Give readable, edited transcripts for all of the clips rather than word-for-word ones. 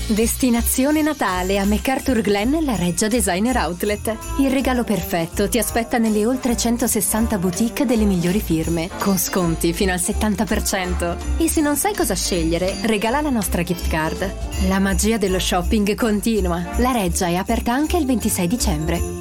Destinazione Natale a MacArthur Glen, la Reggia Designer Outlet. Il regalo perfetto ti aspetta nelle oltre 160 boutique delle migliori firme, con sconti fino al 70%. E se non sai cosa scegliere, regala la nostra gift card. La magia dello shopping continua. La Reggia è aperta anche il 26 dicembre.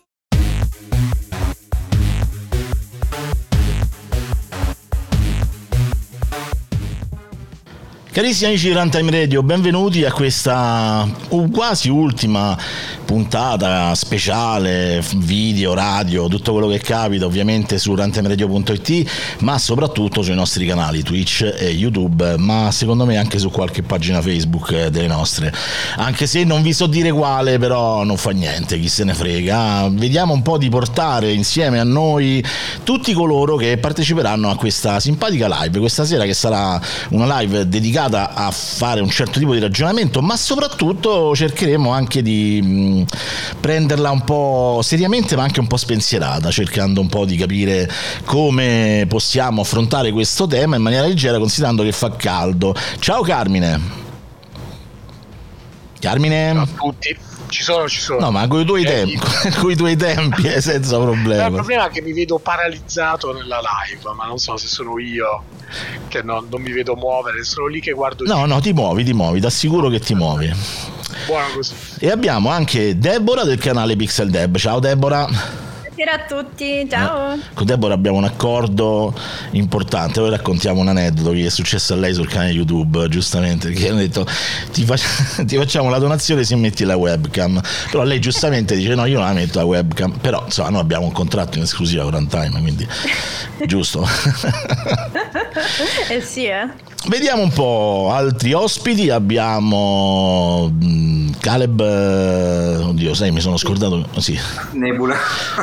Carissimi amici di Runtime Radio, benvenuti a questa quasi ultima puntata speciale, video, radio, tutto quello che capita ovviamente su runtimeradio.it, ma soprattutto sui nostri canali Twitch e YouTube, ma secondo me anche su qualche pagina Facebook delle nostre, anche se non vi so dire quale, però non fa niente, chi se ne frega. Vediamo un po' di portare insieme a noi tutti coloro che parteciperanno a questa simpatica live questa sera, che sarà una live dedicata a fare un certo tipo di ragionamento, ma soprattutto cercheremo anche di prenderla un po' seriamente ma anche un po' spensierata, cercando un po' di capire come possiamo affrontare questo tema in maniera leggera, considerando che fa caldo. Ciao Carmine. Ciao a tutti. Ci sono. No, ma con i tuoi tempi senza problema. Il problema è che mi vedo paralizzato nella live, ma non so se sono io che non mi vedo muovere, sono lì che guardo. No, ti muovi, ti assicuro che ti muovi. Buono così. E abbiamo anche Deborah del canale Pixel Deb. Ciao Deborah. Buonasera a tutti, ciao. Con Deborah abbiamo un accordo importante. Ora raccontiamo un aneddoto che è successo a lei sul canale YouTube, giustamente, che hanno detto ti facciamo la donazione se metti la webcam, però lei giustamente dice no, io non la metto la webcam, però insomma noi abbiamo un contratto in esclusiva con Runtime, quindi giusto. Sì. Vediamo un po' altri ospiti. Abbiamo Caleb, oddio, sai, mi sono scordato. Sì. Nebula.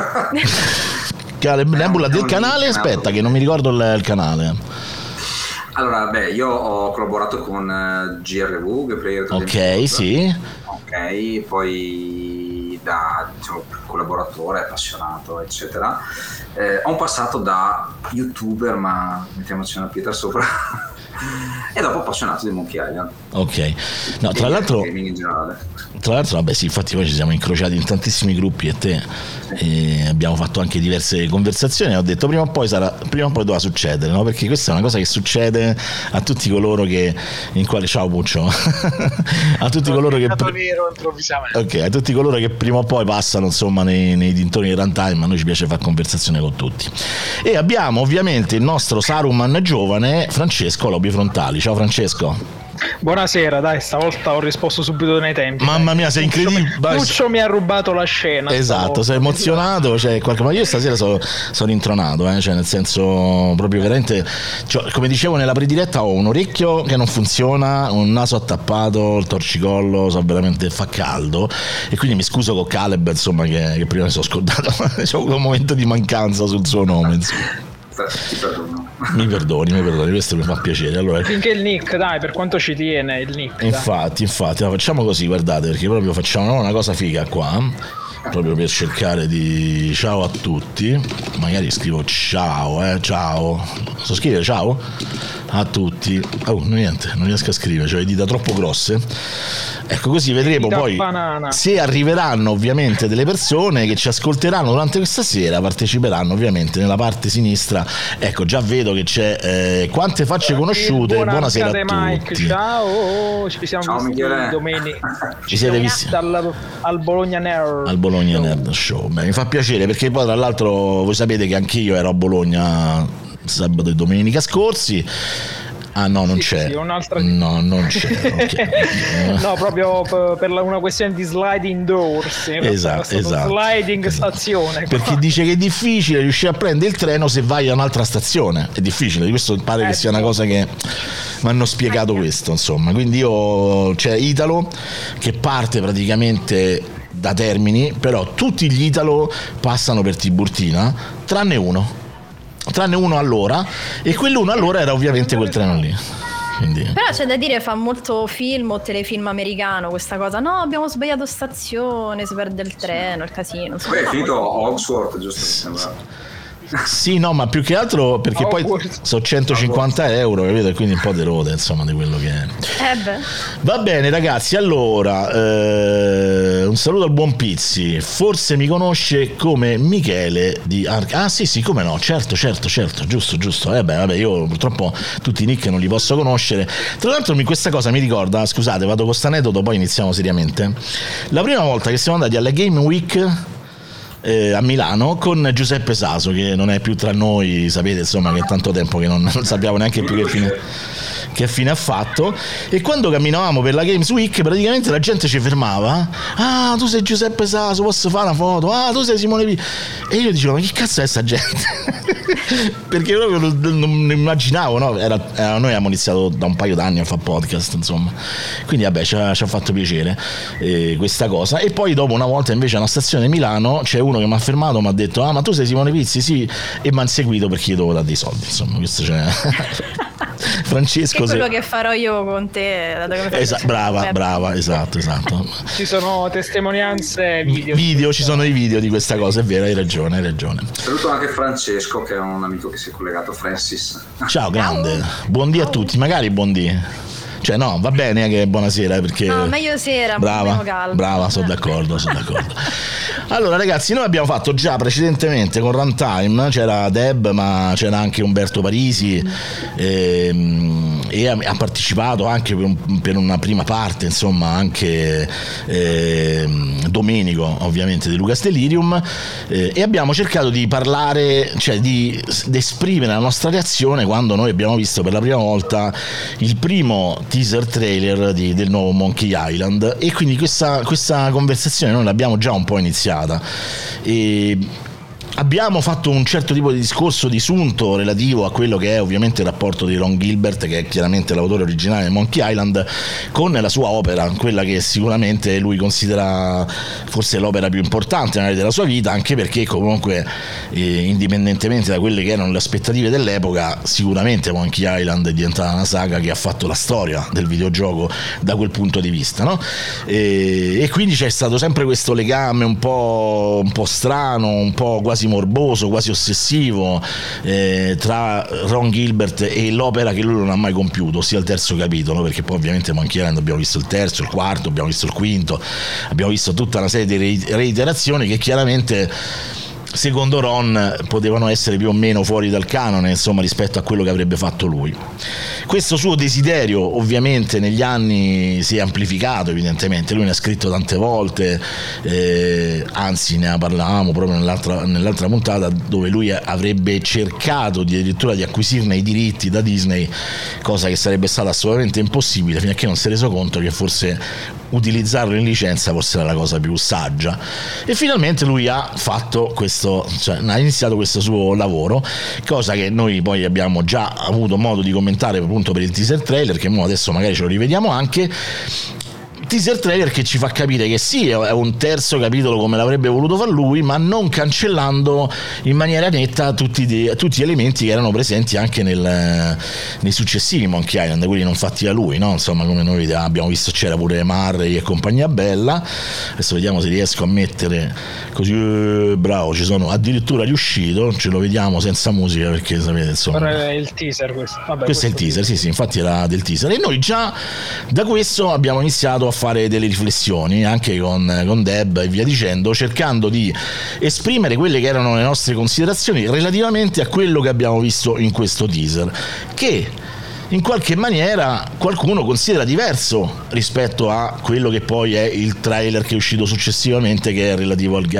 Caleb Nebula del canale. Aspetta, che non mi ricordo il canale. Allora, io ho collaborato con GRV, Gameplayer. Ok, sì. Ok, poi da collaboratore, appassionato, eccetera. Ho un passato da youtuber, ma mettiamoci una pietra sopra. E dopo appassionato di Monkey Island. Ok. No, tra l'altro vabbè sì, infatti poi ci siamo incrociati in tantissimi gruppi e te e abbiamo fatto anche diverse conversazioni e ho detto prima o poi dovrà succedere, no? Perché questa è una cosa che succede a tutti coloro che ciao Puccio. A tutti coloro che nero improvvisamente. Ok, a tutti coloro che prima o poi passano insomma nei dintorni di Runtime. A noi ci piace fare conversazione con tutti. E abbiamo ovviamente il nostro Saruman giovane Francesco Lobi Frontali. Ciao Francesco. Buonasera, dai, stavolta ho risposto subito nei tempi. Mamma mia, sei incredibile. Puccio mi ha rubato la scena. Esatto, sei emozionato, ma io stasera sono intronato, cioè nel senso proprio veramente, come dicevo nella prediretta, ho un orecchio che non funziona, un naso attappato, il torcicollo, veramente fa caldo e quindi mi scuso con Caleb, insomma, che prima mi sono scordato. C'ho avuto un momento di mancanza sul suo nome, insomma. Ti perdono. Mi perdoni, questo mi fa piacere. Allora, finché il nick, dai, per quanto ci tiene il nick. Infatti, no, facciamo così, guardate, perché proprio facciamo una cosa figa qua, proprio per cercare di ciao a tutti. Magari scrivo ciao, ciao. So scrivere ciao a tutti. Niente, non riesco a scrivere, le dita troppo grosse. Ecco, così vedremo poi se arriveranno ovviamente delle persone che ci ascolteranno durante questa sera, parteciperanno ovviamente nella parte sinistra. Ecco, già vedo che c'è quante facce conosciute. Buonasera a Mike. tutti. Ciao, ci siamo visti domenica. Ci siete visti al Bologna Nerd. Al Bologna Nerd Show. Beh, mi fa piacere perché poi tra l'altro voi sapete che anch'io ero a Bologna sabato e domenica scorsi. Ah no, non c'è. Sì, un'altra... No, non c'è. Okay. No, proprio per una questione di sliding doors. Esatto. Sliding stazione. Perché dice che è difficile riuscire a prendere il treno se vai a un'altra stazione. È difficile, questo pare che sia una cosa che mi hanno spiegato questo, insomma. Quindi c'è Italo che parte praticamente da Termini, però tutti gli Italo passano per Tiburtina, tranne uno all'ora, e quell'uno all'ora era ovviamente quel treno lì. Quindi... Però c'è da dire, fa molto film o telefilm americano questa cosa. No, abbiamo sbagliato stazione, si perde il treno, il casino. Poi è finito Oxford, giusto? Sì, no, ma più che altro perché poi sono 150 euro, capito? E quindi un po' di rode, insomma, di quello che è. Va bene, ragazzi, allora un saluto al buon Pizzi. Forse mi conosce come Michele di Ah sì, come no, certo, giusto. Vabbè, io purtroppo tutti i nick non li posso conoscere. Tra l'altro questa cosa mi ricorda, scusate, vado con questo aneddoto, poi iniziamo seriamente. La prima volta che siamo andati alla Game Week a Milano con Giuseppe Saso, che non è più tra noi, sapete, insomma, che è tanto tempo che non sappiamo neanche più che fine ha fatto. E quando camminavamo per la Games Week praticamente la gente ci fermava: ah, tu sei Giuseppe Saso, posso fare una foto? Ah, tu sei Simone P. E io dicevo: ma che cazzo è sta gente? Perché proprio non immaginavo, no? Noi abbiamo iniziato da un paio d'anni a fare podcast, insomma, quindi vabbè, ci ha fatto piacere questa cosa. E poi dopo, una volta invece a una stazione di Milano, c'è uno che mi ha fermato, mi ha detto: ah, ma tu sei Simone Pizzi? Sì. E mi ha inseguito perché io dovevo dare dei soldi, insomma, questo c'è. Francesco, è quello che farò io con te, brava, esatto. Ci sono testimonianze video, ci sono i video di questa cosa, è vero, hai ragione. Saluto anche Francesco, che è un amico che si è collegato, Francis. Ciao, grande. Buondì a tutti, magari buondì. Cioè no, va bene che buonasera, perché no, meglio sera, brava, sono d'accordo. Allora ragazzi, noi abbiamo fatto già precedentemente con Runtime, c'era Deb, ma c'era anche Umberto Parisi e ha partecipato anche per una prima parte, insomma, anche Domenico, ovviamente, di Lucas Delirium, e abbiamo cercato di parlare, cioè di esprimere la nostra reazione quando noi abbiamo visto per la prima volta il primo teaser trailer del nuovo Monkey Island, e quindi questa conversazione noi l'abbiamo già un po' iniziata e abbiamo fatto un certo tipo di discorso disunto relativo a quello che è ovviamente il rapporto di Ron Gilbert, che è chiaramente l'autore originale di Monkey Island, con la sua opera, quella che sicuramente lui considera forse l'opera più importante della sua vita, anche perché comunque indipendentemente da quelle che erano le aspettative dell'epoca, sicuramente Monkey Island è diventata una saga che ha fatto la storia del videogioco da quel punto di vista, no? E quindi c'è stato sempre questo legame un po' strano, un po' quasi morboso, quasi ossessivo tra Ron Gilbert e l'opera che lui non ha mai compiuto, ossia il terzo capitolo, perché poi ovviamente Monkey Island abbiamo visto il terzo, il quarto, abbiamo visto il quinto, abbiamo visto tutta una serie di reiterazioni che chiaramente secondo Ron potevano essere più o meno fuori dal canone, insomma, rispetto a quello che avrebbe fatto lui. Questo suo desiderio ovviamente negli anni si è amplificato, evidentemente lui ne ha scritto tante volte, anzi ne parlavamo proprio nell'altra puntata, dove lui avrebbe cercato addirittura di acquisirne i diritti da Disney, cosa che sarebbe stata assolutamente impossibile, fino a che non si è reso conto che forse utilizzarlo in licenza forse era la cosa più saggia, e finalmente lui ha fatto questo, cioè ha iniziato questo suo lavoro, cosa che noi poi abbiamo già avuto modo di commentare appunto per il teaser trailer, che adesso magari ce lo rivediamo anche. Teaser trailer che ci fa capire che sì, è un terzo capitolo come l'avrebbe voluto far lui, ma non cancellando in maniera netta tutti gli elementi che erano presenti anche nei successivi Monkey Island, quelli non fatti da lui, no? Insomma, come noi abbiamo visto, c'era pure Marley e compagnia bella. Adesso vediamo se riesco a mettere così, bravo, ci sono addirittura riuscito, ce lo vediamo senza musica perché sapete, insomma, però è il teaser questo. Vabbè, questo è il teaser, sì, infatti era del teaser, e noi già da questo abbiamo iniziato a fare delle riflessioni anche con Deb e via dicendo, cercando di esprimere quelle che erano le nostre considerazioni relativamente a quello che abbiamo visto in questo teaser, che in qualche maniera qualcuno considera diverso rispetto a quello che poi è il trailer che è uscito successivamente, che è relativo al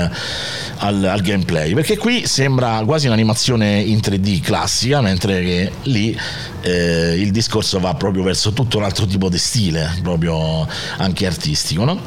gameplay, perché qui sembra quasi un'animazione in 3D classica, mentre che lì il discorso va proprio verso tutto un altro tipo di stile, proprio anche artistico, no?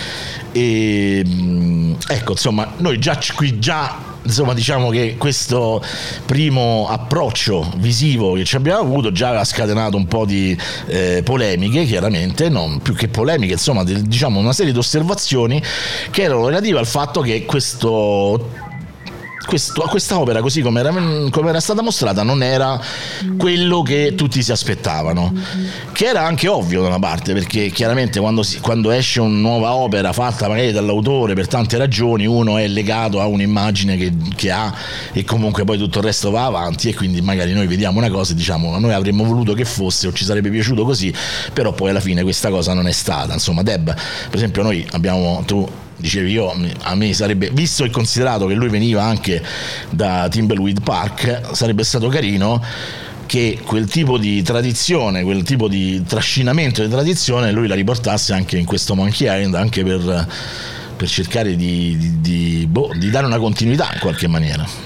E ecco, insomma, noi insomma, diciamo che questo primo approccio visivo che ci abbiamo avuto già ha scatenato un po' di polemiche, chiaramente, non più che polemiche, insomma, diciamo una serie di osservazioni che erano relative al fatto che questo questa opera, così come era stata mostrata, non era quello che tutti si aspettavano, che era anche ovvio da una parte, perché chiaramente quando esce una nuova opera fatta magari dall'autore per tante ragioni, uno è legato a un'immagine che ha, e comunque poi tutto il resto va avanti, e quindi magari noi vediamo una cosa e diciamo noi avremmo voluto che fosse, o ci sarebbe piaciuto così, però poi alla fine questa cosa non è stata. Insomma, Deb, per esempio, noi abbiamo, tu dicevi, a me sarebbe, visto e considerato che lui veniva anche da Thimbleweed Park, sarebbe stato carino che quel tipo di tradizione, quel tipo di trascinamento di tradizione lui la riportasse anche in questo Monkey Island, anche per cercare di dare una continuità in qualche maniera.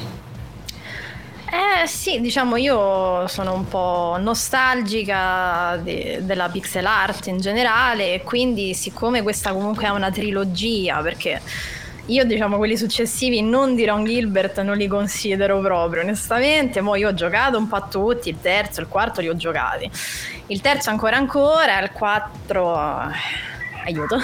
Sì, diciamo, io sono un po' nostalgica della pixel art in generale, e quindi siccome questa comunque è una trilogia, perché io, diciamo, quelli successivi non di Ron Gilbert non li considero proprio, onestamente. Mo' io ho giocato un po' a tutti, il terzo, il quarto li ho giocati, il terzo ancora, il 4 aiuto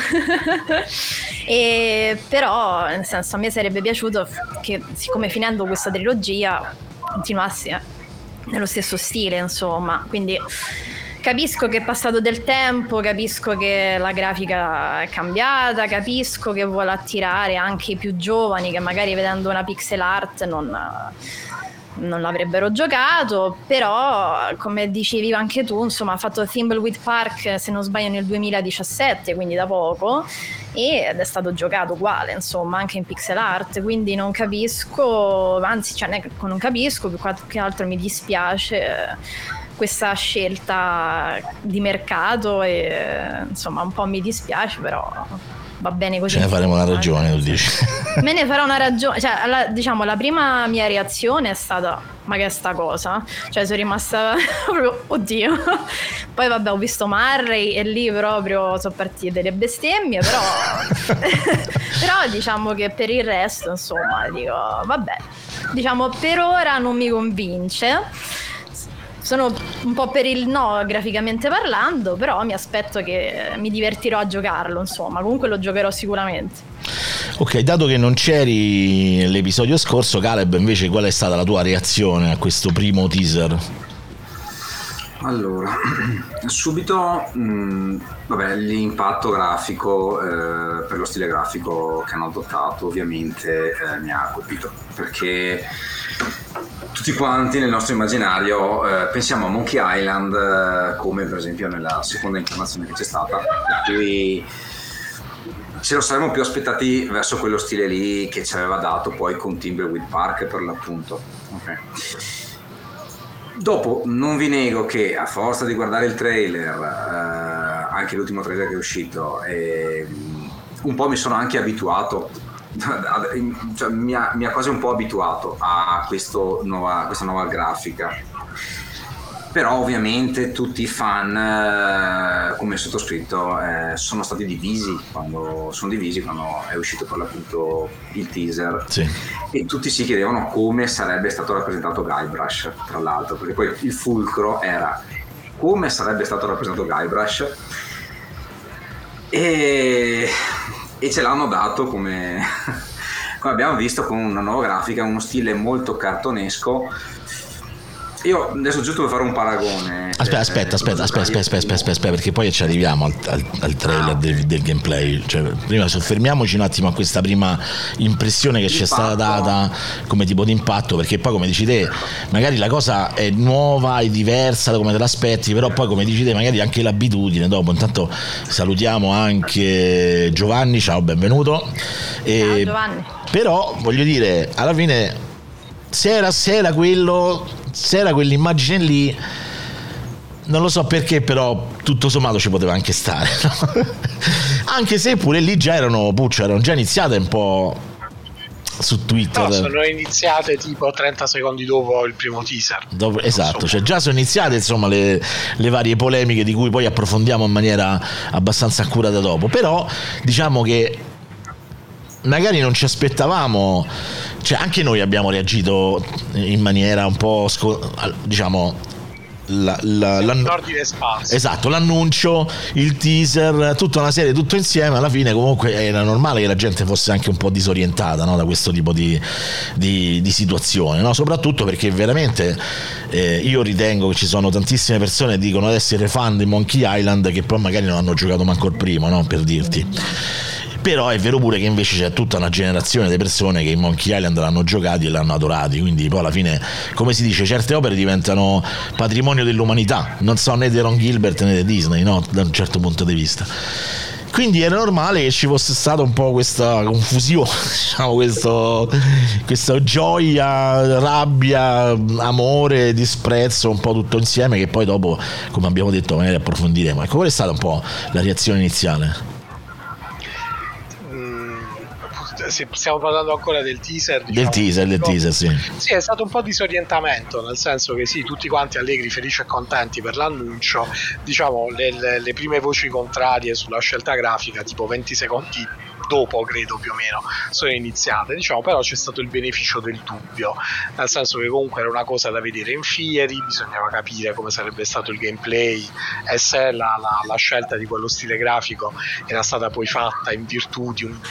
e però, nel senso, a me sarebbe piaciuto che, siccome finendo questa trilogia, continuasse nello stesso stile, insomma. Quindi capisco che è passato del tempo, capisco che la grafica è cambiata, capisco che vuole attirare anche i più giovani che magari vedendo una pixel art non l'avrebbero giocato, però come dicevi anche tu, insomma, ha fatto Thimbleweed Park, se non sbaglio, nel 2017, quindi da poco, ed è stato giocato uguale, insomma, anche in pixel art, quindi non capisco, anzi, cioè non capisco, più che altro mi dispiace questa scelta di mercato, e insomma un po' mi dispiace, però va bene così. Ce ne faremo una ragione, tu dici. Me ne farò una ragione, cioè diciamo la prima mia reazione è stata: ma che è sta cosa? Cioè sono rimasta proprio oddio. Poi vabbè, ho visto Murray e lì proprio sono partite delle bestemmie, però però diciamo che per il resto, insomma, dico vabbè, diciamo per ora non mi convince. Sono un po' per il no graficamente parlando, però mi aspetto che mi divertirò a giocarlo, insomma, comunque lo giocherò sicuramente. Ok, dato che non c'eri l'episodio scorso, Caleb, invece qual è stata la tua reazione a questo primo teaser? Allora, subito vabbè, l'impatto grafico per lo stile grafico che hanno adottato ovviamente mi ha colpito, perché tutti quanti nel nostro immaginario pensiamo a Monkey Island come per esempio nella seconda incarnazione che c'è stata, in cui ce lo saremmo più aspettati verso quello stile lì che ci aveva dato poi con Thimbleweed Park, per l'appunto. Okay. Dopo non vi nego che a forza di guardare il trailer, anche l'ultimo trailer che è uscito, un po' mi sono anche abituato, cioè, mi ha quasi un po' abituato a questa nuova grafica. Però ovviamente tutti i fan, come sottoscritto, sono divisi quando è uscito per l'appunto il teaser, sì. E tutti si chiedevano come sarebbe stato rappresentato Guybrush, tra l'altro, perché poi il fulcro era come sarebbe stato rappresentato Guybrush, e ce l'hanno dato come abbiamo visto, con una nuova grafica, uno stile molto cartonesco. Io adesso giusto per fare un paragone. Aspetta, perché poi ci arriviamo al trailer del gameplay. Cioè, prima soffermiamoci un attimo a questa prima impressione che ci è stata data come tipo di impatto, perché poi, come dici te, magari la cosa è nuova, è diversa da come te l'aspetti, però poi, come dici te, magari anche l'abitudine dopo. Intanto salutiamo anche Giovanni, ciao, benvenuto. Ciao Giovanni. Però voglio dire, alla fine se era quell'immagine lì, non lo so perché, però tutto sommato ci poteva anche stare, no? Anche se pure lì già erano già iniziate un po' su Twitter. No, sono iniziate tipo 30 secondi dopo il primo teaser. Esatto, cioè già sono iniziate, insomma, le varie polemiche di cui poi approfondiamo in maniera abbastanza accurata dopo. Però diciamo che magari non ci aspettavamo, cioè anche noi abbiamo reagito in maniera un po' diciamo l'ordine sparso. Esatto, l'annuncio, il teaser, tutta una serie, tutto insieme. Alla fine comunque era normale che la gente fosse anche un po' disorientata, no, da questo tipo di situazione, no? Soprattutto perché veramente io ritengo che ci sono tantissime persone che dicono di essere fan di Monkey Island che poi magari non hanno giocato manco il primo, no? Per dirti. Però è vero pure che invece c'è tutta una generazione di persone che in Monkey Island l'hanno giocati e l'hanno adorati, quindi poi alla fine, come si dice, certe opere diventano patrimonio dell'umanità, non so né di Ron Gilbert né di Disney, no? Da un certo punto di vista. Quindi era normale che ci fosse stata un po' questa confusione, diciamo, questa gioia, rabbia, amore, disprezzo, un po' tutto insieme, che poi dopo, come abbiamo detto, magari approfondiremo. Ecco, qual è stata un po' la reazione iniziale? Stiamo parlando ancora del teaser, diciamo. Del teaser, sì. Sì, è stato un po' disorientamento, nel senso che sì, tutti quanti allegri, felici e contenti per l'annuncio. Diciamo, le prime voci contrarie sulla scelta grafica, tipo 20 secondi dopo, credo, più o meno, sono iniziate, diciamo. Però c'è stato il beneficio del dubbio, nel senso che comunque era una cosa da vedere in fieri, bisognava capire come sarebbe stato il gameplay e se la scelta di quello stile grafico era stata poi fatta in virtù di un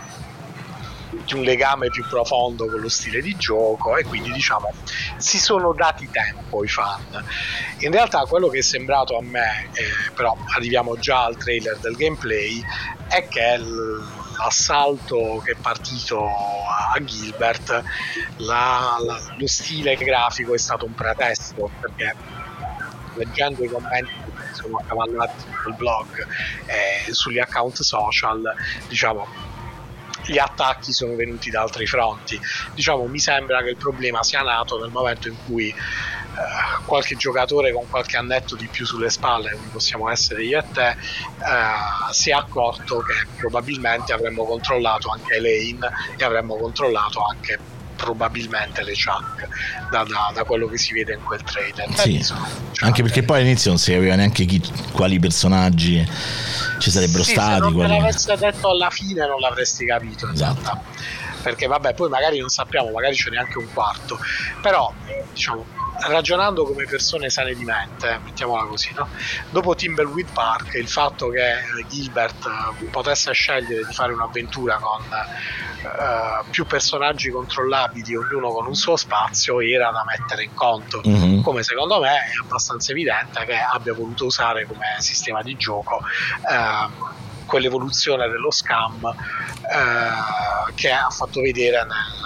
legame più profondo con lo stile di gioco, e quindi, diciamo, si sono dati tempo i fan. In realtà quello che è sembrato a me, però arriviamo già al trailer del gameplay, è che l'assalto che è partito a Gilbert, lo stile grafico è stato un pretesto, perché leggendo i commenti che sono accavallati sul blog e sugli account social, diciamo, gli attacchi sono venuti da altri fronti. Diciamo, mi sembra che il problema sia nato nel momento in cui qualche giocatore con qualche annetto di più sulle spalle, come possiamo essere io e te, si è accorto che probabilmente avremmo controllato anche Elaine e avremmo controllato anche probabilmente le Chuck da quello che si vede in quel trailer. Sì, anche perché poi all'inizio non si capeva neanche quali personaggi ci sarebbero stati. Se non me l'avesse detto alla fine non l'avresti capito, esatto. Perché vabbè, poi magari non sappiamo, magari ce n'è anche un quarto, però, diciamo, ragionando come persone sane di mente, mettiamola così, no? Dopo Thimbleweed Park, il fatto che Gilbert potesse scegliere di fare un'avventura con più personaggi controllabili, ognuno con un suo spazio, era da mettere in conto. Come secondo me è abbastanza evidente che abbia voluto usare come sistema di gioco quell'evoluzione dello scam che ha fatto vedere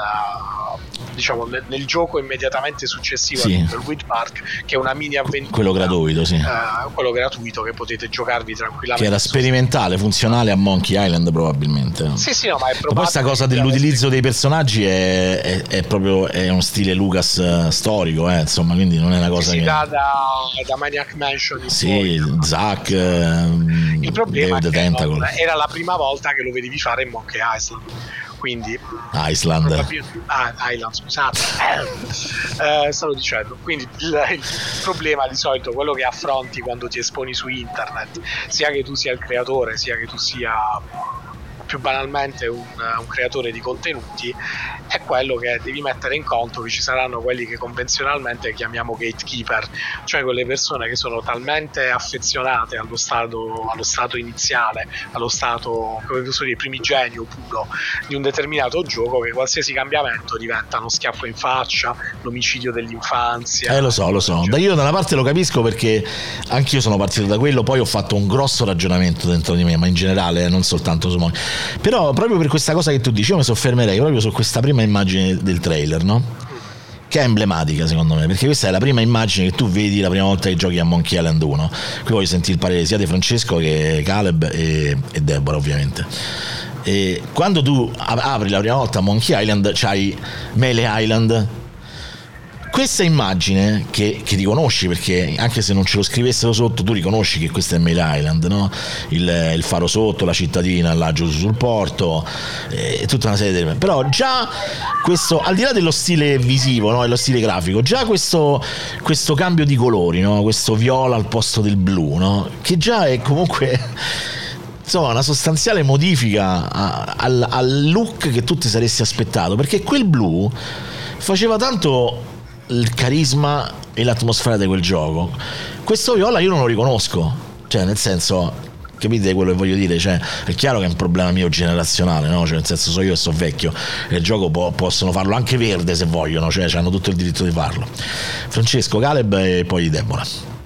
nel gioco immediatamente successivo a Thimbleweed Park, che è una mini avventura, quello gratuito, quello gratuito che potete giocarvi tranquillamente, che era sperimentale, funzionale a Monkey Island probabilmente. Sì, no, ma è probabile. Poi questa cosa dell'utilizzo dei personaggi è proprio uno stile Lucas storico, insomma, quindi non è una cosa che si dà da Maniac Mansion. Zack, il problema David è che Tentacle. era la prima volta che lo vedevi fare in Monkey Island, quindi Island, scusate, stavo dicendo, quindi il problema di solito, quello che affronti quando ti esponi su internet, sia che tu sia il creatore, sia che tu sia più banalmente un creatore di contenuti, è quello che devi mettere in conto che ci saranno quelli che convenzionalmente chiamiamo gatekeeper, cioè quelle persone che sono talmente affezionate allo stato iniziale, allo stato, come posso dire, primigenio puro di un determinato gioco, che qualsiasi cambiamento diventa uno schiaffo in faccia, l'omicidio dell'infanzia. Lo so. Io da una parte lo capisco, perché anch'io sono partito da quello, poi ho fatto un grosso ragionamento dentro di me, ma in generale, non soltanto su Monkey. Però proprio per questa cosa che tu dici, io mi soffermerei proprio su questa prima immagine del trailer, no? Che è emblematica secondo me, perché questa è la prima immagine che tu vedi la prima volta che giochi a Monkey Island 1. Qui voglio sentire il parere sia di Francesco che Caleb e Deborah, ovviamente. E quando tu apri la prima volta Monkey Island, c'hai Melee Island. Questa immagine che riconosci, perché anche se non ce lo scrivessero sotto, tu riconosci che questa è Melee Island, no? Il faro sotto, la cittadina là giù sul porto, tutta una serie di... Però già questo, al di là dello stile visivo, no? E lo stile grafico, già questo cambio di colori, no? Questo viola al posto del blu, no? Che già è comunque... insomma, una sostanziale modifica al look che tu ti saresti aspettato, perché quel blu faceva tanto il carisma e l'atmosfera di quel gioco, questo viola io non lo riconosco, cioè nel senso, capite quello che voglio dire? Cioè, è chiaro che è un problema mio generazionale, no? Cioè, nel senso, so io e so vecchio, e il gioco possono farlo anche verde se vogliono, cioè hanno tutto il diritto di farlo. Francesco, Caleb e poi Deborah.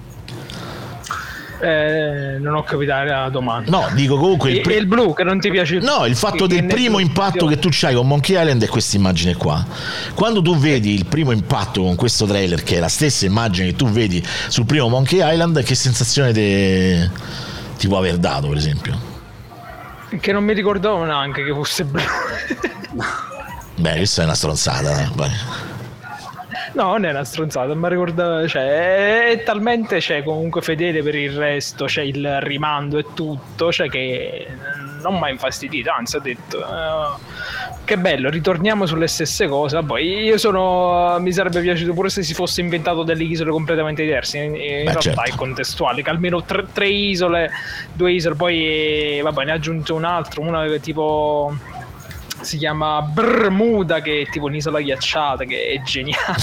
Non ho capito la domanda. No, dico comunque il blu che non ti piace. No, il fatto del primo impatto che tu c'hai con Monkey Island è questa immagine qua. Quando tu vedi il primo impatto con questo trailer, che è la stessa immagine che tu vedi sul primo Monkey Island, che sensazione ti può aver dato, per esempio? Che non mi ricordavo neanche che fosse blu. Beh, questa è una stronzata, vai. No, non è una stronzata, ma ricorda, cioè, è talmente, cioè, comunque fedele per il resto, c'è il rimando e tutto, cioè che non mi ha infastidito, anzi ho detto che bello, ritorniamo sulle stesse cose. Poi mi sarebbe piaciuto pure se si fosse inventato delle isole completamente diverse, in realtà certo. È contestuale, che almeno tre isole, 2 isole, poi vabbè ne ha aggiunto un altro, una tipo si chiama Bermuda, che è tipo un'isola ghiacciata, che è geniale.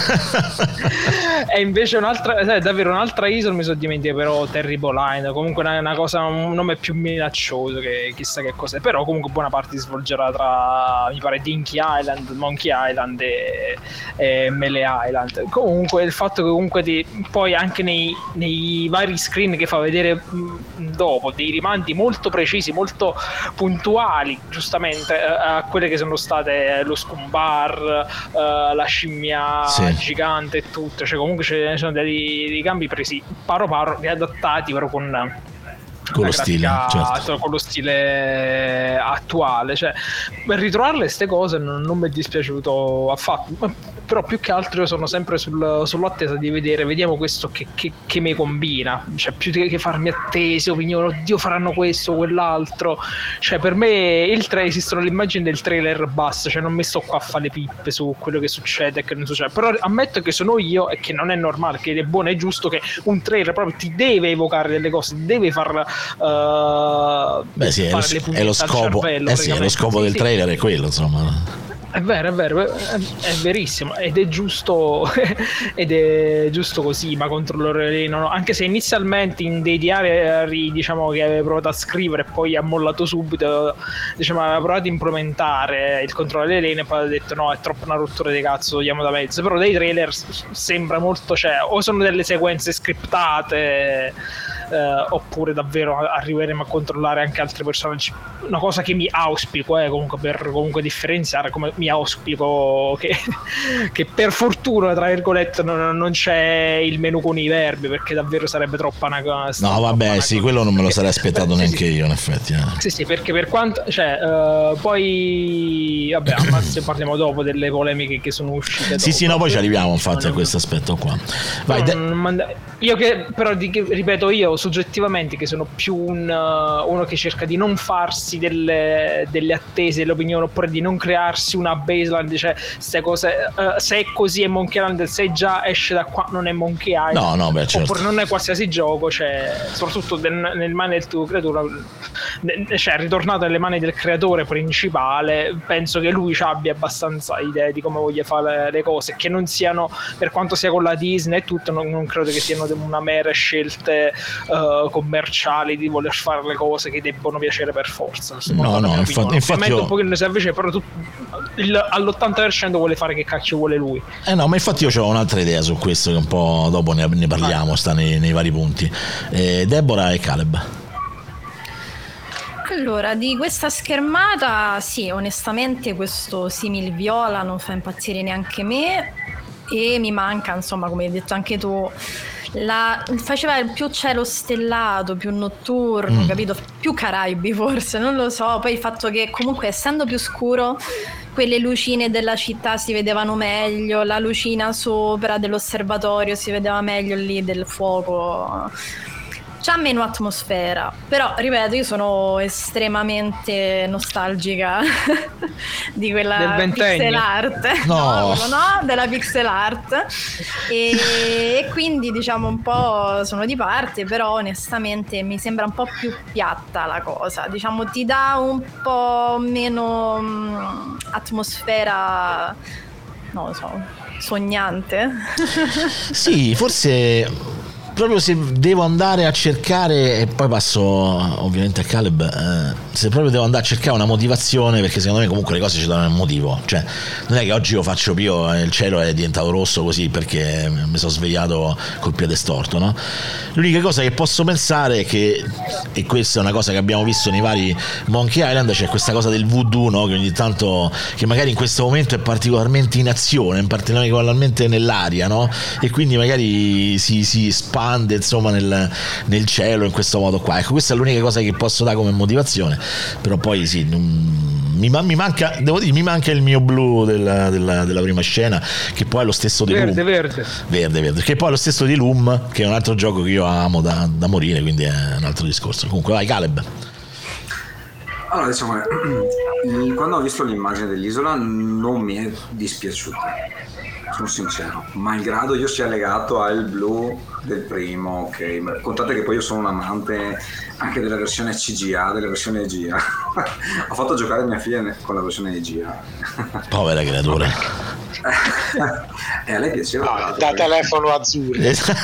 E invece un'altra, davvero un'altra isola mi sono dimenticato, però Terrible Island, comunque una cosa, un nome più minaccioso che chissà che cos'è, però comunque buona parte si svolgerà tra, mi pare, Dinky Island, Monkey Island e Melee Island. Comunque il fatto che comunque poi anche nei vari screen che fa vedere dopo dei rimandi molto precisi, molto puntuali, giustamente a quelle che sono state lo Scumbar, la scimmia gigante e tutto, cioè comunque ce ne sono dei cambi presi paro riadattati però con lo stile, certo. Con lo stile attuale, cioè per ritrovarle ste cose non mi è dispiaciuto affatto, però più che altro io sono sempre sull'attesa di vediamo questo che mi combina, cioè più che farmi attese, opinioni, oddio faranno questo o quell'altro, cioè per me esistono le immagini del trailer basta, cioè non mi sto qua a fare le pippe su quello che succede e che non succede, però ammetto che sono io e che non è normale, che è buono, è giusto che un trailer proprio ti deve evocare delle cose, deve far beh sì, è lo scopo, sì, è lo scopo del trailer, è quello, insomma. È vero, è verissimo, ed è giusto così, ma controllore no, anche se inizialmente in dei diari, diciamo, che aveva provato a scrivere e poi ha mollato subito, diciamo, aveva provato a implementare il controllore lane e poi ha detto no, è troppo una rottura di cazzo, togliamo da mezzo, però dai trailer sembra molto, cioè, o sono delle sequenze scriptate, oppure davvero arriveremo a controllare anche altri personaggi, una cosa che mi auspico, comunque per comunque differenziare, come mi auspico che per fortuna tra virgolette non c'è il menu con i verbi, perché davvero sarebbe troppa una cosa. No vabbè, sì, quello non me lo sarei aspettato neanche io, in effetti. Sì, perché per quanto, cioè, poi vabbè, se parliamo dopo delle polemiche che sono uscite dopo. Sì, no, poi ci arriviamo infatti a questo aspetto qua. Vai, io che però ripeto, io soggettivamente che sono più uno che cerca di non farsi delle attese, delle opinioni, oppure di non crearsi una baseline, cioè queste cose, se è così è Monkey Island, se già esce da qua non è Monkey Island, no, beh, certo. Oppure non è qualsiasi gioco, cioè soprattutto nel mani del tuo creatore, cioè ritornato nelle mani del creatore principale, penso che lui ci abbia abbastanza idee di come voglia fare le cose, che non siano, per quanto sia con la Disney e tutto, non credo che siano una mera scelte commerciali di voler fare le cose che debbono piacere per forza. No, infatti un pochino si avvicina, però all'80% vuole fare che cacchio vuole lui. No, ma infatti io ho un'altra idea su questo, che un po' dopo ne parliamo, sta nei vari punti. Deborah e Caleb. Allora, di questa schermata, sì, onestamente questo simil viola non fa impazzire neanche me, e mi manca, insomma, come hai detto anche tu, faceva più cielo stellato, più notturno, capito? Più Caraibi forse, non lo so. Poi il fatto che comunque essendo più scuro, quelle lucine della città si vedevano meglio, la lucina sopra dell'osservatorio si vedeva meglio lì del fuoco. C'ha meno atmosfera, però ripeto, io sono estremamente nostalgica di quella pixel art, no, della pixel art, e quindi diciamo un po' sono di parte, però onestamente mi sembra un po' più piatta la cosa, diciamo ti dà un po' meno atmosfera, non lo so. sognante. Sì, forse proprio se devo andare a cercare, e poi passo ovviamente a Caleb, se proprio devo andare a cercare una motivazione, perché secondo me comunque le cose ci danno un motivo, cioè non è che oggi io faccio Pio e il cielo è diventato rosso così perché mi sono svegliato col piede storto, no? L'unica cosa che posso pensare è che, e questa è una cosa che abbiamo visto nei vari Monkey Island, c'è questa cosa del voodoo, no? Che ogni tanto, che magari in questo momento è particolarmente in azione, particolarmente nell'aria, no? E quindi magari si espande insomma nel cielo in questo modo qua. Ecco, questa è l'unica cosa che posso dare come motivazione, però poi sì, mi manca, devo dire, mi manca il mio blu della prima scena, che poi è lo stesso di verde, Loom. Verde, che poi è lo stesso di Loom, che è un altro gioco che io amo da morire, quindi è un altro discorso. Comunque vai Caleb. Allora, diciamo che quando ho visto l'immagine dell'isola non mi è dispiaciuta, sono sincero, malgrado io sia legato al blu del primo, ok? Contate che poi io sono un amante anche della versione CGA, della versione EGA. Ho fatto giocare mia figlia con la versione EGA. Povera creatura. E a lei piaceva. Da telefono azzurro.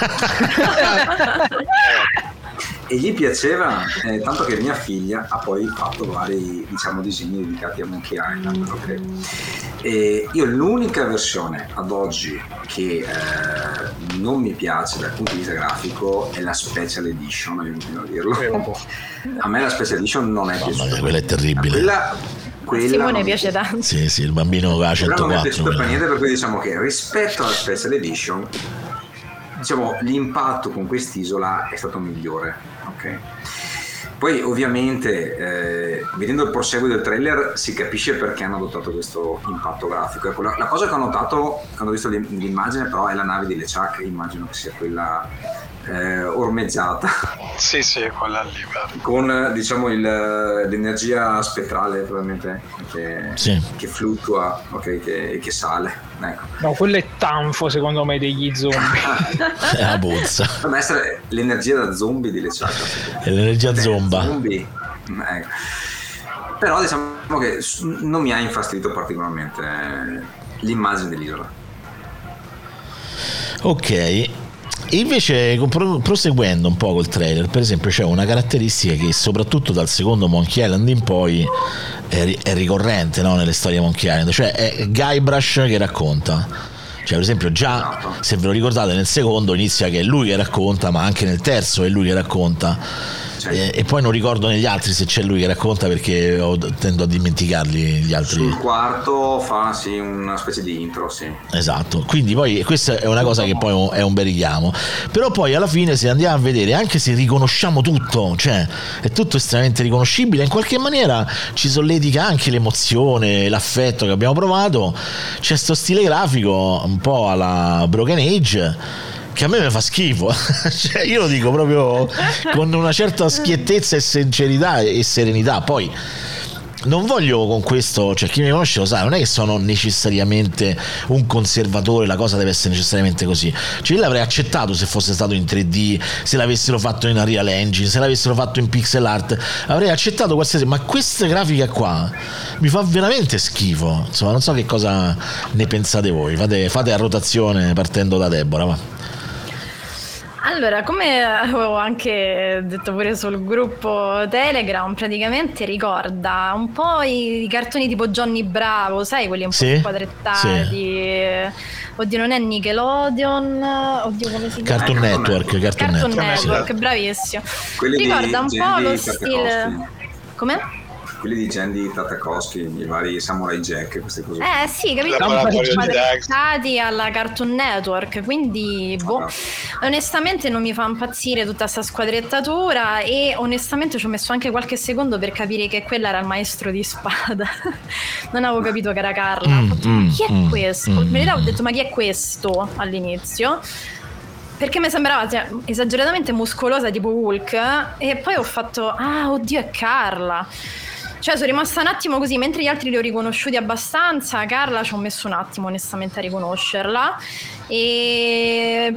E gli piaceva, tanto che mia figlia ha poi fatto vari, diciamo, disegni dedicati a Monkey Island, ok? E io l'unica versione ad oggi che non mi piace dal punto di vista grafico è la Special Edition, io continuo a dirlo. A me la Special Edition non è piaciuta. Quella è terribile. Quella Simone piace tanto. Sì, il bambino va a 104. Non mi è piaciuta per niente, per cui diciamo che rispetto alla Special Edition, diciamo, l'impatto con quest'isola è stato migliore, ok? Poi ovviamente vedendo il proseguo del trailer si capisce perché hanno adottato questo impatto grafico. Ecco, la cosa che ho notato quando ho visto l'immagine però è la nave di LeChuck, immagino che sia quella ormeggiata. Sì, quella lì. Con, diciamo, l'energia spettrale probabilmente che fluttua, ok, che sale. Ecco. No, quello è tanfo secondo me degli zombie. È la bozza. Dovrebbe essere l'energia da zombie di LeChuck. È l'energia zomba. Zombie. Ecco. Però diciamo che non mi ha infastidito particolarmente l'immagine dell'isola. Ok. Invece, proseguendo un po' col trailer, per esempio c'è una caratteristica che soprattutto dal secondo Monkey Island in poi è ricorrente, no, nelle storie Monkey Island, cioè è Guybrush che racconta. Cioè, per esempio, già se ve lo ricordate, nel secondo inizia che è lui che racconta, ma anche nel terzo è lui che racconta. E poi non ricordo negli altri se c'è lui che racconta, perché tendo a dimenticarli gli altri. Sul quarto fa sì una specie di intro, sì. Esatto, quindi poi questa è una cosa che poi è un bel richiamo. Però poi alla fine, se andiamo a vedere, anche se riconosciamo tutto, cioè è tutto estremamente riconoscibile, in qualche maniera ci solletica anche l'emozione, l'affetto che abbiamo provato. C'è sto stile grafico un po' alla Broken Age che a me mi fa schifo. Cioè, io lo dico proprio con una certa schiettezza e sincerità e serenità. Poi non voglio con questo, cioè chi mi conosce lo sa, non è che sono necessariamente un conservatore, la cosa deve essere necessariamente così. Cioè io l'avrei accettato se fosse stato in 3D, se l'avessero fatto in Unreal Engine, se l'avessero fatto in pixel art, avrei accettato qualsiasi, ma questa grafica qua mi fa veramente schifo. Insomma, non so che cosa ne pensate voi. Fate a rotazione partendo da Deborah, va. Allora, come avevo anche detto pure sul gruppo Telegram, praticamente ricorda un po' i cartoni tipo Johnny Bravo, sai, quelli un po' squadrettati. Sì. Oddio, non è Nickelodeon, oddio, come si chiama? Cartoon Network, bravissimo. Quelli ricorda un po' lo stile. Come? Quelli di Jandy Tartakovsky, i vari Samurai Jack, queste cose. Sì, capito? Stati alla Cartoon Network, quindi onestamente non mi fa impazzire tutta sta squadrettatura, e onestamente ci ho messo anche qualche secondo per capire che quella era il maestro di spada. Non avevo capito che era Carla. Chi è questo? In verità ho detto, ma chi è questo all'inizio? Perché mi sembrava esageratamente muscolosa tipo Hulk, e poi ho fatto, oddio, è Carla. Cioè sono rimasta un attimo così, mentre gli altri li ho riconosciuti abbastanza, Carla ci ho messo un attimo onestamente a riconoscerla. E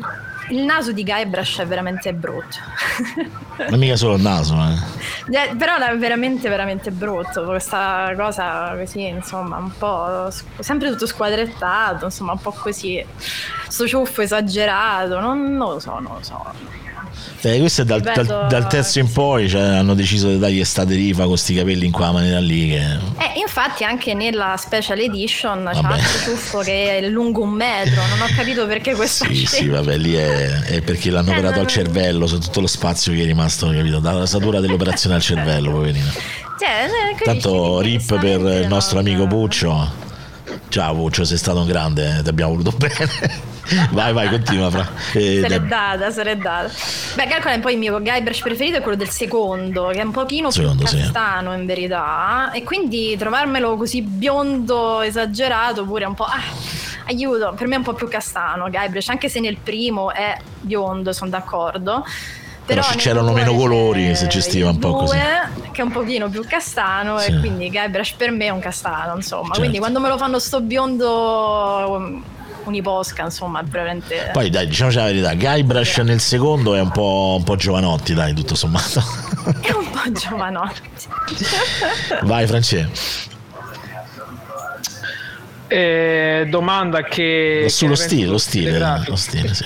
il naso di Guybrush è veramente brutto. Non mica solo il naso, Però è veramente veramente brutto questa cosa così, insomma, un po' sempre tutto squadrettato, insomma, un po' così, sto ciuffo esagerato, non lo so. Questo è dal terzo in poi, cioè, hanno deciso di dargli estate rifa con sti capelli in quella maniera lì che... infatti anche nella special edition c'è un ciuffo che è lungo 1 metro, non ho capito perché questa sì, vabbè, lì è perché l'hanno operato al cervello, su tutto lo spazio che è rimasto, capito? Dalla satura dell'operazione al cervello, poverino. Tanto rip per il nostro amico Puccio. Ciao Puccio, sei stato un grande, ti abbiamo voluto bene. Vai, continua, Fra. Sarei data. Beh, calcola, poi il mio Guybrush preferito è quello del secondo, che è un pochino più castano, in verità, e quindi trovarmelo così biondo esagerato pure un po'... aiuto, per me è un po' più castano Guybrush, anche se nel primo è biondo, sono d'accordo. Però c'erano meno colori, si gestiva un po' così. Che è un pochino più castano, e quindi Guybrush per me è un castano, insomma. Certo. Quindi quando me lo fanno sto biondo uniposca, insomma, è veramente... Poi dai, diciamoci la verità, Guybrush nel secondo è un po' Giovanotti, dai, tutto sommato. È un po' Giovanotti. Vai, Francesco. Domanda che... Sullo stile, sì.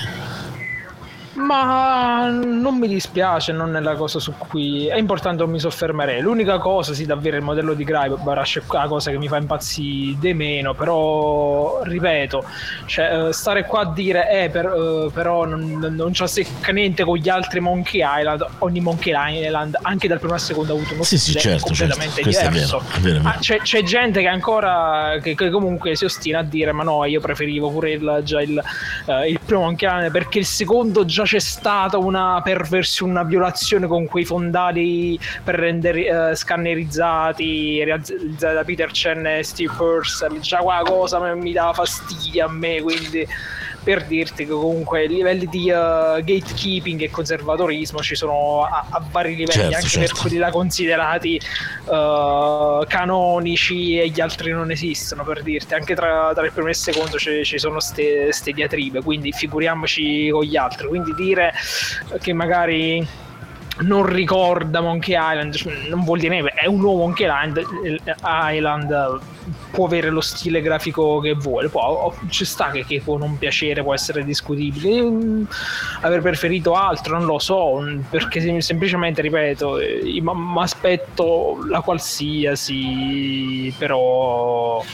Ma non mi dispiace, non è la cosa su cui è importante, non mi soffermerei. L'unica cosa, sì, davvero il modello di Guybrush è la cosa che mi fa impazzire di meno, però ripeto, cioè, stare qua a dire però non c'ha secca niente con gli altri Monkey Island. Ogni Monkey Island anche dal primo al secondo ha avuto uno stile completamente diverso. È vero. C'è gente che ancora che comunque si ostina a dire ma no, io preferivo pure il primo Monkey Island perché il secondo già c'è stata una perversione, una violazione con quei fondali per rendere scannerizzati realizzati da Peter Chen e Steve Purcell. Già quella cosa mi dava fastidio a me, quindi per dirti che comunque livelli di gatekeeping e conservatorismo ci sono a vari livelli, certo. Per quelli là considerati canonici e gli altri non esistono, per dirti, anche tra il primo e il secondo ci sono ste diatribe, quindi figuriamoci con gli altri. Quindi dire che magari non ricorda Monkey Island non vuol dire niente, è un nuovo Monkey Island, può avere lo stile grafico che vuole, ci sta che può non piacere, può essere discutibile, aver preferito altro non lo so, perché semplicemente ripeto, mi aspetto la qualsiasi, però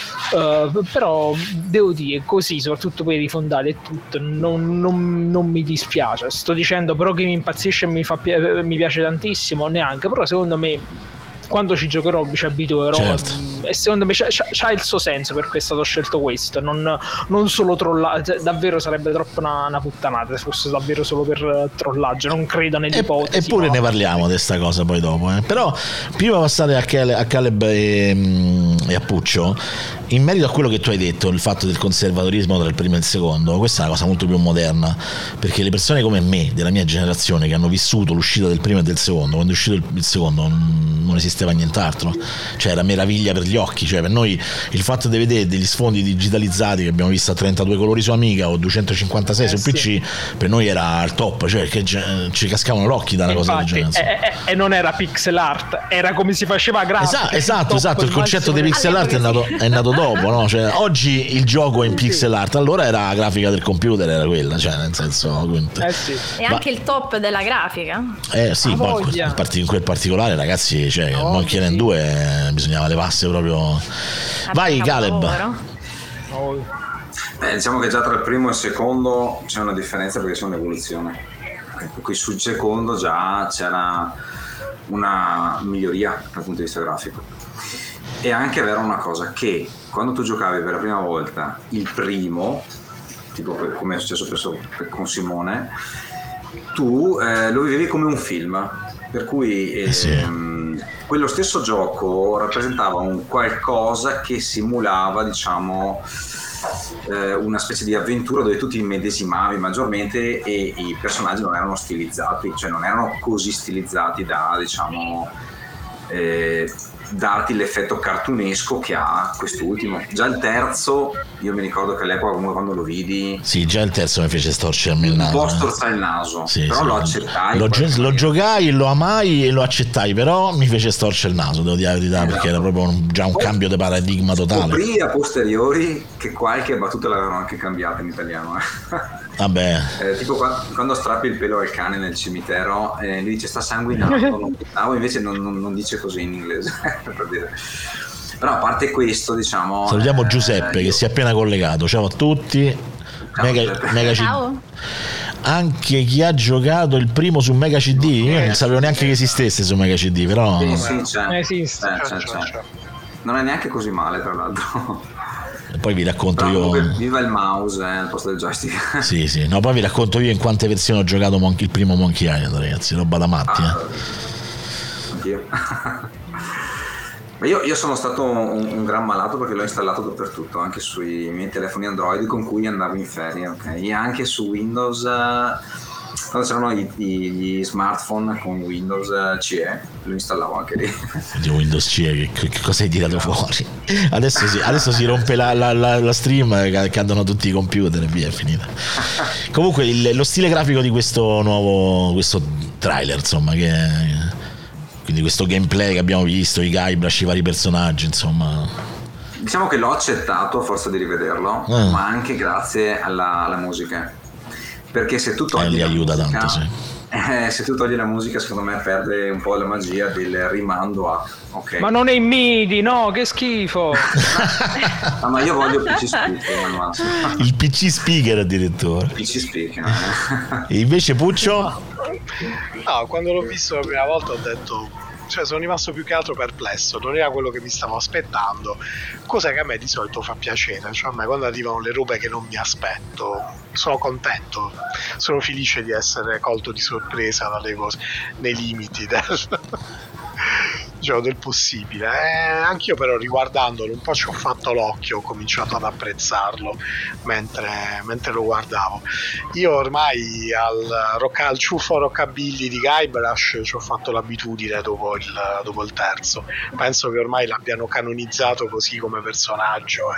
devo dire così, soprattutto per i fondali e tutto, non mi dispiace. Sto dicendo però che mi impazzisce e mi piace tantissimo, neanche, però secondo me quando ci giocherò mi ci abituerò, certo. E secondo me c'ha il suo senso per cui è stato scelto questo, non solo trollare, davvero sarebbe troppo una puttanata se fosse davvero solo per trollaggio, non credo nell'ipotesi. Eppure ne parliamo di questa cosa poi dopo, però prima di passare a Caleb e a Puccio, in merito a quello che tu hai detto, il fatto del conservatorismo tra il primo e il secondo, questa è una cosa molto più moderna, perché le persone come me, della mia generazione, che hanno vissuto l'uscita del primo e del secondo, quando è uscito il secondo non esisteva nient'altro, cioè era meraviglia per gli occhi, cioè per noi il fatto di vedere degli sfondi digitalizzati che abbiamo visto a 32 colori su Amiga o 256 su PC, per noi era il top, cioè che ci cascavano l'occhi da una cosa del genere. E non era pixel art, era come si faceva grafica. Esatto, il concetto di pixel art è nato dopo, no? Cioè, oggi il gioco è in pixel art, allora era la grafica del computer, era quella, cioè nel senso e anche il top della grafica. Sì, poi in quel particolare, ragazzi, cioè Monkey Island 2 bisognava levarsi proprio. Vai Caleb. Diciamo che già tra il primo e il secondo c'è una differenza perché c'è un'evoluzione, per cui sul secondo già c'era una miglioria dal punto di vista grafico. E anche vero una cosa, che quando tu giocavi per la prima volta il primo, tipo come è successo con Simone, tu lo vivevi come un film, per cui quello stesso gioco rappresentava un qualcosa che simulava, diciamo, una specie di avventura dove tu ti immedesimavi maggiormente e i personaggi non erano stilizzati, cioè non erano così stilizzati da, diciamo, darti l'effetto cartunesco che ha quest'ultimo. Già il terzo, io mi ricordo che all'epoca comunque quando lo vidi, sì, già il terzo mi fece storcermi il naso. Un po' storzare il naso, sì, però sì, lo accettai. Lo giocai, lo amai e lo accettai, però mi fece storcere il naso, devo dire la verità, perché era proprio già un cambio di paradigma totale. Scoprì a posteriori che qualche battuta l'avevano anche cambiata in italiano. Vabbè. Tipo quando strappi il pelo al cane nel cimitero, lui dice sta sanguinando, invece non dice così in inglese. Per dire. Però a parte questo, diciamo, salutiamo Giuseppe che si è appena collegato. Ciao a tutti. Mega Ciao. Anche chi ha giocato il primo su Mega CD, io non sapevo neanche che esistesse su Mega CD, però sì, c'è. Esiste. C'è. Non è neanche così male, tra l'altro. E poi vi racconto però io. Viva il mouse al posto del joystick. Sì. No, poi vi racconto io in quante versioni ho giocato il primo Monkey Island, ragazzi, roba da matti. Anch'io. Ma io sono stato un gran malato perché l'ho installato dappertutto, anche sui miei telefoni Android con cui andavo in ferie, ok? E anche su Windows, quando c'erano gli smartphone con Windows CE, lo installavo anche lì. Windows CE, che cosa hai tirato fuori? Adesso si rompe la stream, cadono tutti i computer e via, è finita. Comunque lo stile grafico di questo trailer, insomma, quindi questo gameplay che abbiamo visto, i Guybrush, i vari personaggi, insomma, diciamo che l'ho accettato a forza di rivederlo, ma anche grazie alla musica, perché se tu togli li aiuta musica, tanto, sì. Se tu togli la musica, secondo me perde un po' la magia del rimando a okay. Ma non è in MIDI, no, che schifo. Ma io voglio PC speaker, il PC speaker addirittura. PC speaker. E invece Puccio? No, quando l'ho visto la prima volta ho detto, sono rimasto più che altro perplesso, non era quello che mi stavo aspettando, cosa che a me di solito fa piacere, cioè a me quando arrivano le robe che non mi aspetto sono contento, sono felice di essere colto di sorpresa dalle cose, nei limiti del possibile. Anch'io però riguardandolo un po' ci ho fatto l'occhio, ho cominciato ad apprezzarlo mentre lo guardavo. Io ormai al ciuffo rockabilly di Guybrush ci ho fatto l'abitudine dopo il terzo. Penso che ormai l'abbiano canonizzato così come personaggio,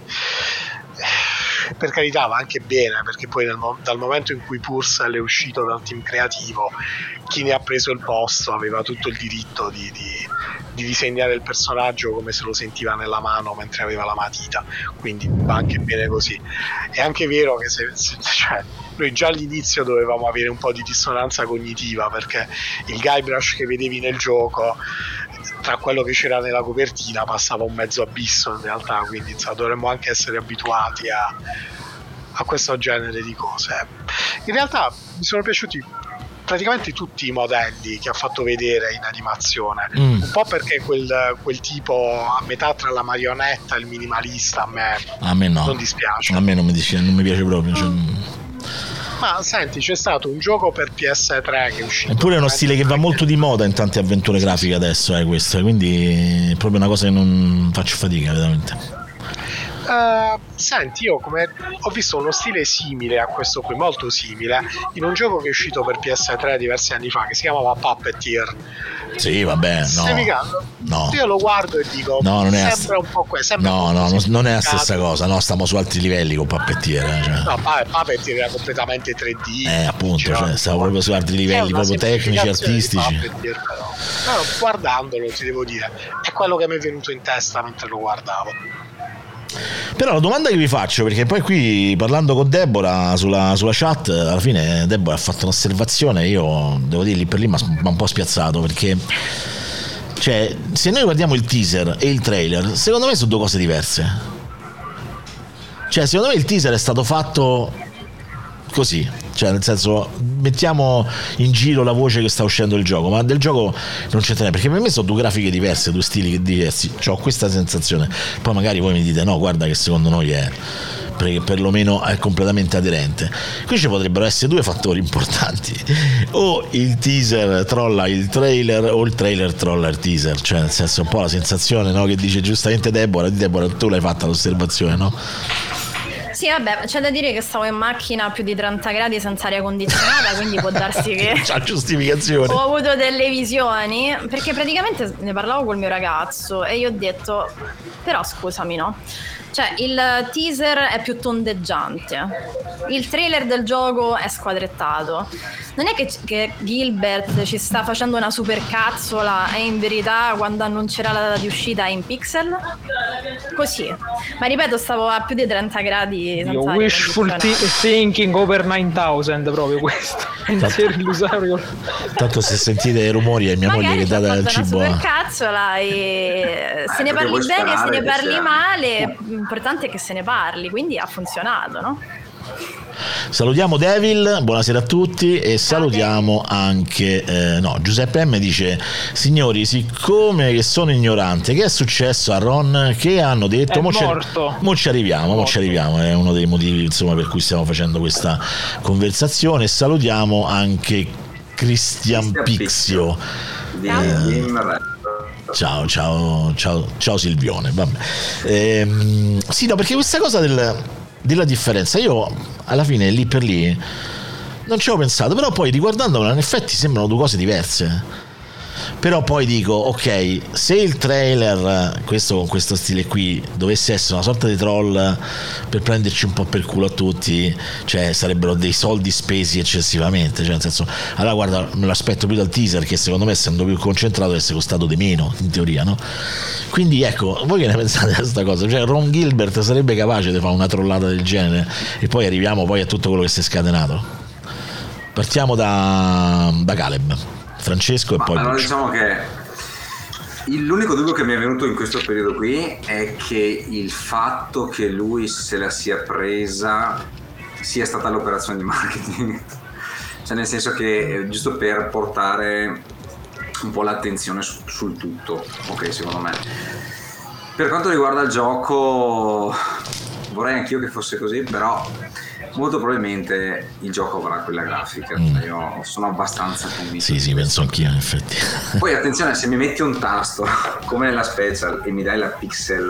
per carità va anche bene, perché poi dal momento in cui Purcell è uscito dal team creativo, chi ne ha preso il posto aveva tutto il diritto di disegnare il personaggio come se lo sentiva nella mano mentre aveva la matita, quindi va anche bene così. È anche vero che noi già all'inizio dovevamo avere un po' di dissonanza cognitiva, perché il Guybrush che vedevi nel gioco, tra quello che c'era nella copertina passava un mezzo abisso in realtà, quindi dovremmo anche essere abituati a questo genere di cose. In realtà mi sono piaciuti praticamente tutti i modelli che ha fatto vedere in animazione, un po' perché quel tipo a metà tra la marionetta e il minimalista a me no, non dispiace. A me non mi piace proprio. Ma senti, c'è stato un gioco per PS3 che è uscito. Eppure è uno stile che va molto di moda in tante avventure grafiche adesso, questo, quindi è proprio una cosa che non faccio fatica veramente. Senti, io ho visto uno stile simile a questo qui, molto simile, in un gioco che è uscito per PS3 diversi anni fa, che si chiamava Puppeteer. Sì, vabbè, no. Io lo guardo e dico, no, non è sembra un po' questo. Non è la stessa cosa, no, stiamo su altri livelli con Puppeteer. No, Puppeteer era completamente 3D. Appunto, stavo proprio su altri livelli, proprio tecnici, artistici. Però guardandolo, ti devo dire, è quello che mi è venuto in testa mentre lo guardavo. Però la domanda che vi faccio, perché poi qui parlando con Deborah sulla chat, alla fine Deborah ha fatto un'osservazione, io devo dire lì per lì mi ha un po' spiazzato, perché se noi guardiamo il teaser e il trailer, secondo me sono due cose diverse. Secondo me il teaser è stato fatto così, nel senso, mettiamo in giro la voce che sta uscendo il gioco, ma del gioco non c'è niente, perché per me sono due grafiche diverse, due stili diversi, ho questa sensazione. Poi magari voi mi dite no, guarda che secondo noi è, perché perlomeno è completamente aderente. Qui ci potrebbero essere due fattori importanti: o il teaser trolla il trailer, o il trailer trolla il teaser, nel senso, un po' la sensazione, no, che dice giustamente Deborah, tu l'hai fatta l'osservazione, no? Sì, vabbè, c'è da dire che stavo in macchina a più di 30 gradi senza aria condizionata, quindi può darsi che c'ha giustificazione. ho avuto delle visioni, perché praticamente ne parlavo col mio ragazzo e io ho detto, però scusami, no? Cioè, il teaser è più tondeggiante, il trailer del gioco è squadrettato. Non è che Gilbert ci sta facendo una supercazzola e in verità quando annuncerà la data di uscita è in pixel? Così. Ma ripeto, stavo a più di 30 gradi. Wishful thinking over 9000, proprio questo. Pensiero illusorio. Tanto se sentite i rumori è mia moglie che dà del cibo. Una supercazzola e se ne parli bene, se ne parli male, l'importante è che se ne parli, quindi ha funzionato, no? Salutiamo Devil, buonasera a tutti e salutiamo anche Giuseppe M dice: signori, siccome che sono ignorante, che è successo a Ron? Che hanno detto? Mo ci arriviamo, è uno dei motivi insomma per cui stiamo facendo questa conversazione. Salutiamo anche Christian Pixio. Ciao Silvione. Vabbè. Sì, no, perché questa cosa della differenza, io alla fine lì per lì non ci ho pensato, però poi riguardandola in effetti sembrano due cose diverse. Però poi dico, ok, se il trailer, questo con questo stile qui, dovesse essere una sorta di troll per prenderci un po' per culo a tutti, cioè sarebbero dei soldi spesi eccessivamente, cioè nel senso, allora guarda, me l'aspetto più dal teaser, che secondo me essendo più concentrato deve essere costato di meno, in teoria, no? Quindi ecco, voi che ne pensate di questa cosa? Cioè Ron Gilbert sarebbe capace di fare una trollata del genere? E poi arriviamo poi a tutto quello che si è scatenato. Partiamo da Caleb, Francesco e poi allora diciamo che l'unico dubbio che mi è venuto in questo periodo qui è che il fatto che lui se la sia presa sia stata l'operazione di marketing, cioè nel senso che giusto per portare un po' l'attenzione sul tutto, ok, secondo me. Per quanto riguarda il gioco vorrei anch'io che fosse così, però molto probabilmente il gioco avrà quella grafica, io sono abbastanza convinto. Sì, penso anch'io in effetti. Poi attenzione, se mi metti un tasto come nella special e mi dai la pixel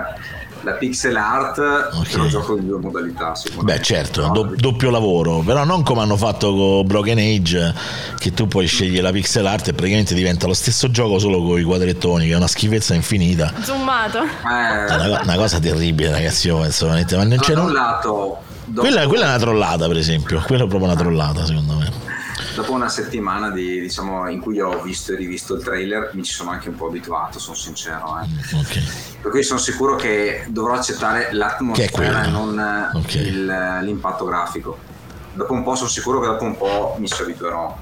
art, okay, lo gioco in due modalità. Beh certo, doppio lavoro, però non come hanno fatto con Broken Age, che tu puoi scegliere la pixel art e praticamente diventa lo stesso gioco solo con i quadrettoni, che è una schifezza infinita. Zoomato. Una cosa terribile, ragazzi, io penso veramente, ma non c'è un lato. Quella è una trollata, per esempio. Quella è proprio una trollata, secondo me. Dopo una settimana diciamo in cui ho visto e rivisto il trailer, mi ci sono anche un po' abituato, sono sincero. Okay. Per cui sono sicuro che dovrò accettare l'atmosfera e non l'impatto grafico. Dopo un po' sono sicuro che dopo un po' mi ci abituerò.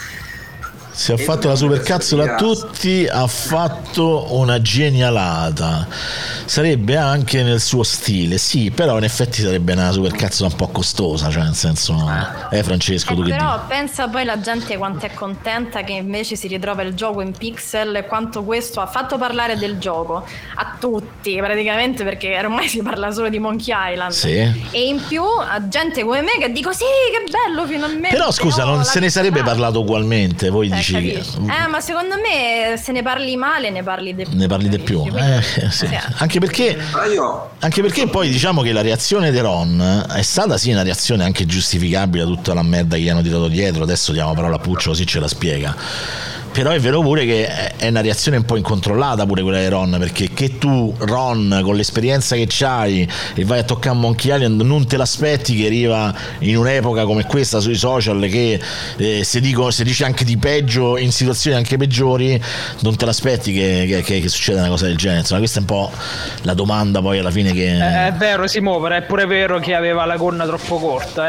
Si è fatto la supercazzola a tutti, ha fatto una genialata. Sarebbe anche nel suo stile, sì, però in effetti sarebbe una supercazzola un po' costosa, cioè nel senso, Francesco, tu che dici? Però pensa poi la gente quanto è contenta che invece si ritrova il gioco in pixel e quanto questo ha fatto parlare del gioco a tutti praticamente, perché ormai si parla solo di Monkey Island. Sì. E in più a gente come me che dico sì, che bello finalmente. Però scusa, non se ne sarebbe parlato ugualmente, voi dici? Ma secondo me se ne parli male ne parli di più. Sì. Anche perché poi diciamo che la reazione di Ron è stata sì una reazione anche giustificabile a tutta la merda che gli hanno tirato dietro. Adesso diamo parola a Puccio così ce la spiega. Però è vero pure che è una reazione un po' incontrollata pure quella di Ron, perché che tu, Ron, con l'esperienza che c'hai e vai a toccare Monkey Island, non te l'aspetti che arriva in un'epoca come questa sui social che se dice anche di peggio in situazioni anche peggiori, non te l'aspetti che succeda una cosa del genere. Insomma, questa è un po' la domanda poi alla fine che... È vero, si muove, è pure vero che aveva la gonna troppo corta,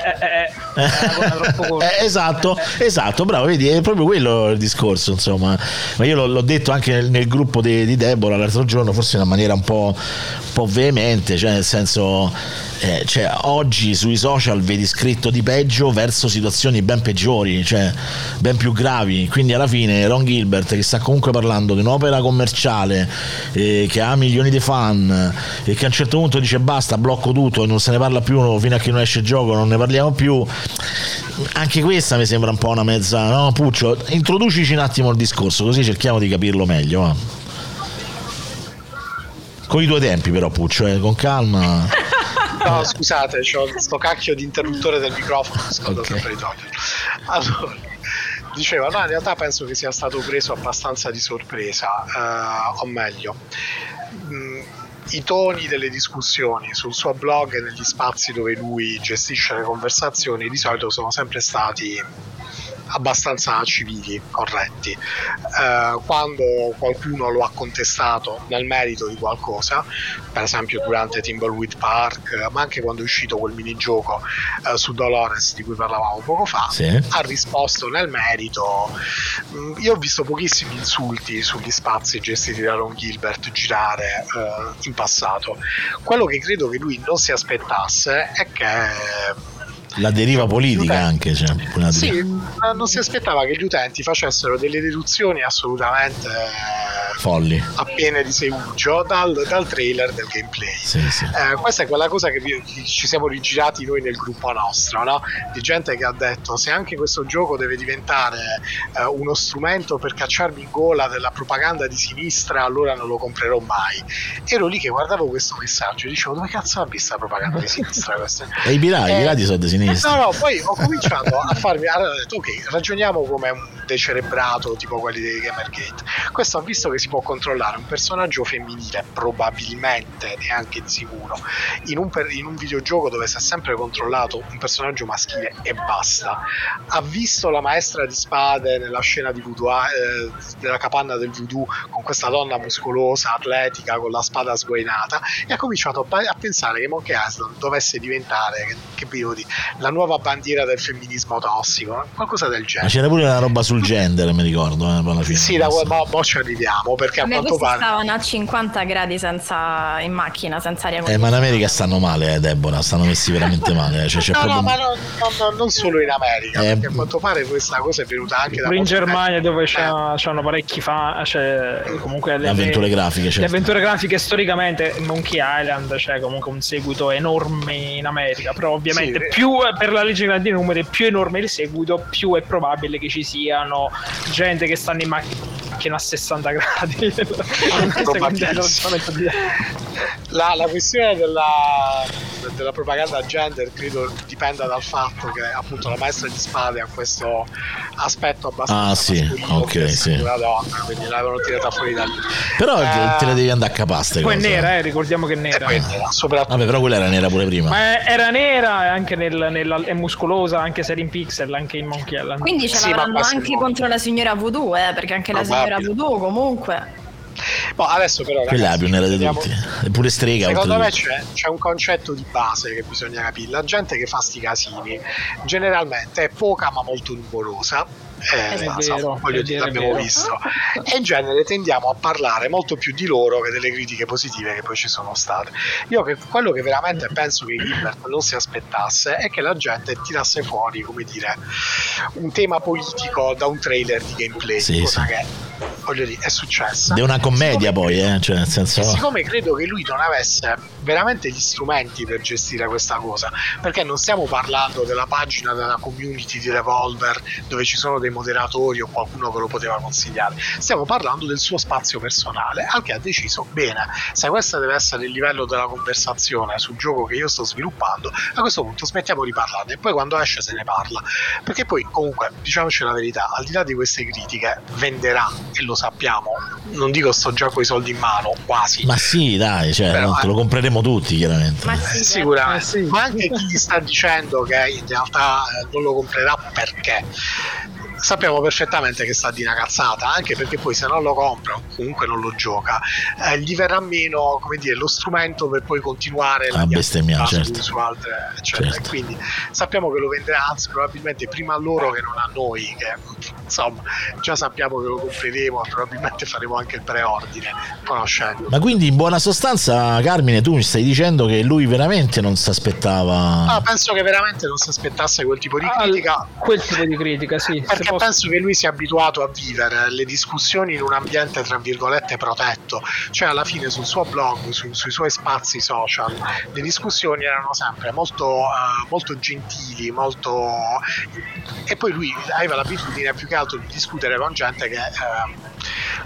la gonna troppo corta. Esatto, bravo, vedi, è proprio quello il discorso, insomma. Ma io l'ho detto anche nel gruppo di Deborah l'altro giorno, forse in una maniera un po' veemente, cioè nel senso cioè oggi sui social vedi scritto di peggio verso situazioni ben peggiori, cioè ben più gravi, quindi alla fine Ron Gilbert, che sta comunque parlando di un'opera commerciale che ha milioni di fan e che a un certo punto dice basta, blocco tutto e non se ne parla più fino a che non esce il gioco, non ne parliamo più, anche questa mi sembra un po' una mezza, no? Puccio, introducici un attimo il discorso così cerchiamo di capirlo meglio, con i tuoi tempi però, Puccio, con calma. No, scusate, c'ho sto cacchio di interruttore del microfono, sempre di toglierlo. Allora, dicevo, no, in realtà penso che sia stato preso abbastanza di sorpresa, o meglio, i toni delle discussioni sul suo blog e negli spazi dove lui gestisce le conversazioni di solito sono sempre stati abbastanza civili, corretti. Quando qualcuno lo ha contestato nel merito di qualcosa, per esempio durante Thimbleweed Park, ma anche quando è uscito quel minigioco su Dolores di cui parlavamo poco fa, ha risposto nel merito. Io ho visto pochissimi insulti sugli spazi gestiti da Ron Gilbert girare in passato. Quello che credo che lui non si aspettasse è che la deriva politica anche, cioè, sì, non si aspettava che gli utenti facessero delle deduzioni assolutamente folli, appiene di seugio dal trailer del gameplay. Questa è quella cosa che ci siamo rigirati noi nel gruppo nostro, no? Di gente che ha detto: se anche questo gioco deve diventare uno strumento per cacciarmi in gola della propaganda di sinistra, allora non lo comprerò mai. Ero lì che guardavo questo messaggio e dicevo: dove cazzo ha visto la propaganda di sinistra questa? E i pirati sono di sinistra. No, poi ho cominciato a farmi, allora ho detto: ok, ragioniamo come un decerebrato tipo quelli dei Gamergate. Questo ha visto che si può controllare un personaggio femminile, probabilmente, neanche di sicuro, in un videogioco dove si è sempre controllato un personaggio maschile e basta. Ha visto la maestra di spade nella scena di voodoo, della capanna del voodoo, con questa donna muscolosa, atletica, con la spada sguainata, e ha cominciato a pensare che Monkey Island dovesse diventare, che periodi, la nuova bandiera del femminismo tossico, qualcosa del genere. Ma c'era pure una roba sul gender, mi ricordo, alla fine. Sì, mo ci arriviamo, perché a quanto pare stavano a 50 gradi in macchina, senza aria condizionata. Ma in America stanno male, Deborah, stanno messi veramente male. Cioè, c'è no, ma non solo in America, perché a quanto pare questa cosa è venuta anche da in Germania, dove c'hanno parecchi comunque le avventure grafiche. Certo. Le avventure grafiche storicamente, Monkey Island, c'è comunque un seguito enorme in America, però ovviamente più per la legge grandi numeri, più enorme il seguito, più è probabile che ci siano gente che stanno in macchina a 60 gradi. La questione della propaganda gender credo dipenda dal fatto che appunto la maestra di spade ha questo aspetto abbastanza una donna, quindi l'avevano tirata fuori da lì. Però te la devi andare a capaste. Poi è nera, ricordiamo che è nera. Soprattutto. Vabbè, però quella era nera pure prima. Ma era nera e anche è muscolosa, anche se era in pixel, anche in Monkey Island. Quindi ce l'avranno anche contro la signora Voodoo, perché anche la signora Voodoo comunque. Adesso però quella è la più nera di tutti, è pure strega. Secondo me c'è un concetto di base che bisogna capire. La gente che fa sti casini generalmente è poca ma molto numorosa. L'abbiamo visto, e in genere tendiamo a parlare molto più di loro che delle critiche positive che poi ci sono state. Quello che veramente penso che Gilbert non si aspettasse è che la gente tirasse fuori, come dire, un tema politico da un trailer di gameplay, cosa che voglio dire è successa. È una commedia cioè nel senso. Siccome credo che lui non avesse veramente gli strumenti per gestire questa cosa, perché non stiamo parlando della pagina della community di Revolver dove ci sono dei moderatori o qualcuno che lo poteva consigliare, stiamo parlando del suo spazio personale, al che ha deciso: bene, se questo deve essere il livello della conversazione sul gioco che io sto sviluppando, a questo punto smettiamo di parlarne e poi quando esce se ne parla, perché poi comunque diciamoci la verità, al di là di queste critiche venderà, e lo sappiamo, non dico sto già coi soldi in mano, quasi, ma sì dai, cioè, però, lo compreremo tutti chiaramente, ma sicuramente, ma anche chi gli sta dicendo che in realtà non lo comprerà, perché sappiamo perfettamente che sta di una cazzata, anche perché poi se non lo compra o comunque non lo gioca, gli verrà meno, come dire, lo strumento per poi continuare la bestemmia, su altre, eccetera. Certo. Quindi sappiamo che lo venderà, anzi probabilmente prima a loro che non a noi, che insomma già sappiamo che lo compreremo, probabilmente faremo anche il preordine conoscendo. Ma quindi in buona sostanza, Carmine, tu mi stai dicendo che lui veramente non si aspettava? No, penso che veramente non si aspettasse quel tipo di critica. Quel tipo di critica, sì. Perché penso che lui sia abituato a vivere le discussioni in un ambiente tra virgolette protetto, cioè alla fine sul suo blog, sui suoi spazi social, le discussioni erano sempre molto gentili, e poi lui aveva l'abitudine più che altro di discutere con gente che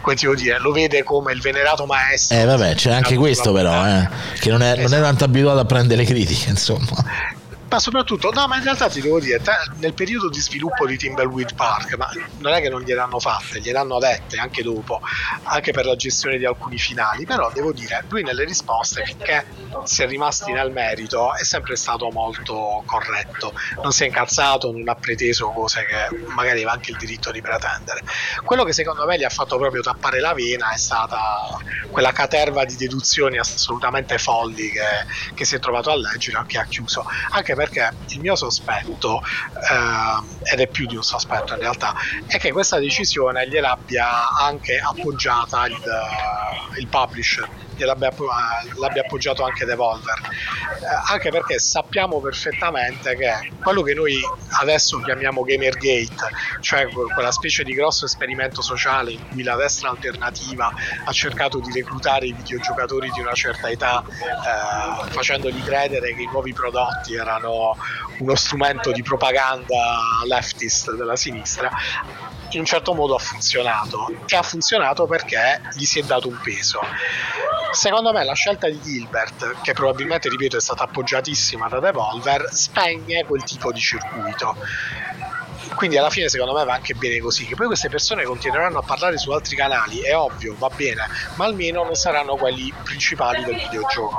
come ti devo dire, lo vede come il venerato maestro. Vabbè, c'è anche questo però, che non è tanto abituato a prendere le critiche, insomma. Ma soprattutto, no, ma in realtà ti devo dire, nel periodo di sviluppo di Thimbleweed Park, ma non è che non gliel'hanno fatte, gliel'hanno dette anche dopo, anche per la gestione di alcuni finali, però devo dire, lui nelle risposte, finché si è rimasti nel merito, è sempre stato molto corretto, non si è incazzato, non ha preteso cose che magari aveva anche il diritto di pretendere. Quello che secondo me gli ha fatto proprio tappare la vena è stata quella caterva di deduzioni assolutamente folli che si è trovato a leggere, che ha chiuso, anche perché il mio sospetto, ed è più di un sospetto in realtà, è che questa decisione gliel'abbia anche appoggiata il publisher, l'abbia appoggiato anche Devolver, anche perché sappiamo perfettamente che quello che noi adesso chiamiamo Gamergate, cioè quella specie di grosso esperimento sociale in cui la destra alternativa ha cercato di reclutare i videogiocatori di una certa età, facendogli credere che i nuovi prodotti erano uno strumento di propaganda leftist della sinistra, in un certo modo ha funzionato, e ha funzionato perché gli si è dato un peso. Secondo me la scelta di Gilbert, che probabilmente, ripeto, è stata appoggiatissima da Devolver, spegne quel tipo di circuito. Quindi alla fine secondo me va anche bene così, che poi queste persone continueranno a parlare su altri canali, è ovvio, va bene, ma almeno non saranno quelli principali del videogioco.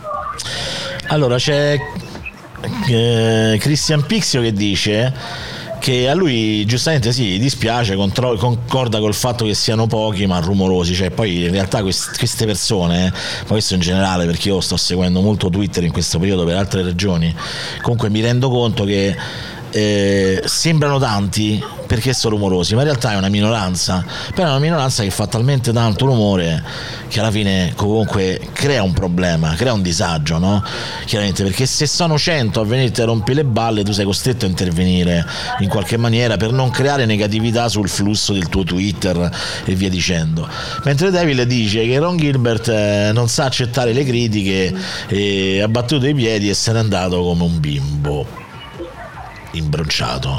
Allora c'è Christian Pixio che dice che a lui giustamente sì, dispiace, concorda col fatto che siano pochi ma rumorosi, cioè poi in realtà queste persone, ma questo in generale perché io sto seguendo molto Twitter in questo periodo per altre ragioni, comunque mi rendo conto che sembrano tanti perché sono rumorosi, ma in realtà è una minoranza, però è una minoranza che fa talmente tanto rumore che alla fine comunque crea un problema, crea un disagio, no? Chiaramente, perché se sono 100 a venirti a rompere le balle, tu sei costretto a intervenire in qualche maniera per non creare negatività sul flusso del tuo Twitter e via dicendo. Mentre Devil dice che Ron Gilbert non sa accettare le critiche e ha battuto i piedi e se n'è andato come un bimbo imbronciato.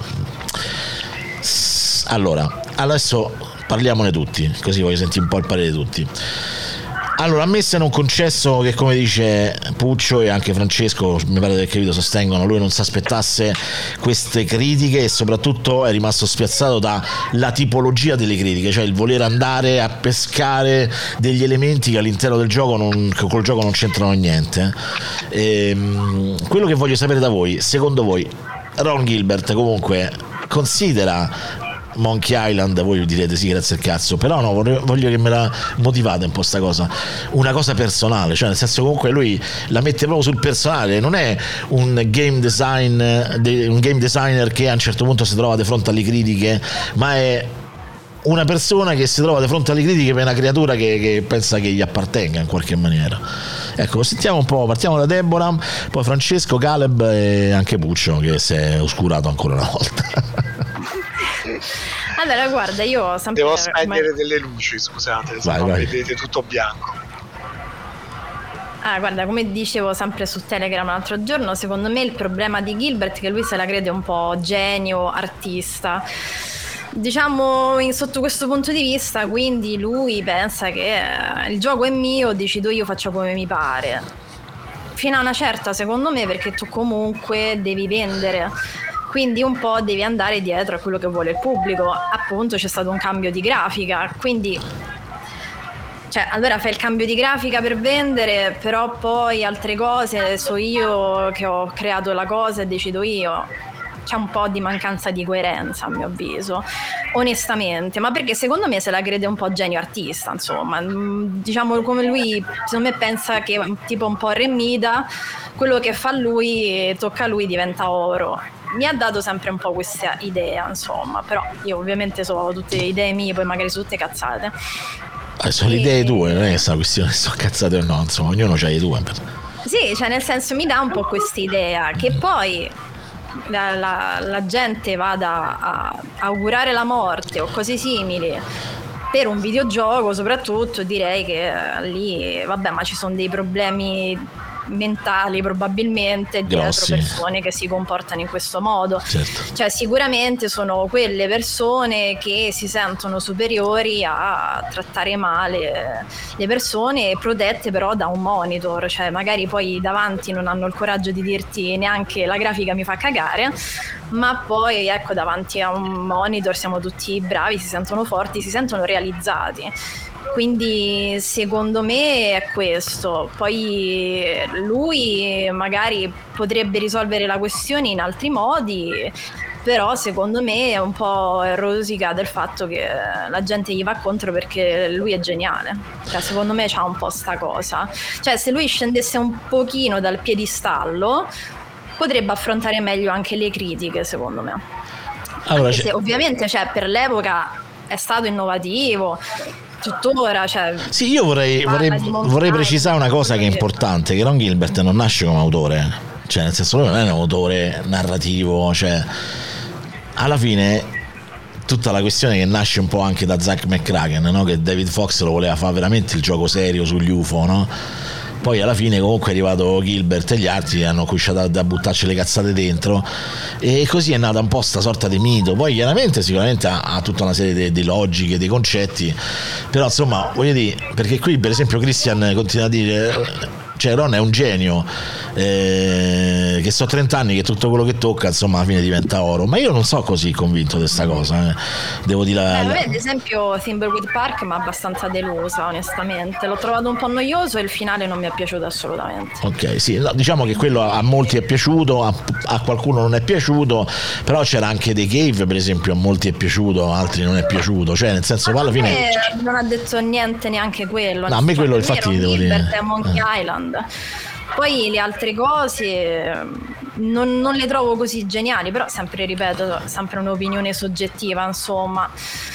Allora, adesso parliamone tutti, così voglio sentire un po' il parere di tutti. Allora, a me se non concesso che, come dice Puccio e anche Francesco, mi pare di aver capito, sostengono, lui non si aspettasse queste critiche e soprattutto è rimasto spiazzato dalla tipologia delle critiche, cioè il voler andare a pescare degli elementi che all'interno del gioco col gioco non c'entrano niente. Quello che voglio sapere da voi, secondo voi Ron Gilbert comunque considera Monkey Island, voi direte sì, grazie al cazzo, però no, voglio che me la motivate un po' sta cosa, una cosa personale, cioè nel senso comunque lui la mette proprio sul personale, non è un game designer che a un certo punto si trova di fronte alle critiche, ma è una persona che si trova di fronte alle critiche per una creatura che pensa che gli appartenga in qualche maniera. Ecco, sentiamo un po', partiamo da Deborah, poi Francesco, Caleb e anche Puccio che si è oscurato ancora una volta. Allora, guarda, io sempre devo spegnere delle luci, scusate, se no vedete tutto bianco. Guarda, come dicevo sempre su Telegram l'altro giorno, secondo me il problema di Gilbert è che lui se la crede un po' genio, artista. Diciamo sotto questo punto di vista, quindi lui pensa che il gioco è mio, decido io, faccio come mi pare. Fino a una certa, secondo me, perché tu comunque devi vendere. Quindi un po' devi andare dietro a quello che vuole il pubblico. Appunto c'è stato un cambio di grafica, quindi allora fai il cambio di grafica per vendere, però poi altre cose so io che ho creato la cosa e decido io. C'è un po' di mancanza di coerenza a mio avviso, onestamente, ma perché secondo me se la crede un po' genio artista, insomma, diciamo come lui, secondo me pensa che tipo un po' Remida, quello che fa lui, tocca a lui, diventa oro. Mi ha dato sempre un po' questa idea, insomma, però io ovviamente so tutte idee mie, poi magari sono tutte cazzate. Sono le idee tue, non è che sta questione se sono cazzate o no, insomma, ognuno ha le tue. Sì, cioè nel senso mi dà un po' questa idea che poi la gente vada a augurare la morte o cose simili per un videogioco, soprattutto direi che lì vabbè, ma ci sono dei problemi mentali probabilmente dietro persone che si comportano in questo modo. Certo. Cioè sicuramente sono quelle persone che si sentono superiori a trattare male le persone, protette però da un monitor, cioè magari poi davanti non hanno il coraggio di dirti neanche la grafica mi fa cagare, ma poi ecco davanti a un monitor siamo tutti bravi, si sentono forti, si sentono realizzati. Quindi secondo me è questo. Poi lui magari potrebbe risolvere la questione in altri modi, però secondo me è un po' rosica del fatto che la gente gli va contro perché lui è geniale. Cioè secondo me c'ha un po' sta cosa. Cioè se lui scendesse un pochino dal piedistallo potrebbe affrontare meglio anche le critiche, secondo me. Allora, se, ovviamente cioè, per l'epoca è stato innovativo, tuttora, cioè, sì, io vorrei precisare una cosa che è importante, che Ron Gilbert non nasce come autore, cioè nel senso lui non è un autore narrativo, cioè alla fine tutta la questione che nasce un po' anche da Zack McCracken, no? Che David Fox lo voleva fare veramente il gioco serio sugli UFO, no? Poi alla fine comunque è arrivato Gilbert e gli altri hanno cominciato a buttarci le cazzate dentro e così è nata un po' sta sorta di mito. Poi chiaramente sicuramente ha tutta una serie di logiche, dei concetti, però insomma voglio dire, perché qui per esempio Christian continua a dire cioè Ron è un genio, che so 30 anni che tutto quello che tocca insomma alla fine diventa oro, ma io non so così convinto di questa cosa, devo dire ad esempio Thimbleweed Park mi ha abbastanza delusa onestamente, l'ho trovato un po' noioso e il finale non mi è piaciuto assolutamente. Ok, sì, no, diciamo che quello a molti è piaciuto, a qualcuno non è piaciuto, però c'era anche The Cave per esempio, a molti è piaciuto, a altri non è piaciuto, cioè nel senso alla fine non ha detto niente neanche quello. No, a me quello infatti devo dire è Monkey Island. Poi le altre cose non le trovo così geniali, però sempre, ripeto, sempre un'opinione soggettiva, insomma.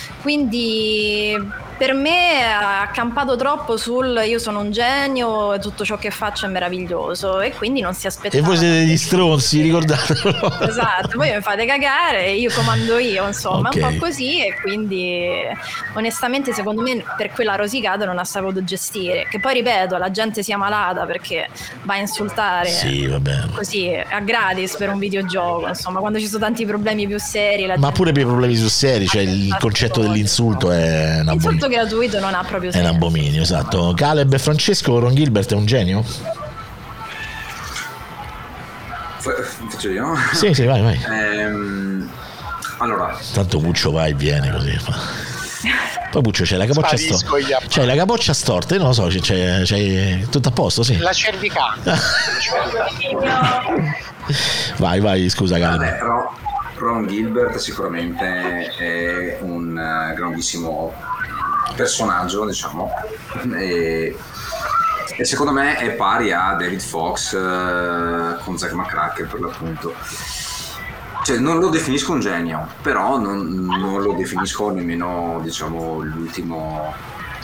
Quindi per me ha campato troppo sul io sono un genio, tutto ciò che faccio è meraviglioso, e quindi non si aspettava. E voi siete degli stronzi, ricordatelo. Esatto, voi mi fate cagare, io comando io, insomma, okay. Un po' così, e quindi onestamente secondo me per quella rosicata non ha saputo gestire, che poi ripeto, la gente sia malata perché va a insultare così a gratis per un videogioco, insomma, quando ci sono tanti problemi più seri ma pure per i problemi più seri, cioè il concetto dell'insulto è un insulto gratuito, non ha proprio senso. È un abominio, esatto. Caleb e Francesco, Ron Gilbert è un genio? Faccio io? Sì, vai. Allora, tanto Puccio va e viene così. Poi Puccio c'è la capoccia storta. C'è la capoccia storta, non lo so, c'è tutto a posto, sì. La cervicale. Vai, scusa Caleb. Ron Gilbert sicuramente è un grandissimo personaggio, diciamo, e secondo me è pari a David Fox con Zack McCracken per l'appunto. Cioè non lo definisco un genio, però non lo definisco nemmeno, diciamo, l'ultimo.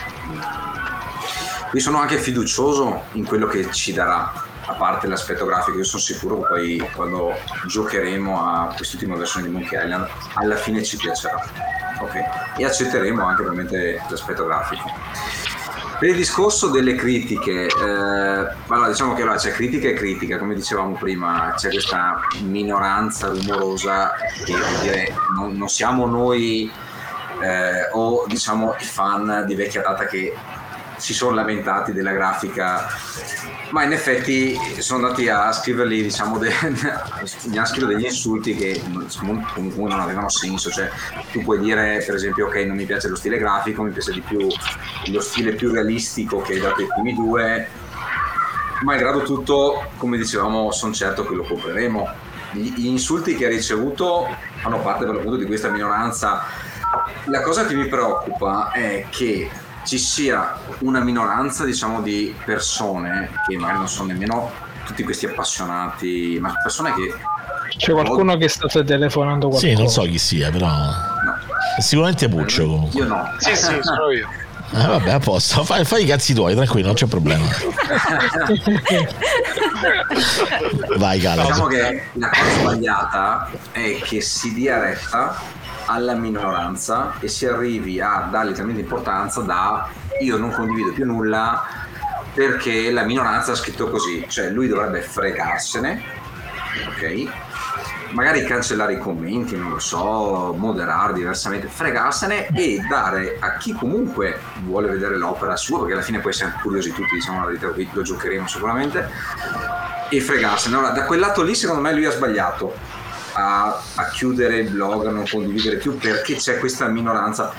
Io sono anche fiducioso in quello che ci darà. A parte l'aspetto grafico, io sono sicuro che poi quando giocheremo a quest'ultima versione di Monkey Island alla fine ci piacerà, ok? E accetteremo anche ovviamente l'aspetto grafico. Per il discorso delle critiche, allora diciamo che c'è critica e critica, come dicevamo prima, c'è questa minoranza rumorosa che vuol dire non siamo noi o diciamo i fan di vecchia data che si sono lamentati della grafica, ma in effetti sono andati a scriverli, diciamo, gli hanno scritto degli insulti che comunque non avevano senso. Cioè tu puoi dire per esempio ok, non mi piace lo stile grafico, mi piace di più lo stile più realistico che hai dato i primi due, malgrado tutto, come dicevamo, sono certo che lo compreremo. Gli insulti che ha ricevuto fanno parte per l'appunto di questa minoranza. La cosa che mi preoccupa è che ci sia una minoranza, diciamo, di persone che magari non sono nemmeno tutti questi appassionati, ma persone che c'è qualcuno che sta telefonando qualcosa. Sì, non so chi sia, però no. Sicuramente Puccio comunque. Io no. Sì, sono io. Vabbè, a posto, fai i cazzi tuoi, tranquillo, non c'è problema. Vai Gala. Diciamo che la cosa sbagliata è che si dia retta alla minoranza e si arrivi a dargli talmente importanza da io non condivido più nulla perché la minoranza ha scritto così, cioè lui dovrebbe fregarsene, ok? Magari cancellare i commenti, non lo so, moderare diversamente, fregarsene e dare a chi comunque vuole vedere l'opera sua, perché alla fine poi siamo curiosi tutti, diciamo la verità, lo giocheremo sicuramente, e fregarsene. Allora, da quel lato lì secondo me lui ha sbagliato a chiudere il blog, a non condividere più, perché c'è questa minoranza,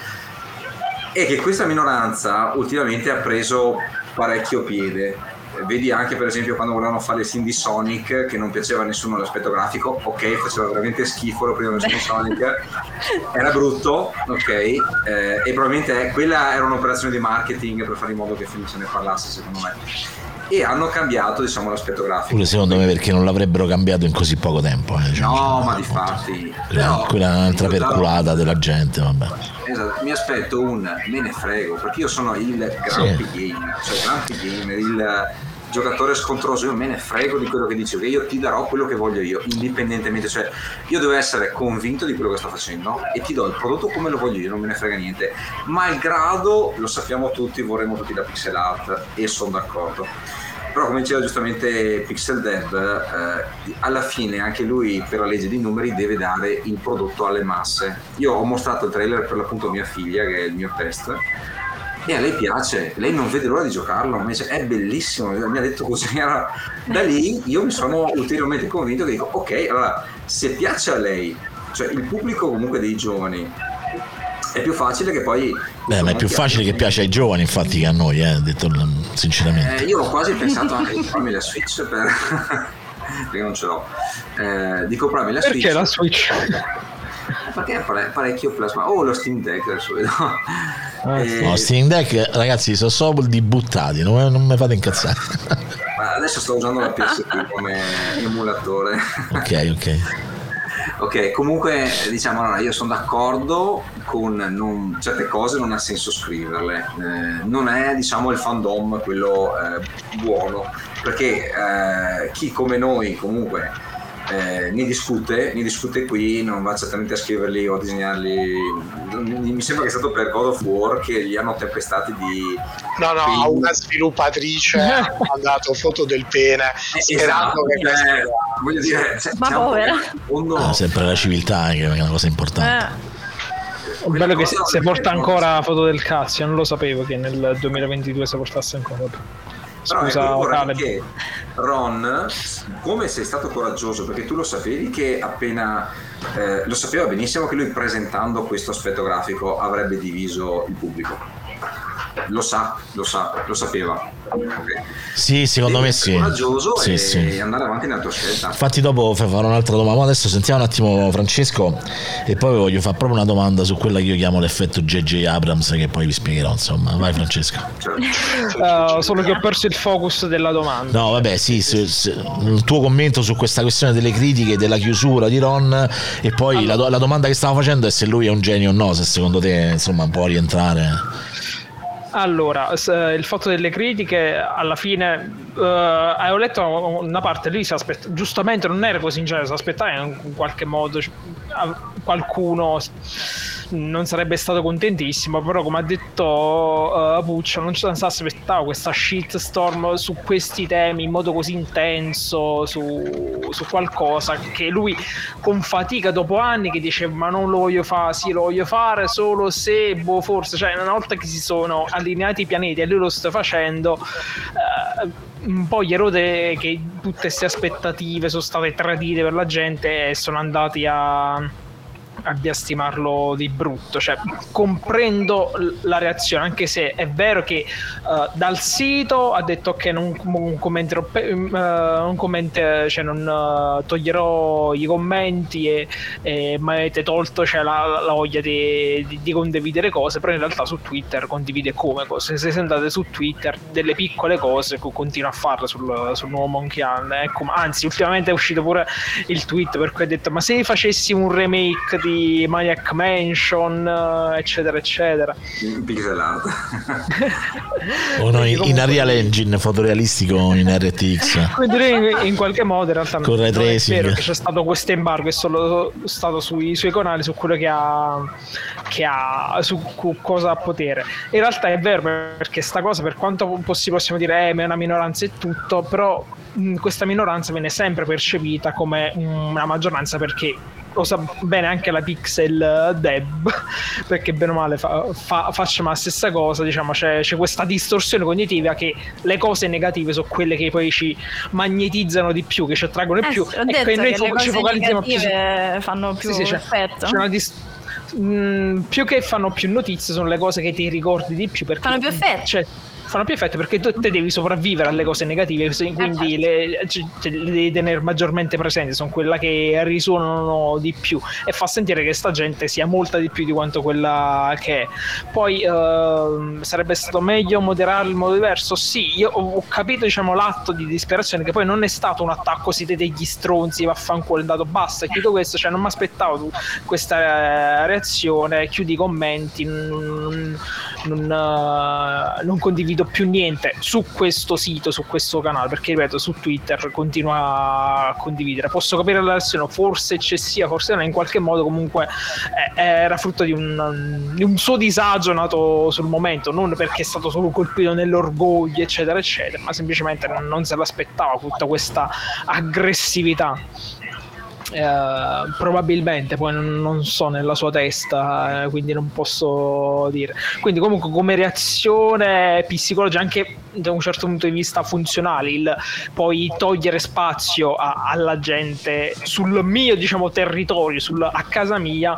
e che questa minoranza ultimamente ha preso parecchio piede. Vedi anche per esempio quando volevano fare il film di Sonic, che non piaceva a nessuno l'aspetto grafico, ok, faceva veramente schifo la prima versione di Sonic, era brutto, ok, e probabilmente quella era un'operazione di marketing per fare in modo che il film se ne parlasse, secondo me, e hanno cambiato, diciamo, l'aspetto grafico. Pure secondo me, perché non l'avrebbero cambiato in così poco tempo, diciamo, no, ma difatti quella è un'altra perculata della gente, vabbè. Esatto, mi aspetto un me ne frego, perché io sono il grumpy gamer, cioè grumpy gamer, il giocatore scontroso, io me ne frego di quello che dice, che io ti darò quello che voglio io, indipendentemente, cioè io devo essere convinto di quello che sto facendo e ti do il prodotto come lo voglio io, non me ne frega niente, malgrado, lo sappiamo tutti, vorremmo tutti la pixel art, e sono d'accordo. Però come diceva giustamente Pixel Dev, alla fine anche lui per la legge dei numeri deve dare il prodotto alle masse. Io ho mostrato il trailer per l'appunto a mia figlia, che è il mio test, e a lei piace, lei non vede l'ora di giocarlo, mi dice è bellissimo, mi ha detto così. Allora, da lì io mi sono ulteriormente convinto che dico ok, allora se piace a lei, cioè il pubblico comunque dei giovani, è più facile che poi... ma è più facile che piace ai giovani infatti che a noi, detto sinceramente. Io ho quasi pensato anche di comprarmi la Switch perché non ce l'ho, di comprarmi la Switch. Perché la Switch? Perché è parecchio plasma. Lo Steam Deck adesso vedo. No, Steam Deck ragazzi sono soldi buttati, non mi fate incazzare. Adesso sto usando la PSP come emulatore. Ok, comunque diciamo, allora io sono d'accordo con certe cose non ha senso scriverle, non è, diciamo, il fandom quello buono, perché chi come noi comunque ne discute qui, non va certamente a scriverli o a disegnarli. Mi sembra che è stato per God of War che gli hanno tempestati di a una sviluppatrice ha mandato foto del pene sperando che voglio dire, ma povera, sempre la civiltà che è una cosa importante. Bello che si porta ancora foto del cazzo, non lo sapevo che nel 2022 si portasse ancora. Scusa, che Ron, come sei stato coraggioso, perché tu lo sapevi che appena lo sapeva benissimo che lui presentando questo aspetto grafico avrebbe diviso il pubblico. Lo sapeva. Okay. Sì, secondo me sì. Coraggioso sì. E andare avanti nella tua scelta. Infatti dopo farò un'altra domanda. Adesso sentiamo un attimo Francesco e poi voglio fare proprio una domanda su quella che io chiamo l'effetto J.J. Abrams, che poi vi spiegherò, insomma. Vai Francesco. Solo che ho perso il focus della domanda. No, vabbè, sì, il tuo commento su questa questione delle critiche, della chiusura di Ron, e poi la domanda che stavo facendo è se lui è un genio o no, se secondo te, insomma, può rientrare. Allora, il fatto delle critiche, alla fine ho letto una parte lì, giustamente non era così sincero, si aspettava in qualche modo qualcuno non sarebbe stato contentissimo, però come ha detto Puccio, non si aspettava questa shitstorm su questi temi in modo così intenso, su qualcosa che lui con fatica dopo anni che diceva ma non lo voglio fare, sì lo voglio fare solo se forse, cioè una volta che si sono allineati i pianeti e lui lo sta facendo, un po' gli erode che tutte queste aspettative sono state tradite per la gente e sono andati a biastimarlo di brutto. Cioè comprendo la reazione, anche se è vero che dal sito ha detto che non commenterò, cioè non toglierò i commenti e mi avete tolto, cioè, la voglia di condividere cose, però in realtà su Twitter condivide come cose. Se andate su Twitter delle piccole cose continua a farle sul nuovo Monkey Island, anzi ultimamente è uscito pure il tweet per cui ha detto ma se facessimo un remake tutti Maniac Mansion, eccetera eccetera. Pixel art. O no, in Unreal Engine fotorealistico in RTX. Quindi in qualche modo in realtà con ray tracing. È vero che c'è stato questo embargo, è solo stato sui suoi canali, su quello che ha su cosa ha potere. In realtà è vero, perché sta cosa, per quanto possiamo dire è una minoranza e tutto, però questa minoranza viene sempre percepita come una maggioranza, perché lo sa bene anche la Pixel Deb, perché bene o male facciamo la stessa cosa, diciamo, c'è questa distorsione cognitiva che le cose negative sono quelle che poi ci magnetizzano di più, che ci attraggono di più, e che noi ci focalizziamo più, fanno più effetto. C'è una più che fanno più notizie, sono le cose che ti ricordi di più, perché fanno più effetto. Fanno più effetto perché tu te devi sopravvivere alle cose negative, quindi le devi tenere maggiormente presenti, sono quella che risuonano di più, e fa sentire che sta gente sia molta di più di quanto quella che è. Poi sarebbe stato meglio moderarlo in modo diverso? Sì, io ho capito, diciamo, l'atto di disperazione, che poi non è stato un attacco, siete degli stronzi, vaffanculo, è andato, basta, chiudo questo, cioè non mi aspettavo questa reazione, chiudi i commenti, non condivido più niente su questo sito, su questo canale, perché ripeto, su Twitter continua a condividere. Posso capire la reazione, forse eccessiva, forse non, in qualche modo comunque era frutto di un suo disagio nato sul momento, non perché è stato solo colpito nell'orgoglio eccetera eccetera, ma semplicemente non se l'aspettava tutta questa aggressività. Probabilmente, poi non so nella sua testa, quindi non posso dire. Quindi comunque come reazione psicologica, anche da un certo punto di vista funzionale, il poi togliere spazio alla gente sul mio, diciamo, territorio, a casa mia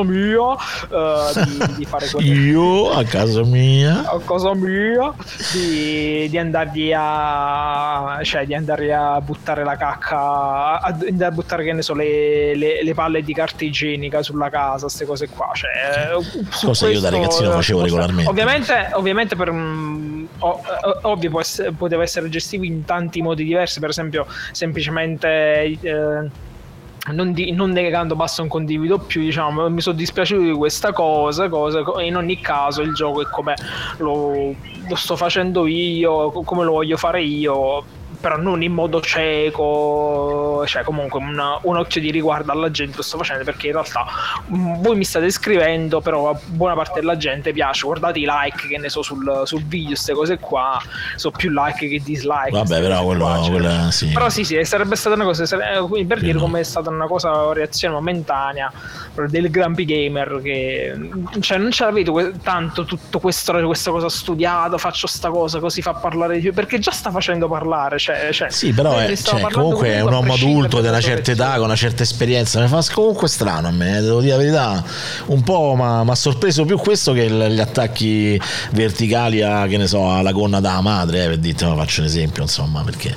di fare quello. Io a casa mia di andargli a buttare la cacca, a buttare, che ne so, le palle di carta igienica sulla casa, queste cose qua, cioè, cosa io da ragazzino facevo regolarmente. Ovviamente per ovvio poteva essere gestito in tanti modi diversi, per esempio semplicemente non negando, basta, non condivido più, diciamo, mi sono dispiaciuto di questa cosa, in ogni caso il gioco è come lo sto facendo io, come lo voglio fare io, però non in modo cieco, cioè comunque un occhio di riguardo alla gente lo sto facendo, perché in realtà voi mi state scrivendo, però a buona parte della gente piace, guardate i like, che ne so, sul video, queste cose qua, so più like che dislike. Vabbè, però quella sì. Però sì, sarebbe stata una cosa, per dire come è stata una cosa, reazione momentanea del Grumpy Gamer, che cioè non ce l'avete tanto tutto questa cosa studiata, faccio sta cosa così fa parlare di più, perché già sta facendo parlare. Sì, però comunque è un uomo adulto di una certa età, con una certa esperienza. Mi fa comunque strano a me, devo dire la verità. Un po' mi ha sorpreso più questo che gli attacchi verticali a, che ne so, alla gonna della madre, per dirti, ma faccio un esempio, insomma, perché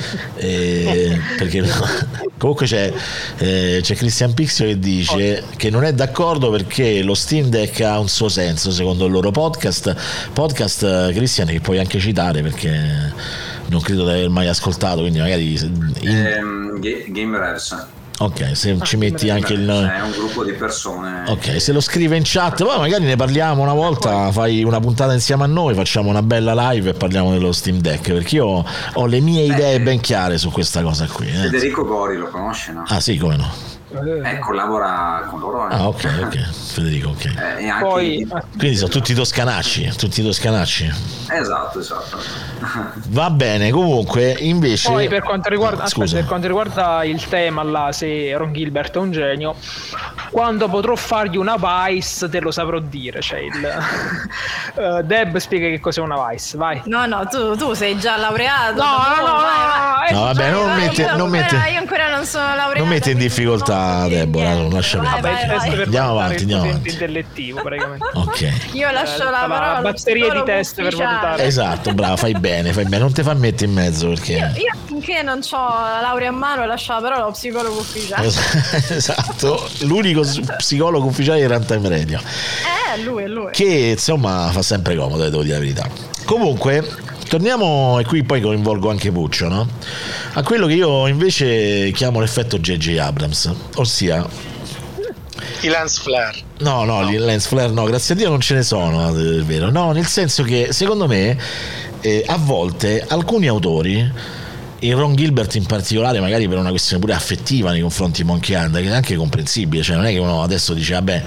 comunque c'è Christian Pixio che dice che non è d'accordo perché lo Steam Deck ha un suo senso, secondo il loro podcast, Christian, che puoi anche citare perché non credo di aver mai ascoltato, quindi magari Gamers. Ok, se ci metti anche il... È un gruppo di persone. Ok, se lo scrive in chat, poi magari ne parliamo una volta, fai una puntata insieme a noi, facciamo una bella live e parliamo dello Steam Deck, perché io ho le mie idee ben chiare su questa cosa qui. Federico Gori lo conosci, no? Ah sì, come no? Collabora con loro. Ah, ok, Federico, ok. E anche poi, quindi sono tutti toscanacci. Esatto. Va bene, comunque invece. Poi per quanto riguarda il tema là, se Ron Gilbert è un genio, quando potrò fargli una Vice te lo saprò dire. Cioè Deb, spiega che cos'è una Vice, vai. No, tu sei già laureato. No, vabbè, non mette io ancora non sono laureato. Non mette in difficoltà Deborah, lascia perdere. Andiamo avanti. Intellettivo, praticamente. Ok. Io lascio la parola batteria di test per valutare. Esatto, brava, fai bene, non ti fa mettere in mezzo, perché io finché non ho la laurea a mano lascio la parola allo psicologo ufficiale. Esatto, l'unico psicologo ufficiale di Runtime Radio. Lui. Che insomma fa sempre comodo, devo dire la verità. Comunque torniamo, e qui poi coinvolgo anche Puccio, no? A quello che io invece chiamo l'effetto J.J. Abrams, ossia I lens flare. No, i lens flare no, grazie a Dio non ce ne sono, è vero. No, nel senso che secondo me a volte alcuni autori, il Ron Gilbert in particolare, magari per una questione pure affettiva nei confronti di Monkey Island, che è anche comprensibile, cioè non è che uno adesso dice vabbè,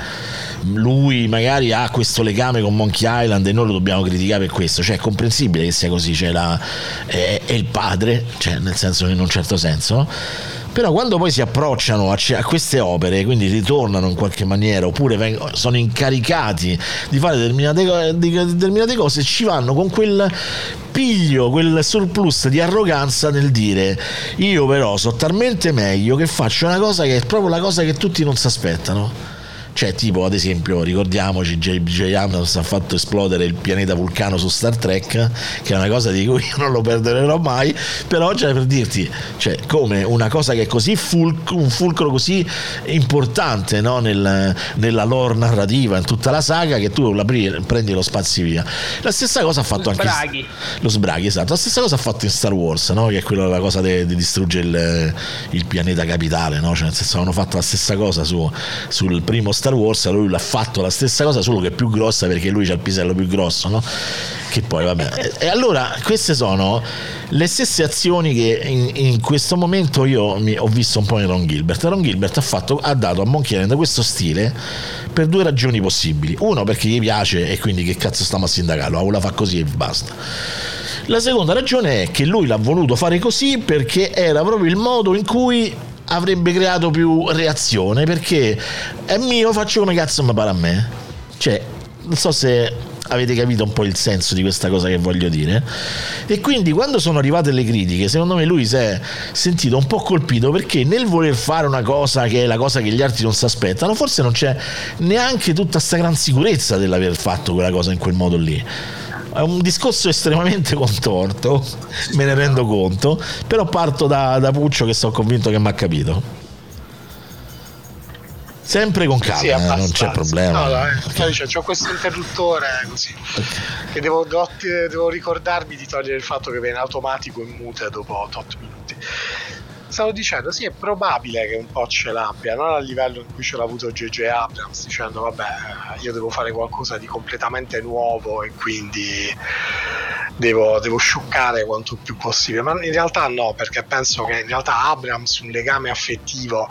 lui magari ha questo legame con Monkey Island e noi lo dobbiamo criticare per questo, cioè è comprensibile che sia così, cioè è il padre, cioè nel senso, in un certo senso, no? Però quando poi si approcciano a queste opere, quindi ritornano in qualche maniera oppure sono incaricati di fare determinate cose, ci vanno con quel piglio, quel surplus di arroganza nel dire io però so talmente meglio che faccio una cosa che è proprio la cosa che tutti non si aspettano. Cioè, tipo, ad esempio, ricordiamoci, J.J. Abrams ha fatto esplodere il pianeta Vulcano su Star Trek, che è una cosa di cui io non lo perderò mai, però cioè, per dirti, cioè, come una cosa che è così un fulcro così importante, no? Nella lore narrativa, in tutta la saga, che tu la prendi lo spazi via. La stessa cosa ha fatto anche lo sbraghi, esatto. La stessa cosa ha fatto in Star Wars, no? Che è quella la cosa di distruggere il pianeta capitale, no? Cioè, nel senso, hanno fatto la stessa cosa sul primo Star Wars, lui l'ha fatto la stessa cosa, solo che è più grossa perché lui c'ha il pisello più grosso, no? Che poi vabbè. E allora queste sono le stesse azioni che in questo momento io ho visto un po' in Ron Gilbert. Ron Gilbert ha dato a Monkey Island questo stile per due ragioni possibili: uno, perché gli piace e quindi che cazzo stiamo a sindacarlo, la fa così e basta. La seconda ragione è che lui l'ha voluto fare così perché era proprio il modo in cui avrebbe creato più reazione, perché è mio, faccio come cazzo mi pare a me. Cioè, non so se avete capito un po' il senso di questa cosa che voglio dire. E quindi quando sono arrivate le critiche, secondo me lui si è sentito un po' colpito, perché nel voler fare una cosa che è la cosa che gli altri non si aspettano, forse non c'è neanche tutta sta gran sicurezza dell'aver fatto quella cosa in quel modo lì. È un discorso estremamente contorto, me ne rendo conto, però parto da Puccio, che sono convinto che mi ha capito. Sempre con calma, non c'è problema. C'ho questo interruttore così, che devo ricordarmi di togliere il fatto che viene automatico in mute dopo 8 minuti. Stavo dicendo, sì, è probabile che un po' ce l'abbia, non al livello in cui ce l'ha avuto J.J. Abrams, dicendo vabbè, io devo fare qualcosa di completamente nuovo e quindi devo scioccare quanto più possibile, ma in realtà no, perché penso che in realtà Abrams un legame affettivo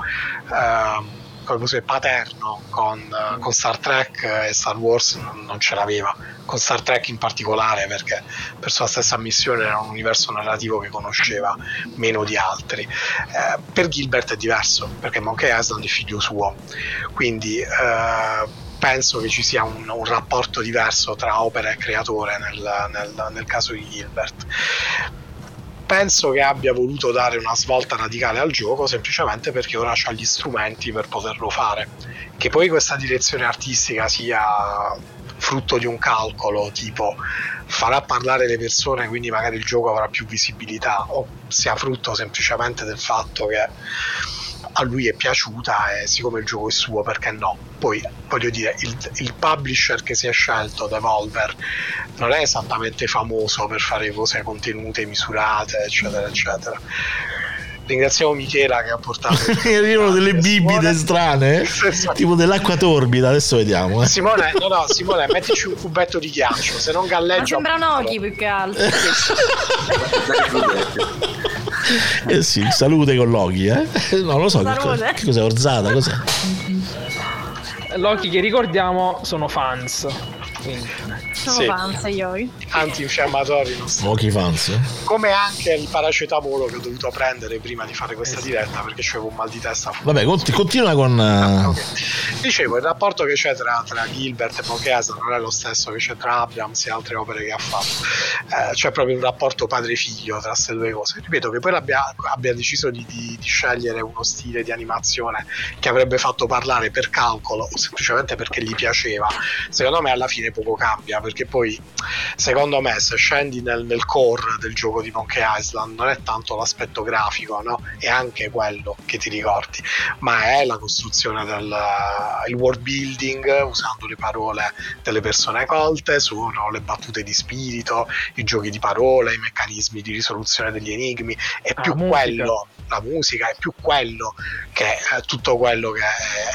paterno con Star Trek e Star Wars non ce l'aveva, con Star Trek in particolare, perché per sua stessa ammissione era un universo narrativo che conosceva meno di altri. Per Gilbert è diverso, perché Monkey Island è figlio suo, quindi penso che ci sia un rapporto diverso tra opera e creatore nel caso di Gilbert. Penso che abbia voluto dare una svolta radicale al gioco semplicemente perché ora ha gli strumenti per poterlo fare. Che poi questa direzione artistica sia frutto di un calcolo, tipo farà parlare le persone, quindi magari il gioco avrà più visibilità, o sia frutto semplicemente del fatto che a lui è piaciuta e siccome il gioco è suo, perché no? Poi voglio dire, il publisher che si è scelto, Devolver, non è esattamente famoso per fare cose contenute, misurate, eccetera eccetera. Ringraziamo Michela che ha portato arrivano delle bibite strane, tipo dell'acqua torbida, adesso vediamo. Simone, Simone, mettici un cubetto di ghiaccio, se non galleggia. Ma sembra un Oki più che altro. Sì, salute con Loki, no, lo so, che cos'è, orzata, cos'è? Loki, che ricordiamo, sono fans. Sono fans io. Antinfiammatori Loki fans. Come anche il paracetamolo che ho dovuto prendere prima di fare questa diretta perché c'avevo un mal di testa. Vabbè, continua con okay. Dicevo, il rapporto che c'è tra Gilbert e Monkey Island non è lo stesso che c'è tra Abrams e altre opere che ha fatto. C'è proprio un rapporto padre-figlio tra queste due cose. Ripeto che poi abbia deciso di scegliere uno stile di animazione che avrebbe fatto parlare per calcolo o semplicemente perché gli piaceva. Secondo me alla fine poco cambia, perché poi secondo me se scendi nel core del gioco di Monkey Island non è tanto l'aspetto grafico, no? È anche quello che ti ricordi, ma è la costruzione il world building usando le parole delle persone colte, sono le battute di spirito, i giochi di parole, i meccanismi di risoluzione degli enigmi, è più quello, la musica è più quello che tutto quello che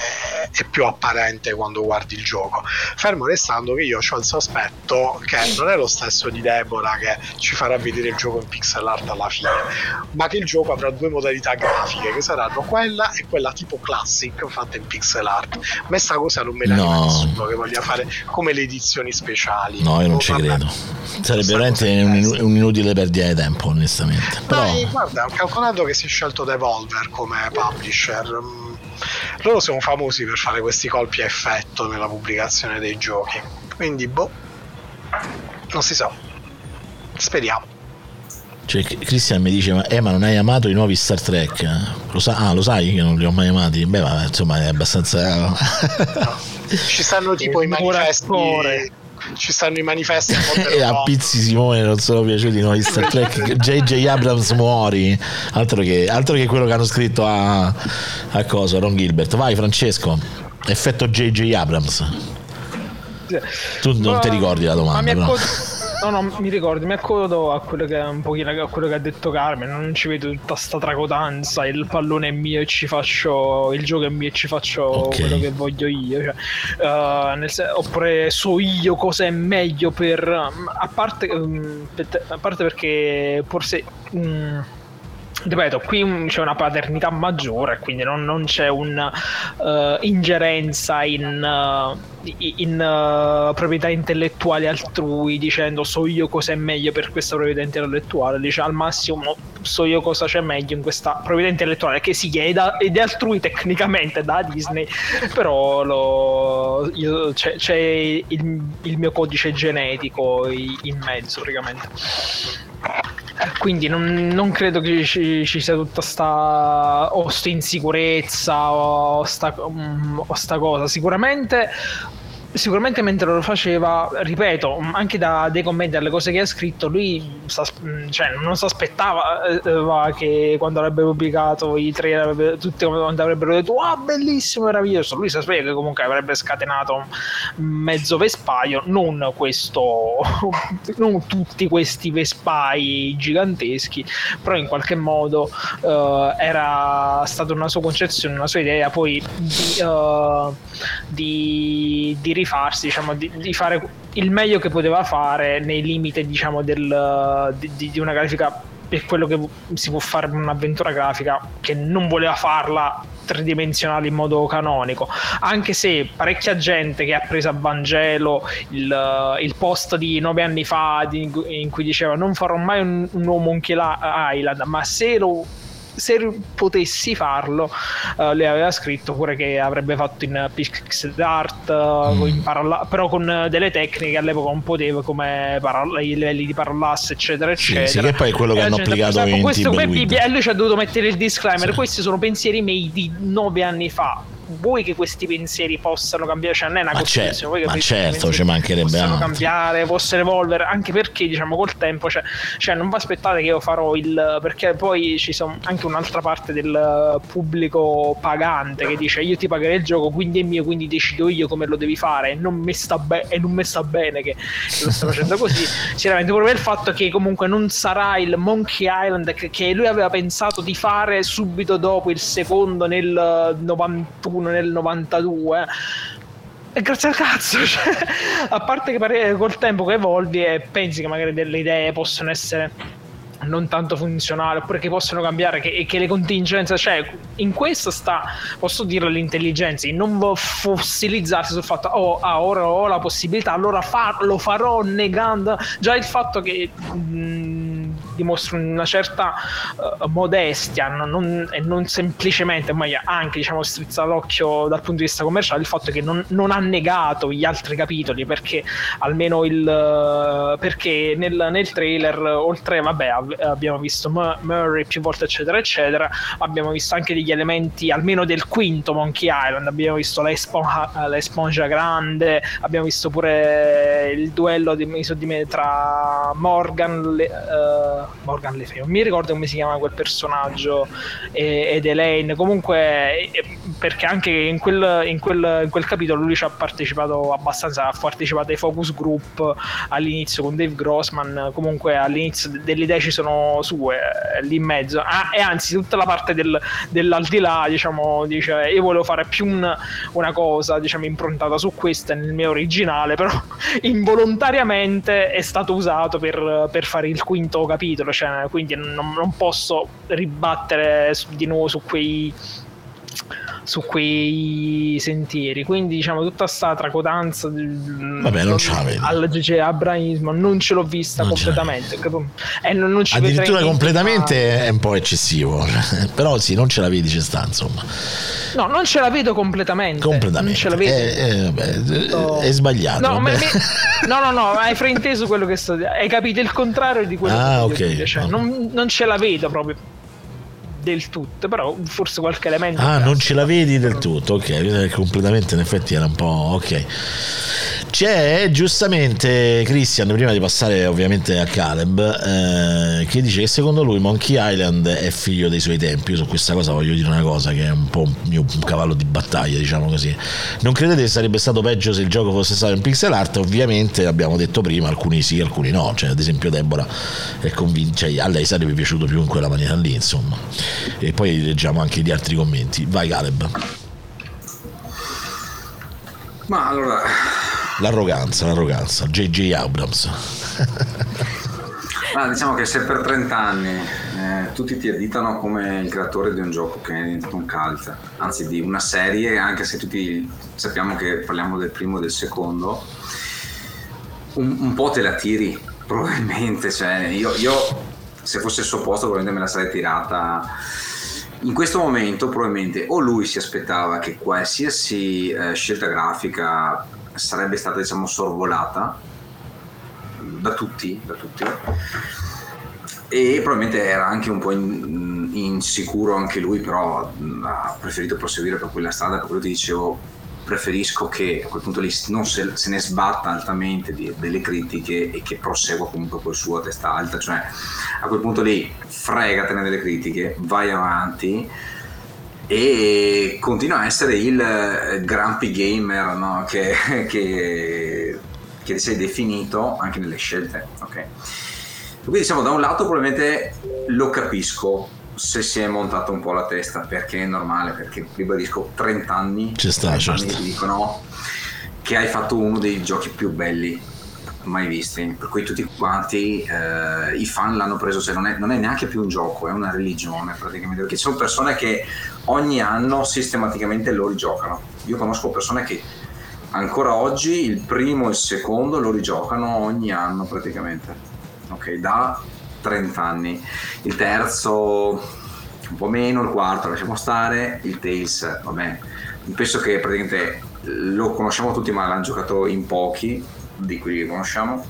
è più apparente quando guardi il gioco. Fermo restando che io ho il sospetto che non è lo stesso di Deborah che ci farà vedere il gioco in pixel art alla fine, ma che il gioco avrà due modalità grafiche che saranno quella e quella tipo classic fatta in pixel art. Ma sta cosa non me la dice nessuno che voglia fare come le edizioni speciali. No, io non ci credo, sarebbe veramente un inutile perdita di tempo, onestamente. Però guarda, calcolando che si è scelto Devolver come publisher, loro sono famosi per fare questi colpi a effetto nella pubblicazione dei giochi, quindi non si sa, speriamo. Cioè, Christian mi dice ma non hai amato i nuovi Star Trek? Lo sai che non li ho mai amati? Beh, vabbè, insomma è abbastanza no. Ci stanno tipo i manifesti, ci stanno i manifesti e a Pizzi Simone non sono piaciuti i nuovi Star Trek. J.J. Abrams muori, altro che quello che hanno scritto a cosa, Ron Gilbert. Vai Francesco, effetto J.J. Abrams. Tu non ti ricordi la domanda, però. No, mi ricordo, mi accodo a quello che un pochino a quello che ha detto Carmen. Non ci vedo tutta sta tracotanza, il pallone è mio e ci faccio, il gioco è mio e ci faccio quello che voglio io, cioè, oppure so io cosa è meglio per a parte perché forse ripeto, qui c'è una paternità maggiore, quindi non c'è ingerenza in proprietà intellettuali altrui dicendo so io cosa è meglio per questa proprietà intellettuale. Dice al massimo so io cosa c'è meglio in questa proprietà intellettuale che si chiede ed è altrui tecnicamente da Disney, però c'è il mio codice genetico in mezzo praticamente. Quindi non credo che ci sia tutta sta insicurezza o sta cosa. Sicuramente mentre lo faceva, ripeto, anche dai commenti alle cose che ha scritto, lui non si aspettava che quando avrebbe pubblicato i trailer tutti quando avrebbero detto bellissimo, meraviglioso. Lui sapeva che comunque avrebbe scatenato mezzo vespaio, non tutti questi vespai giganteschi, però in qualche modo era stata una sua concezione, una sua idea poi di rifarsi, diciamo, di fare il meglio che poteva fare nei limiti, diciamo, di una grafica, per quello che si può fare un'avventura grafica, che non voleva farla tridimensionale in modo canonico, anche se parecchia gente che ha preso a Vangelo il post di 9 anni fa in cui diceva non farò mai un nuovo Monkey Island, ma se potessi farlo, le aveva scritto pure che avrebbe fatto in pixel art, però con delle tecniche che all'epoca non poteva, come i livelli di parallasse eccetera eccetera. Sì, che poi è quello che hanno applicato in Timberwolf. E lui ci ha dovuto mettere il disclaimer, questi sono pensieri miei di 9 anni fa. Vuoi che questi pensieri possano cambiare? Cioè non è una costruzione, ma certo, ci mancherebbe possono cambiare, possono evolvere, anche perché diciamo col tempo, cioè non vi aspettate che io farò perché poi ci sono anche un'altra parte del pubblico pagante che dice io ti pagherei il gioco, quindi è mio, quindi decido io come lo devi fare, e non mi sta bene che lo sto facendo così. Sicuramente proprio il fatto che comunque non sarà il Monkey Island che lui aveva pensato di fare subito dopo il secondo nel 91, nel 92, e grazie al cazzo, cioè, a parte che col tempo che evolvi e pensi che magari delle idee possono essere non tanto funzionali oppure che possono cambiare, che le contingenze, cioè in questo posso dire l'intelligenza, non fossilizzarsi sul fatto ora ho la possibilità, allora lo farò, negando già il fatto che dimostra una certa modestia, e non semplicemente, ma anche diciamo strizza l'occhio dal punto di vista commerciale, il fatto che non ha negato gli altri capitoli, perché almeno perché nel trailer, oltre abbiamo visto Murray più volte eccetera eccetera, abbiamo visto anche degli elementi almeno del quinto Monkey Island, abbiamo visto l'esponja grande, abbiamo visto pure il duello tra Morgan Le Fay, non mi ricordo come si chiama quel personaggio, ed Elaine. Comunque perché anche in quel capitolo lui ci ha partecipato abbastanza, ha partecipato ai focus group all'inizio con Dave Grossman, comunque all'inizio delle idee ci sono sue lì in mezzo, e anzi tutta la parte dell'aldilà, diciamo, dice io volevo fare più una cosa, diciamo, improntata su questa nel mio originale, però involontariamente è stato usato per fare il quinto capitolo, cioè, quindi non posso ribattere di nuovo su quei sentieri, quindi diciamo tutta sta tracotanza non ce la vedi al J.J. Abraismo non ce l'ho vista non completamente, non ci addirittura completamente è un po' eccessivo però sì, non ce la vedi, ci sta, insomma. No, non ce la vedo completamente. Non ce la vedo. È sbagliato. No, hai frainteso quello che hai capito il contrario di quello che ok. dire. Cioè, non ce la vedo proprio del tutto, però forse qualche elemento. Non ce la vedi del tutto, ok, completamente in effetti era un po' ok. C'è giustamente Christian, prima di passare ovviamente a Caleb, che dice che secondo lui Monkey Island è figlio dei suoi tempi. Io su questa cosa voglio dire una cosa che è un po' un cavallo di battaglia, diciamo così. Non credete che sarebbe stato peggio se il gioco fosse stato in pixel art? Ovviamente abbiamo detto prima, alcuni sì, alcuni no, cioè ad esempio Deborah è convinta, cioè, a lei sarebbe piaciuto più in quella maniera lì, insomma. E poi leggiamo anche gli altri commenti. Vai Caleb. Ma allora, l'arroganza J.J. Abrams. diciamo che se per 30 anni tutti ti additano come il creatore di un gioco che è diventato un cult, anzi di una serie, anche se tutti sappiamo che parliamo del primo e del secondo, un po' te la tiri probabilmente, cioè io se fosse il suo posto probabilmente me la sarei tirata. In questo momento probabilmente o lui si aspettava che qualsiasi scelta grafica sarebbe stata, diciamo, sorvolata da tutti, e probabilmente era anche un po' insicuro anche lui, però ha preferito proseguire per quella strada. Per quello ti dicevo, preferisco che a quel punto lì non se ne sbatta altamente delle critiche e che prosegua comunque col suo a testa alta, cioè a quel punto lì fregatene delle critiche, vai avanti e continua a essere il grumpy gamer, no? che sei definito anche nelle scelte, ok? Quindi diciamo, da un lato probabilmente lo capisco se si è montato un po' la testa, perché è normale, perché ribadisco 30 anni ci sta, certo. Ti dicono che hai fatto uno dei giochi più belli mai visti, per cui tutti quanti i fan l'hanno preso, cioè non è neanche più un gioco, è una religione praticamente, perché ci sono persone che ogni anno sistematicamente lo rigiocano. Io conosco persone che ancora oggi il primo e il secondo lo rigiocano ogni anno praticamente, ok, da 30 anni. Il terzo un po' meno, il quarto lasciamo stare, il Tales vabbè, penso che praticamente lo conosciamo tutti, ma l'hanno giocato in pochi di cui li conosciamo.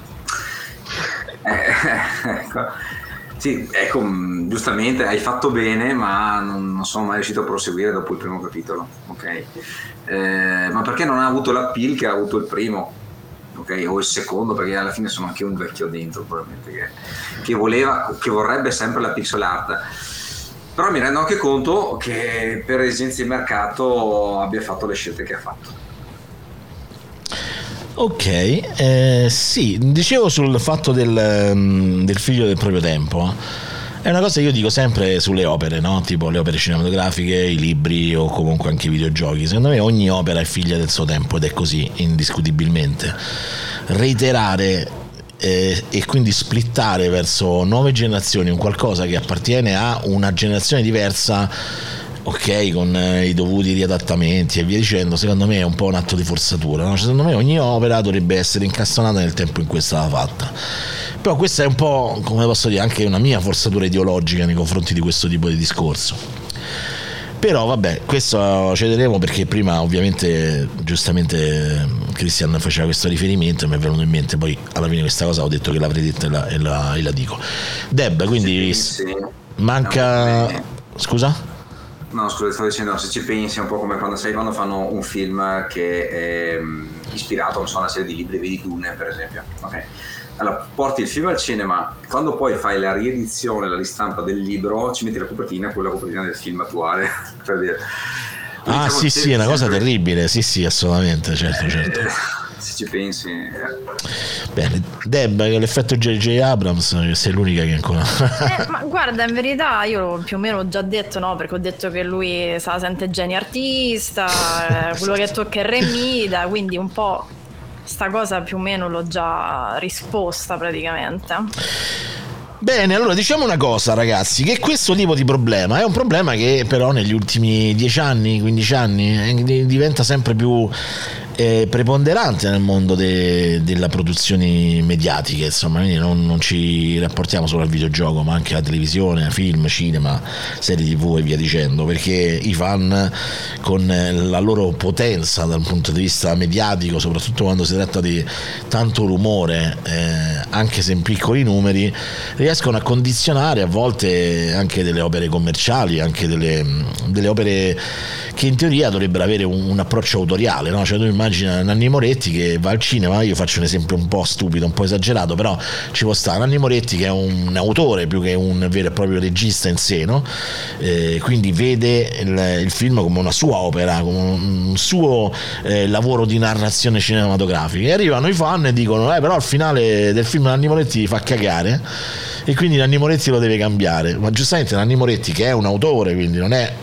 Ecco. Sì, ecco, giustamente hai fatto bene, ma non sono mai riuscito a proseguire dopo il primo capitolo, ok? Ma perché non ha avuto l'appeal che ha avuto il primo, ok? O il secondo, perché alla fine sono anche un vecchio dentro probabilmente che vorrebbe sempre la pixel art. Però mi rendo anche conto che per esigenze di mercato abbia fatto le scelte che ha fatto. Ok, sì, dicevo sul fatto del figlio del proprio tempo. È una cosa che io dico sempre sulle opere, no? Tipo le opere cinematografiche, i libri o comunque anche i videogiochi. Secondo me ogni opera è figlia del suo tempo ed è così, indiscutibilmente. Reiterare e quindi splittare verso nuove generazioni un qualcosa che appartiene a una generazione diversa, ok, con i dovuti riadattamenti e via dicendo, secondo me è un po' un atto di forzatura, no? Secondo me ogni opera dovrebbe essere incastonata nel tempo in cui è stata fatta. Però questa è un po', come posso dire, anche una mia forzatura ideologica nei confronti di questo tipo di discorso. Però vabbè, questo cederemo, perché prima ovviamente giustamente Christian faceva questo riferimento e mi è venuto in mente, poi alla fine questa cosa ho detto che l'avrei detta e la dico. Deb, quindi sì. Manca... No, scusa? No, scusa, stavo dicendo, se ci pensi è un po' come quando fanno un film che è ispirato a una serie di libri, vedi Dune per esempio, ok? Allora porti il film al cinema, quando poi fai la riedizione, la ristampa del libro, ci metti la copertina, quella copertina del film attuale, per dire. Ah, sì, è una cosa terribile, sì, assolutamente, certo. Se ci pensi. Bene, Deb, l'effetto J.J. Abrams, sei l'unica che ancora... Ma guarda, in verità io più o meno ho già detto, no, perché ho detto che lui se la sente genio artista, quello che tocca è Remida, quindi un po' sta cosa più o meno l'ho già risposta praticamente. Bene, allora diciamo una cosa, ragazzi, che questo tipo di problema è un problema che però negli ultimi 10 anni, 15 anni diventa sempre più preponderante nel mondo della produzioni mediatiche, insomma, quindi non ci rapportiamo solo al videogioco, ma anche alla televisione, film, cinema, serie TV e via dicendo, perché i fan, con la loro potenza dal punto di vista mediatico, soprattutto quando si tratta di tanto rumore, anche se in piccoli numeri, riescono a condizionare a volte anche delle opere commerciali, anche delle opere che in teoria dovrebbero avere un approccio autoriale, no? Cioè tu immagina Nanni Moretti che va al cinema, io faccio un esempio un po' stupido, un po' esagerato, però ci può stare Nanni Moretti che è un autore più che un vero e proprio regista in sé, no? Quindi vede il film come una sua opera, come un suo lavoro di narrazione cinematografica, e arrivano i fan e dicono però il finale del film Nanni Moretti fa cagare e quindi Nanni Moretti lo deve cambiare, ma giustamente Nanni Moretti, che è un autore, quindi non è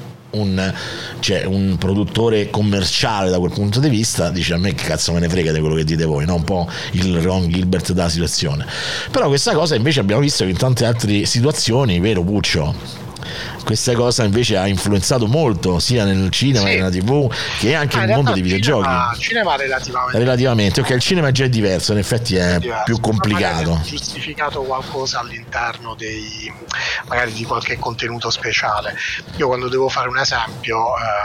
un produttore commerciale da quel punto di vista, dice: a me che cazzo me ne frega di quello che dite voi, no? Un po' il Ron Gilbert della situazione. Però questa cosa invece abbiamo visto che in tante altre situazioni, vero Puccio? Questa cosa invece ha influenzato molto sia nel cinema che nella TV, che anche nel mondo dei videogiochi. Cinema relativamente. Ok, il cinema è già diverso, in effetti è più complicato. È giustificato qualcosa all'interno magari di qualche contenuto speciale. Io quando devo fare un esempio,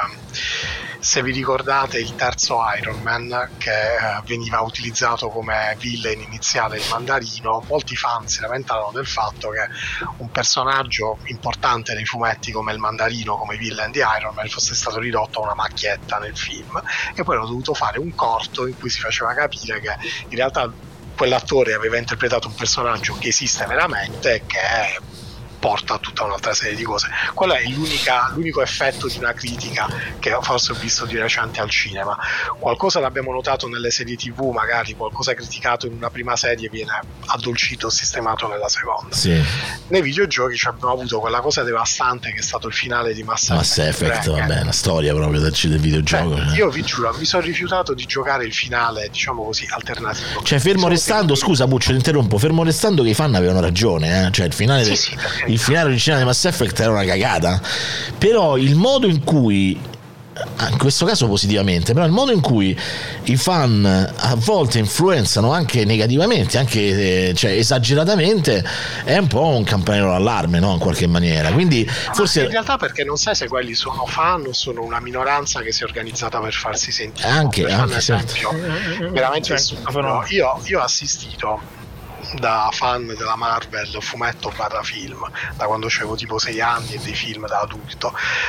se vi ricordate il terzo Iron Man, che veniva utilizzato come villain iniziale il Mandarino, molti fan si lamentavano del fatto che un personaggio importante nei fumetti come il Mandarino, come villain di Iron Man, fosse stato ridotto a una macchietta nel film, e poi hanno dovuto fare un corto in cui si faceva capire che in realtà quell'attore aveva interpretato un personaggio che esiste veramente e che porta a tutta un'altra serie di cose. Quello è l'unico effetto di una critica che forse ho visto di recente al cinema. Qualcosa l'abbiamo notato nelle serie TV, magari qualcosa criticato in una prima serie viene addolcito o sistemato nella seconda. Sì. Nei videogiochi abbiamo avuto quella cosa devastante che è stato il finale di Mass Effect, vabbè, una storia proprio del videogioco. Io vi giuro, mi sono rifiutato di giocare il finale, diciamo così, alternativo. Cioè fermo restando, scusa Puccio, ti interrompo, fermo restando che i fan avevano ragione, cioè il finale il finale originale di Mass Effect era una cagata, però il modo in cui, in questo caso positivamente, però il modo in cui i fan a volte influenzano anche negativamente, anche esageratamente, è un po' un campanello d'allarme, no? In qualche maniera. Quindi forse in realtà, perché non sai se quelli sono fan o sono una minoranza che si è organizzata per farsi sentire. Anche esempio, veramente stupido. Io ho assistito da fan della Marvel, fumetto / film, da quando avevo tipo 6 anni, e dei film da adulto,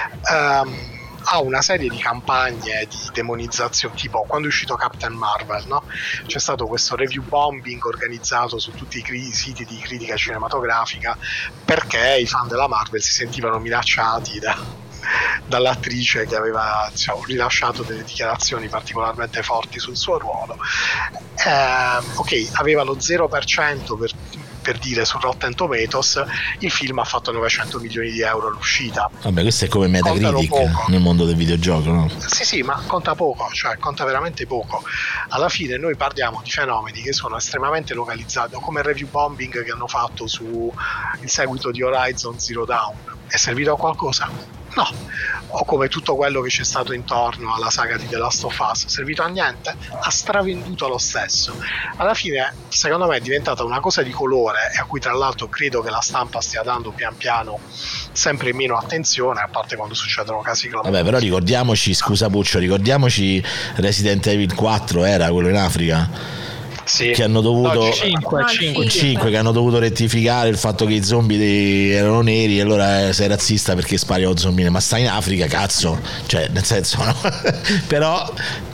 ha una serie di campagne di demonizzazione, tipo quando è uscito Captain Marvel, no? C'è stato questo review bombing organizzato su tutti i siti di critica cinematografica perché i fan della Marvel si sentivano minacciati dall'attrice che aveva, diciamo, rilasciato delle dichiarazioni particolarmente forti sul suo ruolo. Ok, aveva lo 0% per dire su Rotten Tomatoes, il film ha fatto 900 milioni di euro all'uscita. Vabbè, questo è come Metacritic nel mondo del videogioco, no? Sì, ma conta poco, cioè conta veramente poco. Alla fine noi parliamo di fenomeni che sono estremamente localizzati, come il review bombing che hanno fatto su il seguito di Horizon Zero Dawn. È servito a qualcosa? No. O come tutto quello che c'è stato intorno alla saga di The Last of Us, è servito a niente? Ha stravenduto lo stesso. Alla fine, secondo me, è diventata una cosa di colore, e a cui tra l'altro credo che la stampa stia dando pian piano sempre meno attenzione, a parte quando succedono casi clamorosi. Vabbè, però ricordiamoci, scusa Puccio, ricordiamoci Resident Evil 4 era quello in Africa. Sì. Che hanno dovuto 5 che hanno dovuto rettificare il fatto che i zombie erano neri, e allora sei razzista perché spari allo zombie, ma stai in Africa, cazzo, cioè nel senso, no? però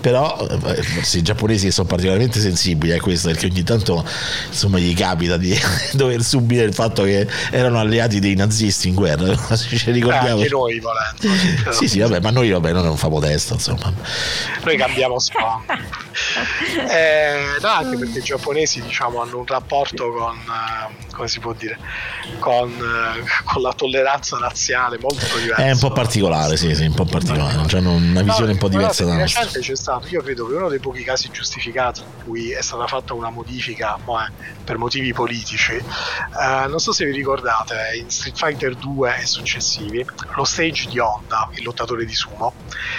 sì, i giapponesi sono particolarmente sensibili a questo, perché ogni tanto insomma gli capita di dover subire il fatto che erano alleati dei nazisti in guerra, se ci ricordiamo. Anche noi volendo. Sì, vabbè, ma noi non famo testa, insomma. Noi cambiamo sfondo. No, anche perché i giapponesi, diciamo, hanno un rapporto con come si può dire, con la tolleranza razziale molto diversa. È un po' particolare, sì, un po' particolare, cioè una visione un po' diversa da nostra. C'è stato, io credo che uno dei pochi casi giustificati in cui è stata fatta una modifica per motivi politici, non so se vi ricordate, in Street Fighter 2 e successivi, lo stage di Honda, il lottatore di sumo,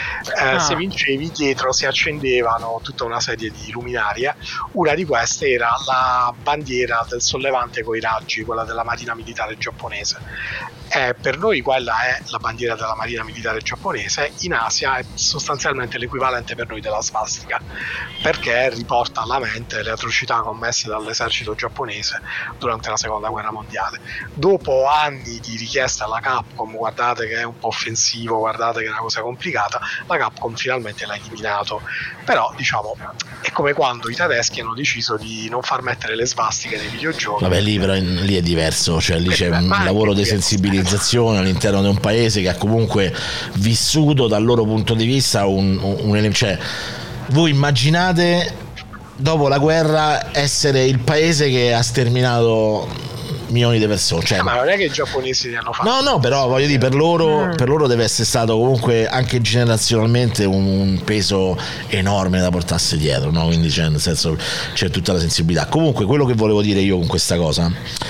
se vincevi dietro si accendevano tutta una serie di luminarie. Una di queste era la bandiera del sollevante coi raggi, quella della Marina Militare Giapponese. Per noi quella è la bandiera della Marina Militare Giapponese, in Asia è sostanzialmente l'equivalente per noi della svastica, perché riporta alla mente le atrocità commesse dall'esercito giapponese durante la seconda guerra mondiale. Dopo anni di richieste alla Capcom, guardate che è un po' offensivo, guardate che è una cosa complicata, la Capcom finalmente l'ha eliminato. Però diciamo è come quando i tedeschi hanno deciso di non far mettere le svastiche nei videogiochi. Vabbè, lì però lì è diverso, cioè lì c'è un lavoro di sensibilizzazione all'interno di un paese che ha comunque vissuto dal loro punto di vista cioè voi immaginate dopo la guerra essere il paese che ha sterminato milioni di persone, cioè, ma non è che i giapponesi ne hanno fatto. No, però voglio dire, per loro deve essere stato comunque anche generazionalmente un peso enorme da portarsi dietro, no? Quindi nel senso c'è tutta la sensibilità. Comunque quello che volevo dire io con questa cosa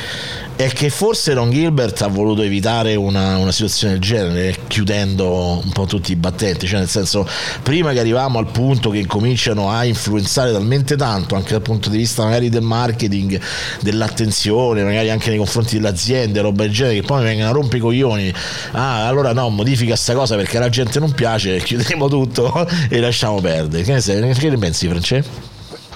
è che forse Ron Gilbert ha voluto evitare una situazione del genere, chiudendo un po' tutti i battenti, cioè nel senso, prima che arriviamo al punto che incominciano a influenzare talmente tanto anche dal punto di vista magari del marketing, dell'attenzione magari anche nei confronti delle aziende, roba del genere, che poi mi vengono a rompere i coglioni, allora no, modifica sta cosa perché alla gente non piace, chiudiamo tutto e lasciamo perdere. Che ne pensi, Francesco?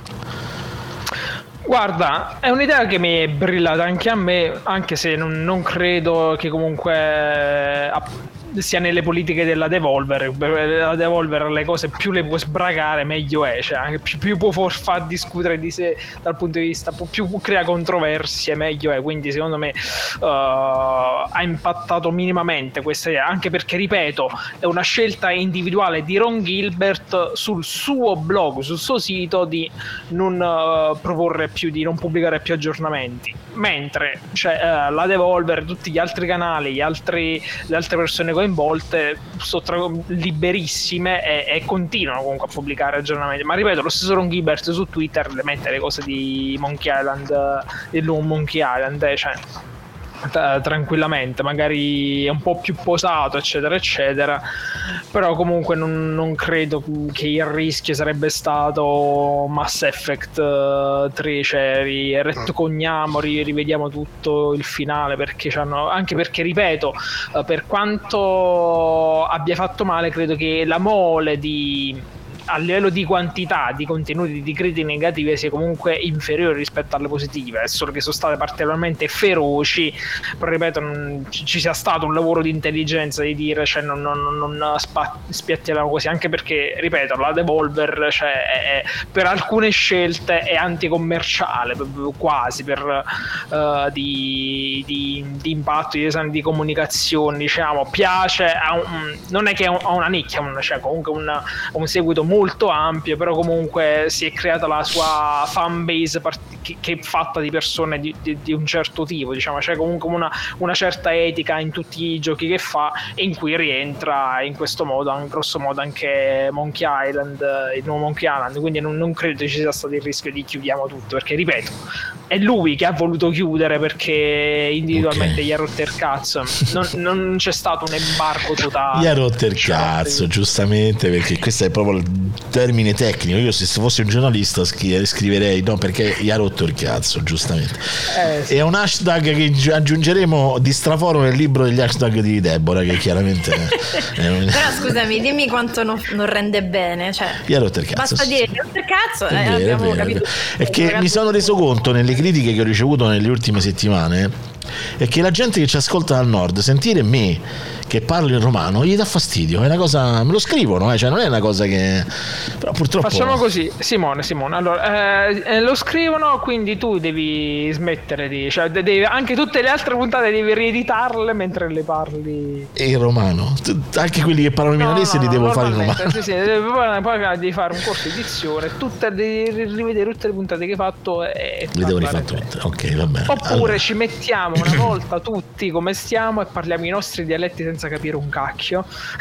Guarda, è un'idea che mi è brillata anche a me, anche se non credo che comunque sia nelle politiche della Devolver. La Devolver le cose più le può sbragare meglio è, cioè anche più può far discutere di sé dal punto di vista, più crea controversie meglio è, quindi secondo me ha impattato minimamente questa idea, anche perché ripeto è una scelta individuale di Ron Gilbert sul suo blog, sul suo sito, di non proporre più, di non pubblicare più aggiornamenti, mentre la Devolver, tutti gli altri canali, le altre persone coinvolte sono liberissime e continuano comunque a pubblicare aggiornamenti. Ma ripeto, lo stesso Ron Gilbert su Twitter le mette le cose di Monkey Island, del nuovo Monkey Island, cioè tranquillamente, magari è un po' più posato eccetera eccetera, però comunque non credo che il rischio sarebbe stato Mass Effect 3, cioè retconiamo, rivediamo tutto il finale, perché anche perché ripeto, per quanto abbia fatto male, credo che la mole a livello di quantità di contenuti di critiche negative sia comunque inferiore rispetto alle positive, è solo che sono state particolarmente feroci. Però ripeto, ci sia stato un lavoro di intelligenza di dire, cioè non spiattiamo così, anche perché ripeto, la Devolver, cioè per alcune scelte è anticommerciale quasi, per di impatto, di esame di comunicazione, diciamo, piace non è che ha una nicchia, cioè comunque un seguito molto ampio, però comunque si è creata la sua fan base che è fatta di persone di un certo tipo, diciamo, c'è comunque una certa etica in tutti i giochi che fa, e in cui rientra in questo modo, in grosso modo, anche Monkey Island, il nuovo Monkey Island. Quindi non credo ci sia stato il rischio di chiudiamo tutto, perché ripeto, è lui che ha voluto chiudere, perché individualmente gli ha rotto il cazzo, non c'è stato un embargo totale, gli ha rotto il cazzo, giustamente, perché questo è proprio termine tecnico, io se fossi un giornalista scriverei no, perché gli ha rotto il cazzo, giustamente. Sì. È un hashtag che aggiungeremo di straforo nel libro degli hashtag di Deborah, che chiaramente però scusami, dimmi quanto non rende bene, cioè gli ha rotto il cazzo. basta dire gli ha rotto il cazzo, abbiamo capito. È che mi sono reso conto nelle critiche che ho ricevuto nelle ultime settimane è che la gente che ci ascolta dal nord, sentire me che parlo in romano gli dà fastidio, è una cosa, me lo scrivono, cioè non è una cosa che, però purtroppo facciamo così, Simone, allora lo scrivono, quindi tu devi smettere di, cioè anche tutte le altre puntate devi rieditarle mentre le parli in romano, anche quelli che parlano milanese li devo fare in romano. sì, poi devi fare un corso di dizione, devi rivedere tutte le puntate che hai fatto e le devo rifare tutte, ok, va bene. Oppure allora ci mettiamo una volta tutti come stiamo e parliamo i nostri dialetti senza capire un cacchio.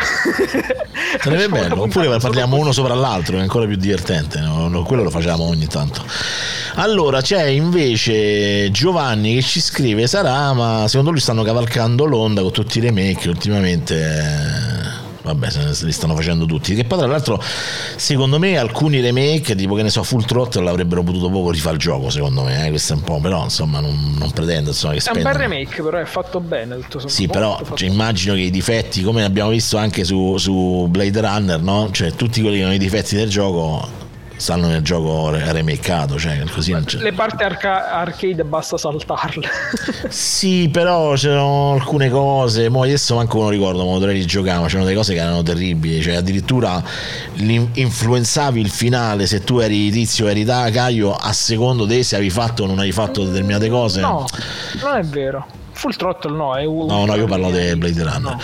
Sarebbe bello, oppure parliamo uno sopra l'altro, è ancora più divertente, no, quello lo facciamo ogni tanto. Allora c'è invece Giovanni che ci scrive: sarà, ma secondo lui stanno cavalcando l'onda con tutti i remake ultimamente. Vabbè, se li stanno facendo tutti. Che poi tra l'altro secondo me alcuni remake, tipo che ne so Full Throttle, l'avrebbero potuto proprio rifare il gioco, secondo me, questo è un po', però insomma non pretendo, insomma, che spendano. È un bel remake, però è fatto bene tutto sommato. Sì, però cioè, immagino che i difetti, come abbiamo visto anche su Blade Runner, no? Cioè tutti quelli che hanno i difetti del gioco stanno nel gioco remakeato, cioè così non c'è. Le parti arcade basta saltarle. Sì, però c'erano alcune cose, mo adesso manco non ricordo, ma dovrei rigiocare, ma c'erano delle cose che erano terribili, cioè addirittura influenzavi il finale, se tu eri Tizio eri Caio, a secondo te se avevi fatto o non hai fatto determinate cose. No, non è vero. Full Throttle no, è uno. No, io parlo di Blade Runner. No.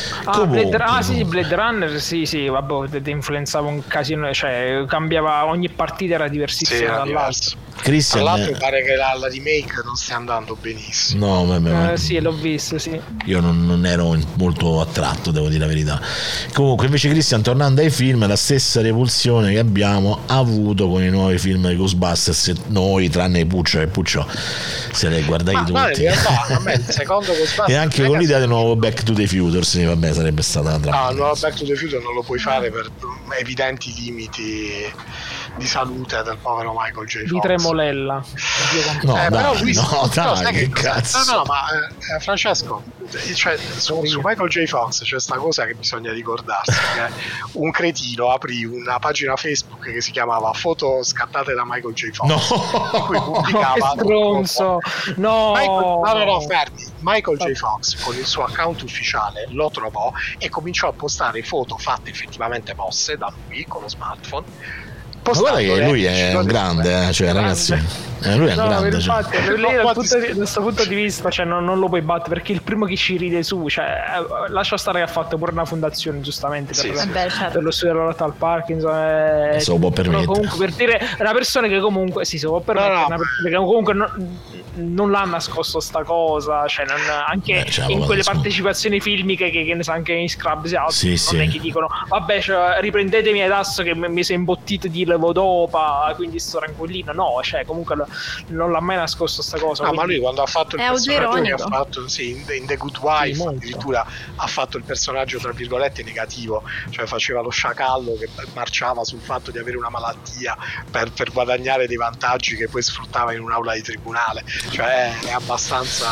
Blade Runner sì, vabbè, ti influenzava un casino, cioè cambiava, ogni partita era diversissima dall'altra. Christian, tra l'altro pare che la remake non stia andando benissimo. No, vabbè, sì, l'ho visto, sì. Io non ero molto attratto, devo dire la verità. Comunque invece Christian, tornando ai film, la stessa repulsione che abbiamo avuto con i nuovi film di Ghostbusters, noi tranne Puccio, e Puccio se li guardai tutti. Ma in realtà a me il secondo Ghostbusters e anche con l'idea del nuovo Back to the Future, sì, vabbè, sarebbe stata no, il nuovo Back to the Future non lo puoi fare per evidenti limiti di salute del povero Michael J. Fox. Di Tremolella. No, dai, però lui dai, che cazzo. No, ma Francesco, cioè, su Michael J. Fox c'è sta cosa che bisogna ricordarsi, che un cretino aprì una pagina Facebook che si chiamava Foto scattate da Michael J. Fox, in cui pubblicava che stronzo. No, fermi. Michael J. Fox con il suo account ufficiale lo trovò e cominciò a postare foto fatte effettivamente mosse da lui con lo smartphone. Ma guarda che lui è un grande, cioè ragazzi, lui è un grande. Infatti, da questo punto di vista, cioè, non lo puoi battere, perché il primo che ci ride su, cioè, lascia stare che ha fatto pure una fondazione giustamente per lo studio della lotta al Parkinson. Se lo può permettere. Comunque, per dire, una persona che comunque si può permettere, una persona che comunque non l'ha nascosto sta cosa, cioè anche in quelle partecipazioni filmiche che ne sa, anche in Scrubs non è che dicono vabbè, cioè, riprendetemi ad asso che mi si è imbottito di levodopa, quindi sto tranquillino. No, cioè comunque non l'ha mai nascosto sta cosa. Ma lui quando ha fatto il personaggio che ha fatto in The Good Wife, addirittura ha fatto il personaggio tra virgolette negativo, cioè faceva lo sciacallo che marciava sul fatto di avere una malattia per guadagnare dei vantaggi che poi sfruttava in un'aula di tribunale, cioè è abbastanza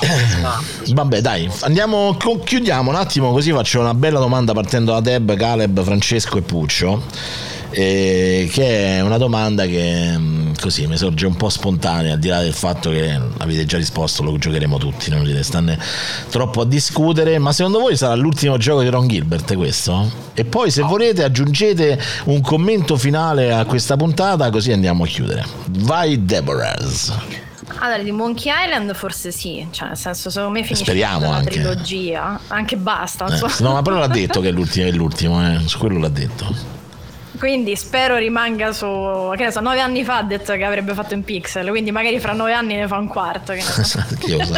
vabbè, dai, chiudiamo un attimo, così faccio una bella domanda partendo da Deb, Caleb, Francesco e Puccio, che è una domanda che così mi sorge un po' spontanea, al di là del fatto che avete già risposto, lo giocheremo tutti, non dite stanne troppo a discutere, ma secondo voi sarà l'ultimo gioco di Ron Gilbert questo? E poi se volete aggiungete un commento finale a questa puntata, così andiamo a chiudere. Vai Deborah. Allora, di Monkey Island forse sì, cioè nel senso, secondo me finisce speriamo la anche trilogia, anche basta, insomma. No, ma però l'ha detto che è l'ultimo, su quello l'ha detto. Quindi spero rimanga su, che ne so, 9 anni fa ha detto che avrebbe fatto in pixel, quindi magari fra 9 anni ne fa un quarto, che ne so.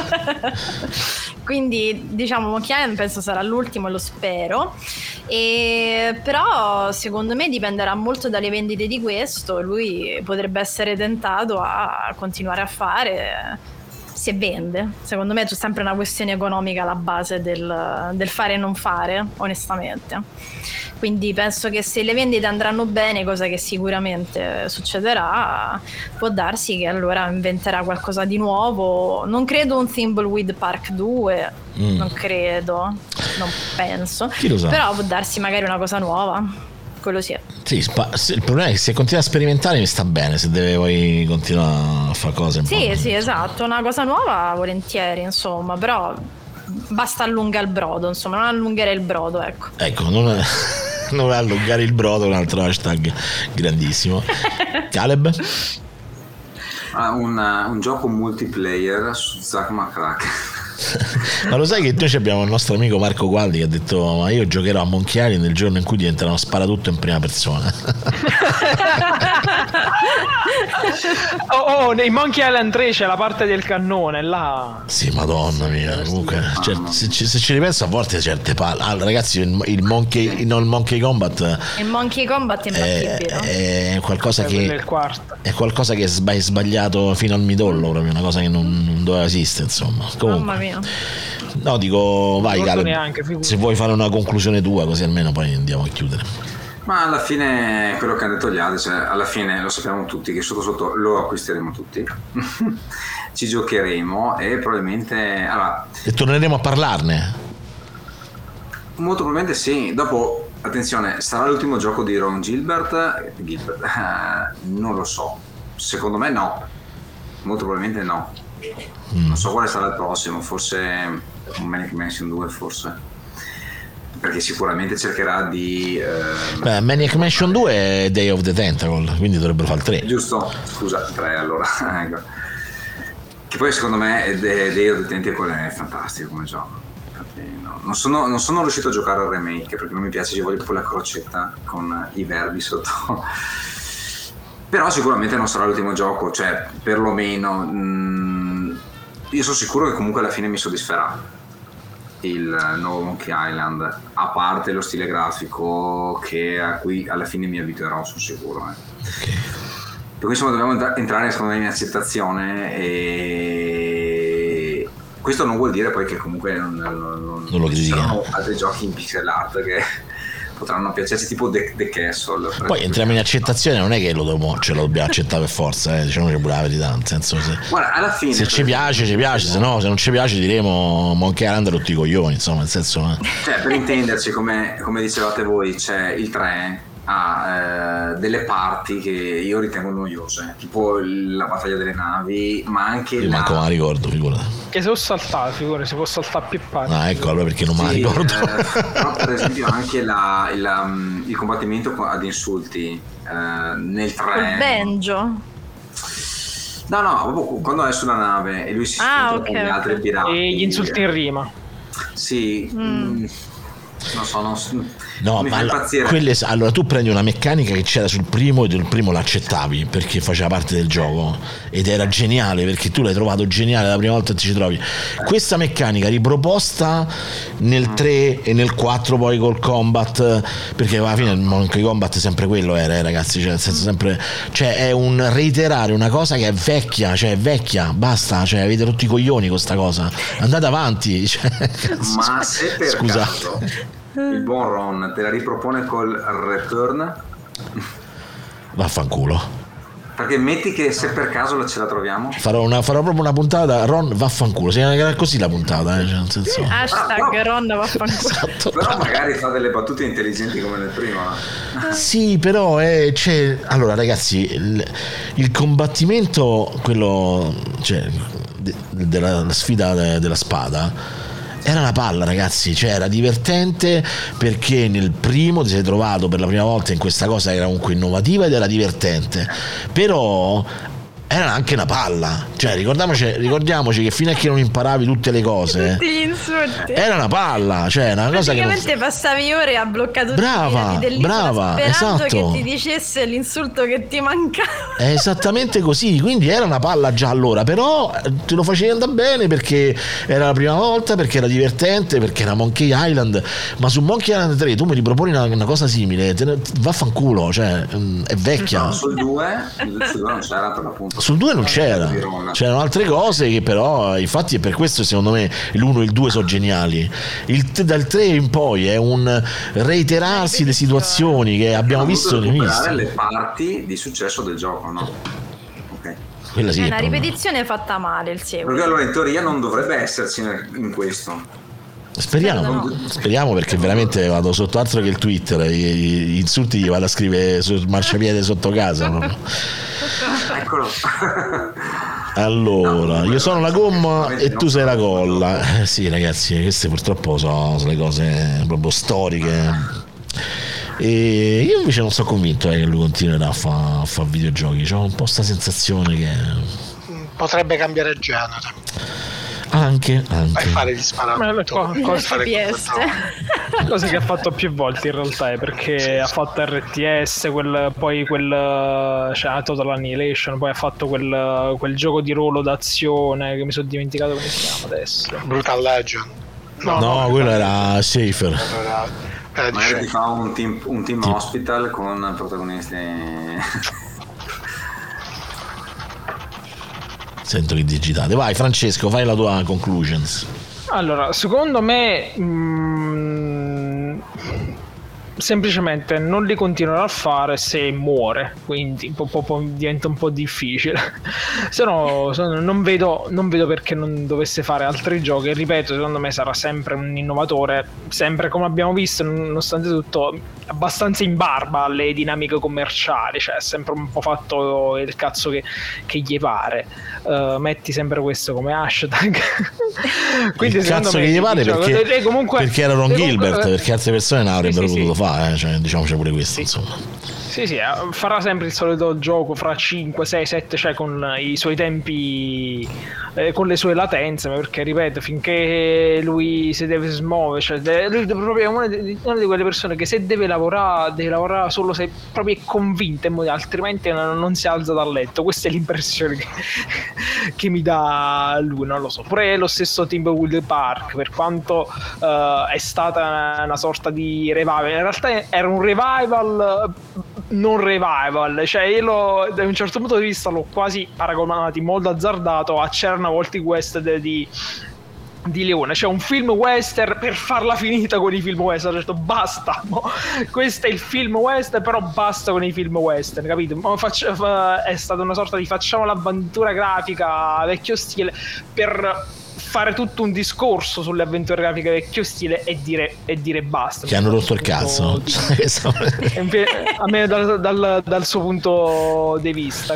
Quindi diciamo Monkey Island penso sarà l'ultimo e lo spero, però secondo me dipenderà molto dalle vendite di questo. Lui potrebbe essere tentato a continuare a fare se vende. Secondo me c'è sempre una questione economica alla base del fare e non fare, onestamente. Quindi penso che se le vendite andranno bene, cosa che sicuramente succederà, può darsi che allora inventerà qualcosa di nuovo. Non credo un Thimbleweed Park 2, non credo, non penso. Chi lo sa? Però può darsi magari una cosa nuova. Quello sì. Sì, il problema è che se continua a sperimentare mi sta bene, se deve poi continuare a fare cose un po'. Sì, esatto, una cosa nuova volentieri, insomma, però basta allungare il brodo, insomma, non allungare il brodo, ecco. Ecco, non allungare il brodo, un altro hashtag grandissimo. Caleb? Un gioco multiplayer su Zack McCracken. Ma lo sai che noi abbiamo il nostro amico Marco Gualdi che ha detto: ma io giocherò a Monkey Island nel giorno in cui diventerà uno sparatutto in prima persona. Nei Monkey Island 3 c'è la parte del cannone là. Sì, madonna mia, comunque se ci ripenso a volte certe palle. Allora, ragazzi, il Monkey Combat è imbattibile, è qualcosa che è qualcosa che è sbagliato fino al midollo, proprio una cosa che non doveva esistere, insomma. Comunque, mamma mia. No, dico, vai Caleb, se vuoi fare una conclusione tua, così almeno poi andiamo a chiudere. Ma alla fine quello che hanno detto gli altri, cioè, alla fine lo sappiamo tutti che sotto lo acquisteremo tutti. Ci giocheremo e probabilmente e torneremo a parlarne. Molto probabilmente sì. Dopo, attenzione, sarà l'ultimo gioco di Ron Gilbert? Non lo so, secondo me no, molto probabilmente no. Non so quale sarà il prossimo, forse un Maniac Mansion 2, forse, perché sicuramente cercherà di Maniac Mansion 2 è Day of the Tentacle, quindi dovrebbero fare il 3, giusto? Scusa, 3 allora. Ecco. Che poi secondo me Day of the Tentacle è fantastico come gioco. Non sono riuscito a giocare al remake perché non mi piace, ci voglio proprio la crocetta con i verbi sotto. Però sicuramente non sarà l'ultimo gioco, cioè perlomeno io sono sicuro che comunque alla fine mi soddisferà il nuovo Monkey Island, a parte lo stile grafico a cui alla fine mi abituerò, sono sicuro. Okay. Per cui insomma dobbiamo entrare secondo me in accettazione, e questo non vuol dire poi che comunque non lo critichiamo. Altri giochi in pixel art che potranno piacerci, tipo The Castle. Poi entriamo in accettazione, non è che ce lo dobbiamo accettare per forza, diciamo che pure la verità, nel senso, guarda, alla fine se ci piace, se no, se non ci piace diremo Monkey Island rotti i coglioni, insomma, nel senso, cioè, per intenderci, come dicevate voi, c'è il 3 ha delle parti che io ritengo noiose, tipo la battaglia delle navi, ma anche io manco me la ricordo, figurati. Che sono saltate, figurati, si può saltare più parti. Ecco, allora perché non me la ricordo. Però per esempio anche il combattimento ad insulti nel 3. Il banjo. No, quando è sulla nave e lui si scontra con gli altri pirati. E gli insulti in rima. Sì. Non so, no, ma allora tu prendi una meccanica che c'era sul primo e del primo l'accettavi perché faceva parte del gioco ed era geniale, perché tu l'hai trovato geniale la prima volta e ti ci trovi. Questa meccanica riproposta nel 3 e nel 4 poi col combat, perché alla fine il Monkey Combat è sempre quello, ragazzi, cioè nel senso sempre, cioè è un reiterare una cosa che è vecchia, basta, cioè avete rotti i coglioni con sta cosa, andate avanti, cioè, ma se per caso il buon Ron te la ripropone col Return, vaffanculo, perché metti che se per caso ce la troviamo, farò proprio una puntata Ron vaffanculo, si chiama così la puntata, cioè nel senso, hashtag Ron vaffanculo. Esatto. Però magari fa delle battute intelligenti come nel primo. Sì, però allora ragazzi, il combattimento, quello, cioè della sfida della spada, era una palla, ragazzi, cioè era divertente perché nel primo ti sei trovato per la prima volta in questa cosa che era comunque innovativa ed era divertente, però era anche una palla, cioè ricordiamoci che fino a che non imparavi tutte le cose, tutti gli insulti, era una palla, cioè una cosa che praticamente passavi ore a bloccare tutti brava, sperando esatto, che ti dicesse l'insulto che ti mancava. È esattamente così, quindi era una palla già allora, però te lo facevi andare bene perché era la prima volta, perché era divertente, perché era Monkey Island. Ma su Monkey Island 3 tu mi riproponi una cosa simile, vaffanculo, cioè è vecchia. No, sul 2 non c'era per l'appunto Sul 2 non c'era, c'erano altre cose che però, infatti è per questo secondo me l'1 e il 2 sono geniali. Dal 3 in poi è un reiterarsi di situazioni che abbiamo visto le parti di successo del gioco, no? Ok. Quella sì, è una ripetizione fatta male il seguito. Perché allora in teoria non dovrebbe esserci in questo. Speriamo perché veramente vado sotto altro che il Twitter, gli insulti gli vado a scrivere sul marciapiede sotto casa proprio. Eccolo. Allora, io sono la gomma e tu sei la colla. Sì ragazzi, queste purtroppo sono le cose proprio storiche. E io invece non sono convinto che lui continuerà a fare videogiochi. C'ho un po' sta sensazione che potrebbe cambiare genere. Anche fare gli sparatutto, cosa che ha fatto più volte in realtà, perché ha fatto RTS, cioè Total Annihilation, poi ha fatto quel gioco di ruolo d'azione che mi sono dimenticato come si chiama adesso. Brutal Legend. No, quello era Safer. Magari ti fa un team hospital con protagonisti. Sento che digitate. Vai Francesco, fai la tua conclusions. Allora, secondo me semplicemente non li continuerà a fare se muore, quindi diventa un po' difficile. Se no non vedo perché non dovesse fare altri giochi. Ripeto, secondo me sarà sempre un innovatore, sempre come abbiamo visto, nonostante tutto abbastanza in barba alle dinamiche commerciali, cioè è sempre un po' fatto il cazzo che gli pare. Metti sempre questo come hashtag. Quindi il cazzo che gli pare perché era Ron Gilbert, perché altre persone ne avrebbero potuto fare, cioè, diciamoci pure questo, insomma. Sì, farà sempre il solito gioco fra 5, 6, 7, cioè con i suoi tempi, con le sue latenze, perché ripeto, finché lui si deve smuovere, cioè lui è proprio una di quelle persone che se deve lavorare solo se proprio è convinta, altrimenti non si alza dal letto. Questa è l'impressione che mi dà lui, non lo so. Pure lo stesso Thimbleweed Park, per quanto è stata una sorta di revival, in realtà era un revival non revival, cioè io da un certo punto di vista l'ho quasi paragonato, molto azzardato, a C'era Volti West di Leone, cioè un film western per farla finita con i film western. Ho detto basta, questo è il film western, però basta con i film western, capito? È stata una sorta di facciamo l'avventura grafica vecchio stile per fare tutto un discorso sulle avventure grafiche vecchio stile e dire basta. Che hanno rotto il cazzo a me dal suo punto di vista,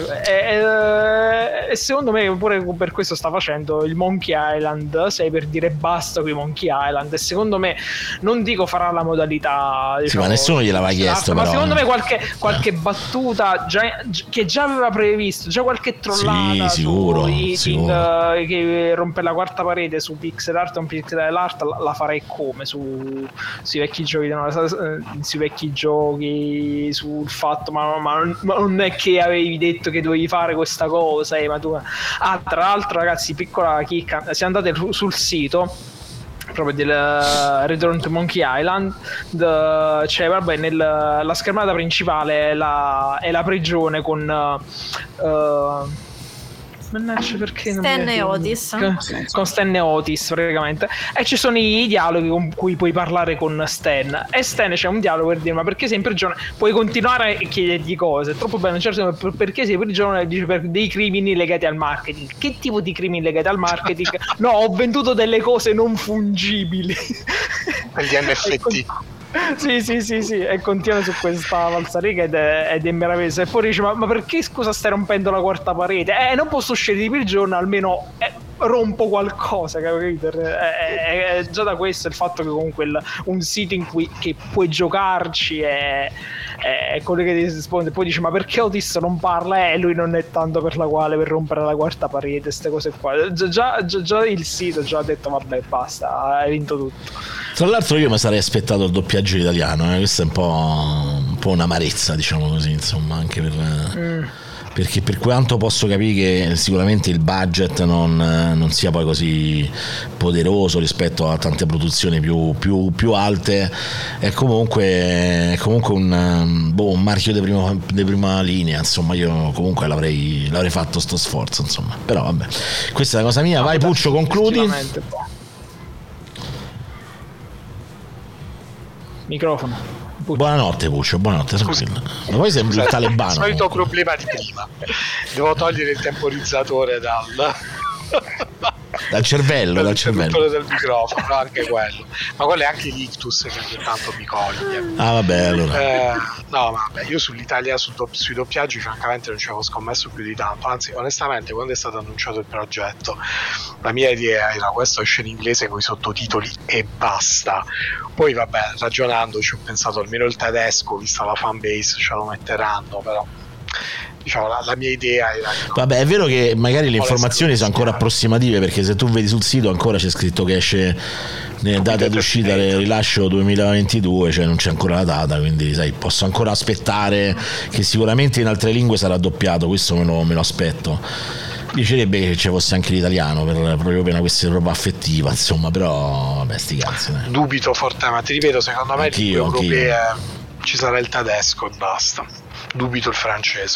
e secondo me pure per questo sta facendo il Monkey Island 6, per dire basta con i Monkey Island. E secondo me, non dico farà la modalità, diciamo, sì, ma nessuno gliel'aveva chiesto, ma però secondo me qualche battuta che già aveva previsto, già qualche trollata, sì, sicuro. Che rompe la quarta parete su pixel art, un pixel art la farei come sui vecchi giochi, sul fatto ma non è che avevi detto che dovevi fare questa cosa, ma tu tra l'altro, ragazzi, piccola chicca, se andate sul sito proprio del Return to Monkey Island, c'è la schermata principale è la prigione con perché Stan e Otis, con Stan e Otis praticamente, e ci sono i dialoghi con cui puoi parlare con Stan, e Stan c'è un dialogo per dire ma perché sei in prigione, puoi continuare a chiedergli cose, è troppo bello, certo, perché sei in prigione, dice per dei crimini legati al marketing. Che tipo di crimini legati al marketing? No, ho venduto delle cose non fungibili, gli NFT. Sì, e continua su questa falsariga ed è meraviglioso. E poi dice ma perché scusa stai rompendo la quarta parete? Non posso uscire di prigione, almeno rompo qualcosa, capito? È già da questo il fatto che comunque un sito in cui che puoi giocarci è quello che ti risponde. Poi dice ma perché Otis non parla? Lui non è tanto per rompere la quarta parete, queste cose qua. Già il sito già ha detto vabbè basta, hai vinto tutto. Tra l'altro io mi sarei aspettato il doppiaggio italiano, questo è un po' un'amarezza, diciamo così, insomma, anche perché per quanto posso capire che sicuramente il budget non sia poi così poderoso rispetto a tante produzioni più alte, è comunque un marchio di prima linea, insomma. Io comunque l'avrei fatto sto sforzo, insomma. Però vabbè, questa è la cosa mia. Vai Puccio, concludi. Microfono. Buonanotte Puccio, buonanotte. Scusi. Ma poi sembri il talebano. Il solito problema di prima. Devo togliere il temporizzatore dal cervello del microfono, anche quello. Ma quello è anche l'ictus che ogni tanto mi coglie. Ah vabbè, allora. No, vabbè, io sull'Italia sui doppiaggi francamente non ci avevo scommesso più di tanto, anzi onestamente quando è stato annunciato il progetto la mia idea era: questo esce in inglese con i sottotitoli e basta. Poi vabbè, ragionando ci ho pensato almeno il tedesco, vista la fanbase, ce lo metteranno, però diciamo la mia idea era vabbè, è vero che magari le informazioni sono ancora approssimative, perché se tu vedi sul sito ancora c'è scritto che esce nelle date d'uscita del rilascio 2022, cioè non c'è ancora la data, quindi sai, posso ancora aspettare che sicuramente in altre lingue sarà doppiato, questo me lo aspetto. Piacerebbe che ci fosse anche l'italiano proprio per una questione proprio affettiva, insomma, però vabbè, sti cazzi. Dubito fortemente, ti ripeto, secondo me le europee ci sarà il tedesco e basta. Dubito il francese.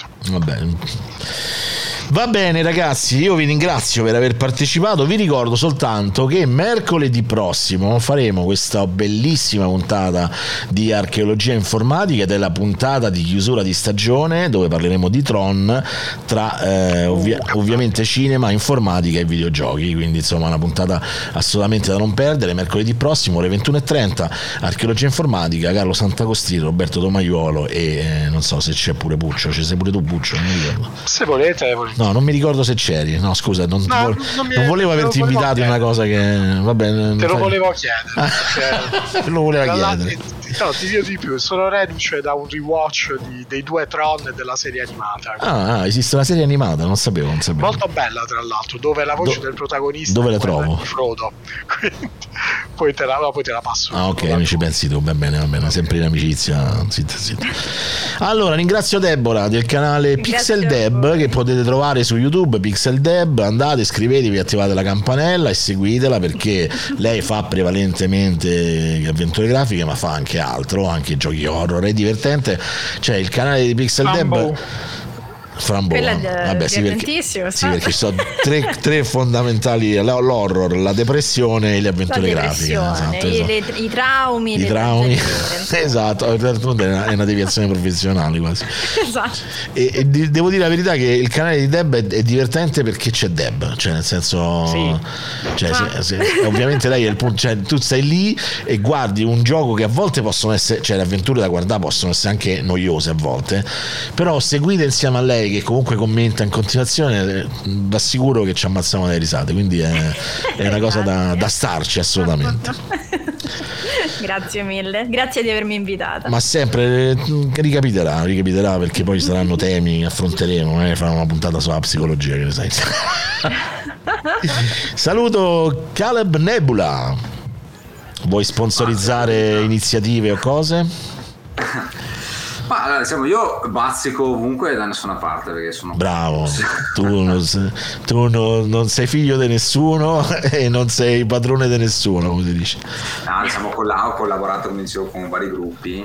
Va bene ragazzi, io vi ringrazio per aver partecipato. Vi ricordo soltanto che mercoledì prossimo faremo questa bellissima puntata di archeologia informatica, ed è la puntata di chiusura di stagione dove parleremo di Tron, tra ovviamente cinema, informatica e videogiochi, quindi insomma una puntata assolutamente da non perdere. Mercoledì prossimo ore 21:30 archeologia informatica, Carlo Sant'Agostino, Roberto Tomaiuolo e non so se c'è pure Puccio. Ci sei pure tu Puccio? Non mi ricordo. Se volete. No, non mi ricordo se c'eri. No, scusa, non volevo averti invitato in una cosa che vabbè. Te lo volevo chiedere. Lo voleva chiedere. No, ti dico di più, sono reduce da un rewatch dei 2 Tron e della serie animata. Ah, esiste una serie animata, non sapevo. Molto bella, tra l'altro, dove la voce del protagonista dove la trovo? Frodo. Quindi, poi te la passo. Ah, ok, mi ci pensi tu, va bene, sempre in amicizia. Zitto. Allora, ringrazio Deborah del canale Pixel Deb, che potete trovare su YouTube, Pixel Deb. Andate, iscrivetevi, attivate la campanella e seguitela, perché lei fa prevalentemente avventure grafiche, ma fa anche altro, anche giochi horror, è divertente. C'è il canale di Pixel Deb vabbè, sì, perché ci sono tre fondamentali: l'horror, la depressione e le avventure grafiche, esatto. I traumi esatto, è una deviazione professionale quasi. Esatto. E devo dire la verità che il canale di Deb è divertente perché c'è Deb, cioè nel senso ovviamente lei è il punto, cioè tu stai lì e guardi un gioco che a volte possono essere, cioè le avventure da guardare possono essere anche noiose a volte, però seguite insieme a lei che comunque commenta in continuazione, vi assicuro che ci ammazziamo dalle risate, quindi è una cosa da starci assolutamente. Grazie mille, grazie di avermi invitata. Ma sempre ricapiterà, perché poi saranno temi che affronteremo, non è fare una puntata sulla psicologia, che ne sai. Saluto Caleb Nebula. Vuoi sponsorizzare iniziative o cose? Ma allora, diciamo, io bazzico ovunque da nessuna parte, perché sono bravo. Tu non sei figlio di nessuno e non sei padrone di nessuno, come si dice. No, diciamo, ho collaborato, come dicevo, con vari gruppi,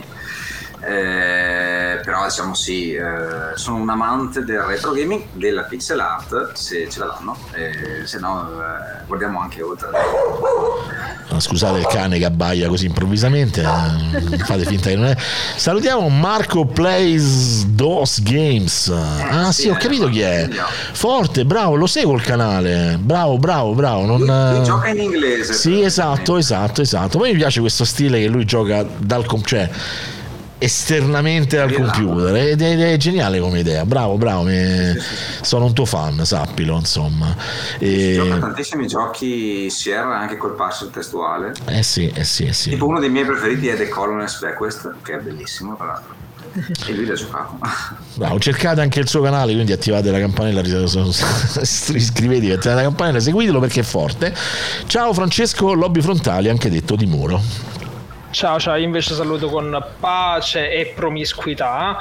però diciamo sì, sono un amante del retro gaming, della pixel art, se ce la danno, se no guardiamo anche oltre. Scusate il cane che abbaia così improvvisamente, fate finta che non è. Salutiamo Marco Plays DOS Games. Sì, ho capito chi è. Forte, bravo, lo seguo il canale. Bravo. Lui gioca in inglese. Sì, esatto. Poi mi piace questo stile che lui gioca cioè esternamente al computer, ed è geniale come idea. Bravo, sono un tuo fan, sappilo, insomma. Gioca tantissimi giochi Sierra anche col parser testuale. Sì. Tipo uno dei miei preferiti è The Colonel's Bequest, che è bellissimo, tra l'altro. E lui l'ha giocato. Bravo, cercate anche il suo canale, quindi attivate la campanella, iscrivetevi, attivate la campanella, seguitelo perché è forte. Ciao Francesco Lobby Frontali, anche detto di Muro. Ciao, io invece saluto con pace e promiscuità.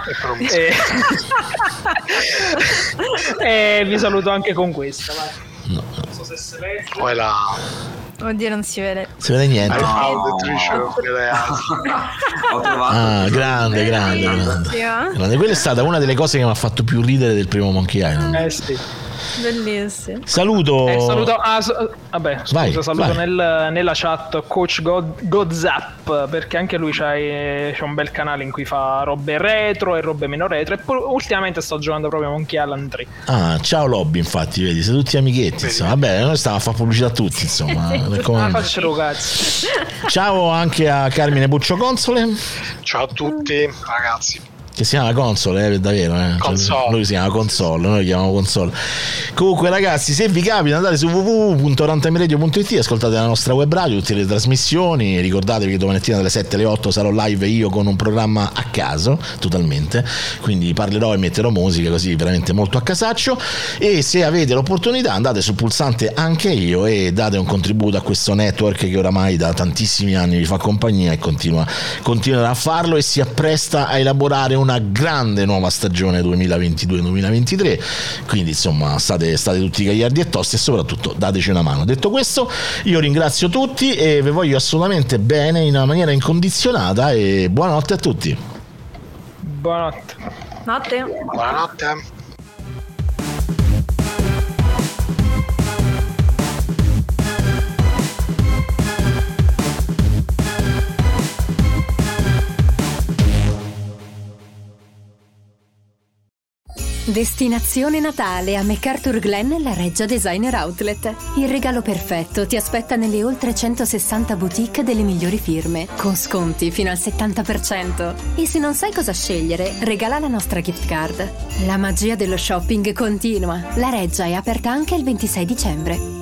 E vi saluto anche con questa. Vai. No. Non so se si vede. Quella... Oddio, non si vede. Si vede niente. Ho trovato. Grande. Quella è stata una delle cose che mi ha fatto più ridere del primo Monkey Island. Sì. Bellissimo. Saluto. Saluto nella chat Coach Godzap, perché anche lui c'ha un bel canale in cui fa robe retro e robe meno retro. E poi ultimamente sto giocando proprio a Monkey Island 3. Ciao Lobby, infatti, vedi, siete tutti amichetti. Insomma. Vabbè, noi stiamo a fare pubblicità a tutti, insomma. Faccio cazzo. Ciao anche a Carmine Buccio Console. Ciao a tutti, ragazzi. Che si chiama console, davvero, console. Lui si chiama console, noi lo chiamiamo console. Comunque ragazzi, se vi capita andate su www.runtimeradio.it, ascoltate la nostra web radio, tutte le trasmissioni, ricordatevi che domani mattina dalle 7 alle 8 sarò live io con un programma a caso, totalmente, quindi parlerò e metterò musica così veramente molto a casaccio, e se avete l'opportunità andate sul pulsante anche io e date un contributo a questo network che oramai da tantissimi anni vi fa compagnia e continuerà a farlo e si appresta a elaborare una grande nuova stagione 2022-2023, quindi insomma state tutti gagliardi e tosti e soprattutto dateci una mano. Detto questo, io ringrazio tutti e vi voglio assolutamente bene in una maniera incondizionata e buonanotte a tutti. Buonanotte. Buonanotte. Destinazione Natale a MacArthur Glen, la Reggia Designer Outlet. Il regalo perfetto ti aspetta nelle oltre 160 boutique delle migliori firme, con sconti fino al 70%. E se non sai cosa scegliere, regala la nostra gift card. La magia dello shopping continua. La Reggia è aperta anche il 26 dicembre.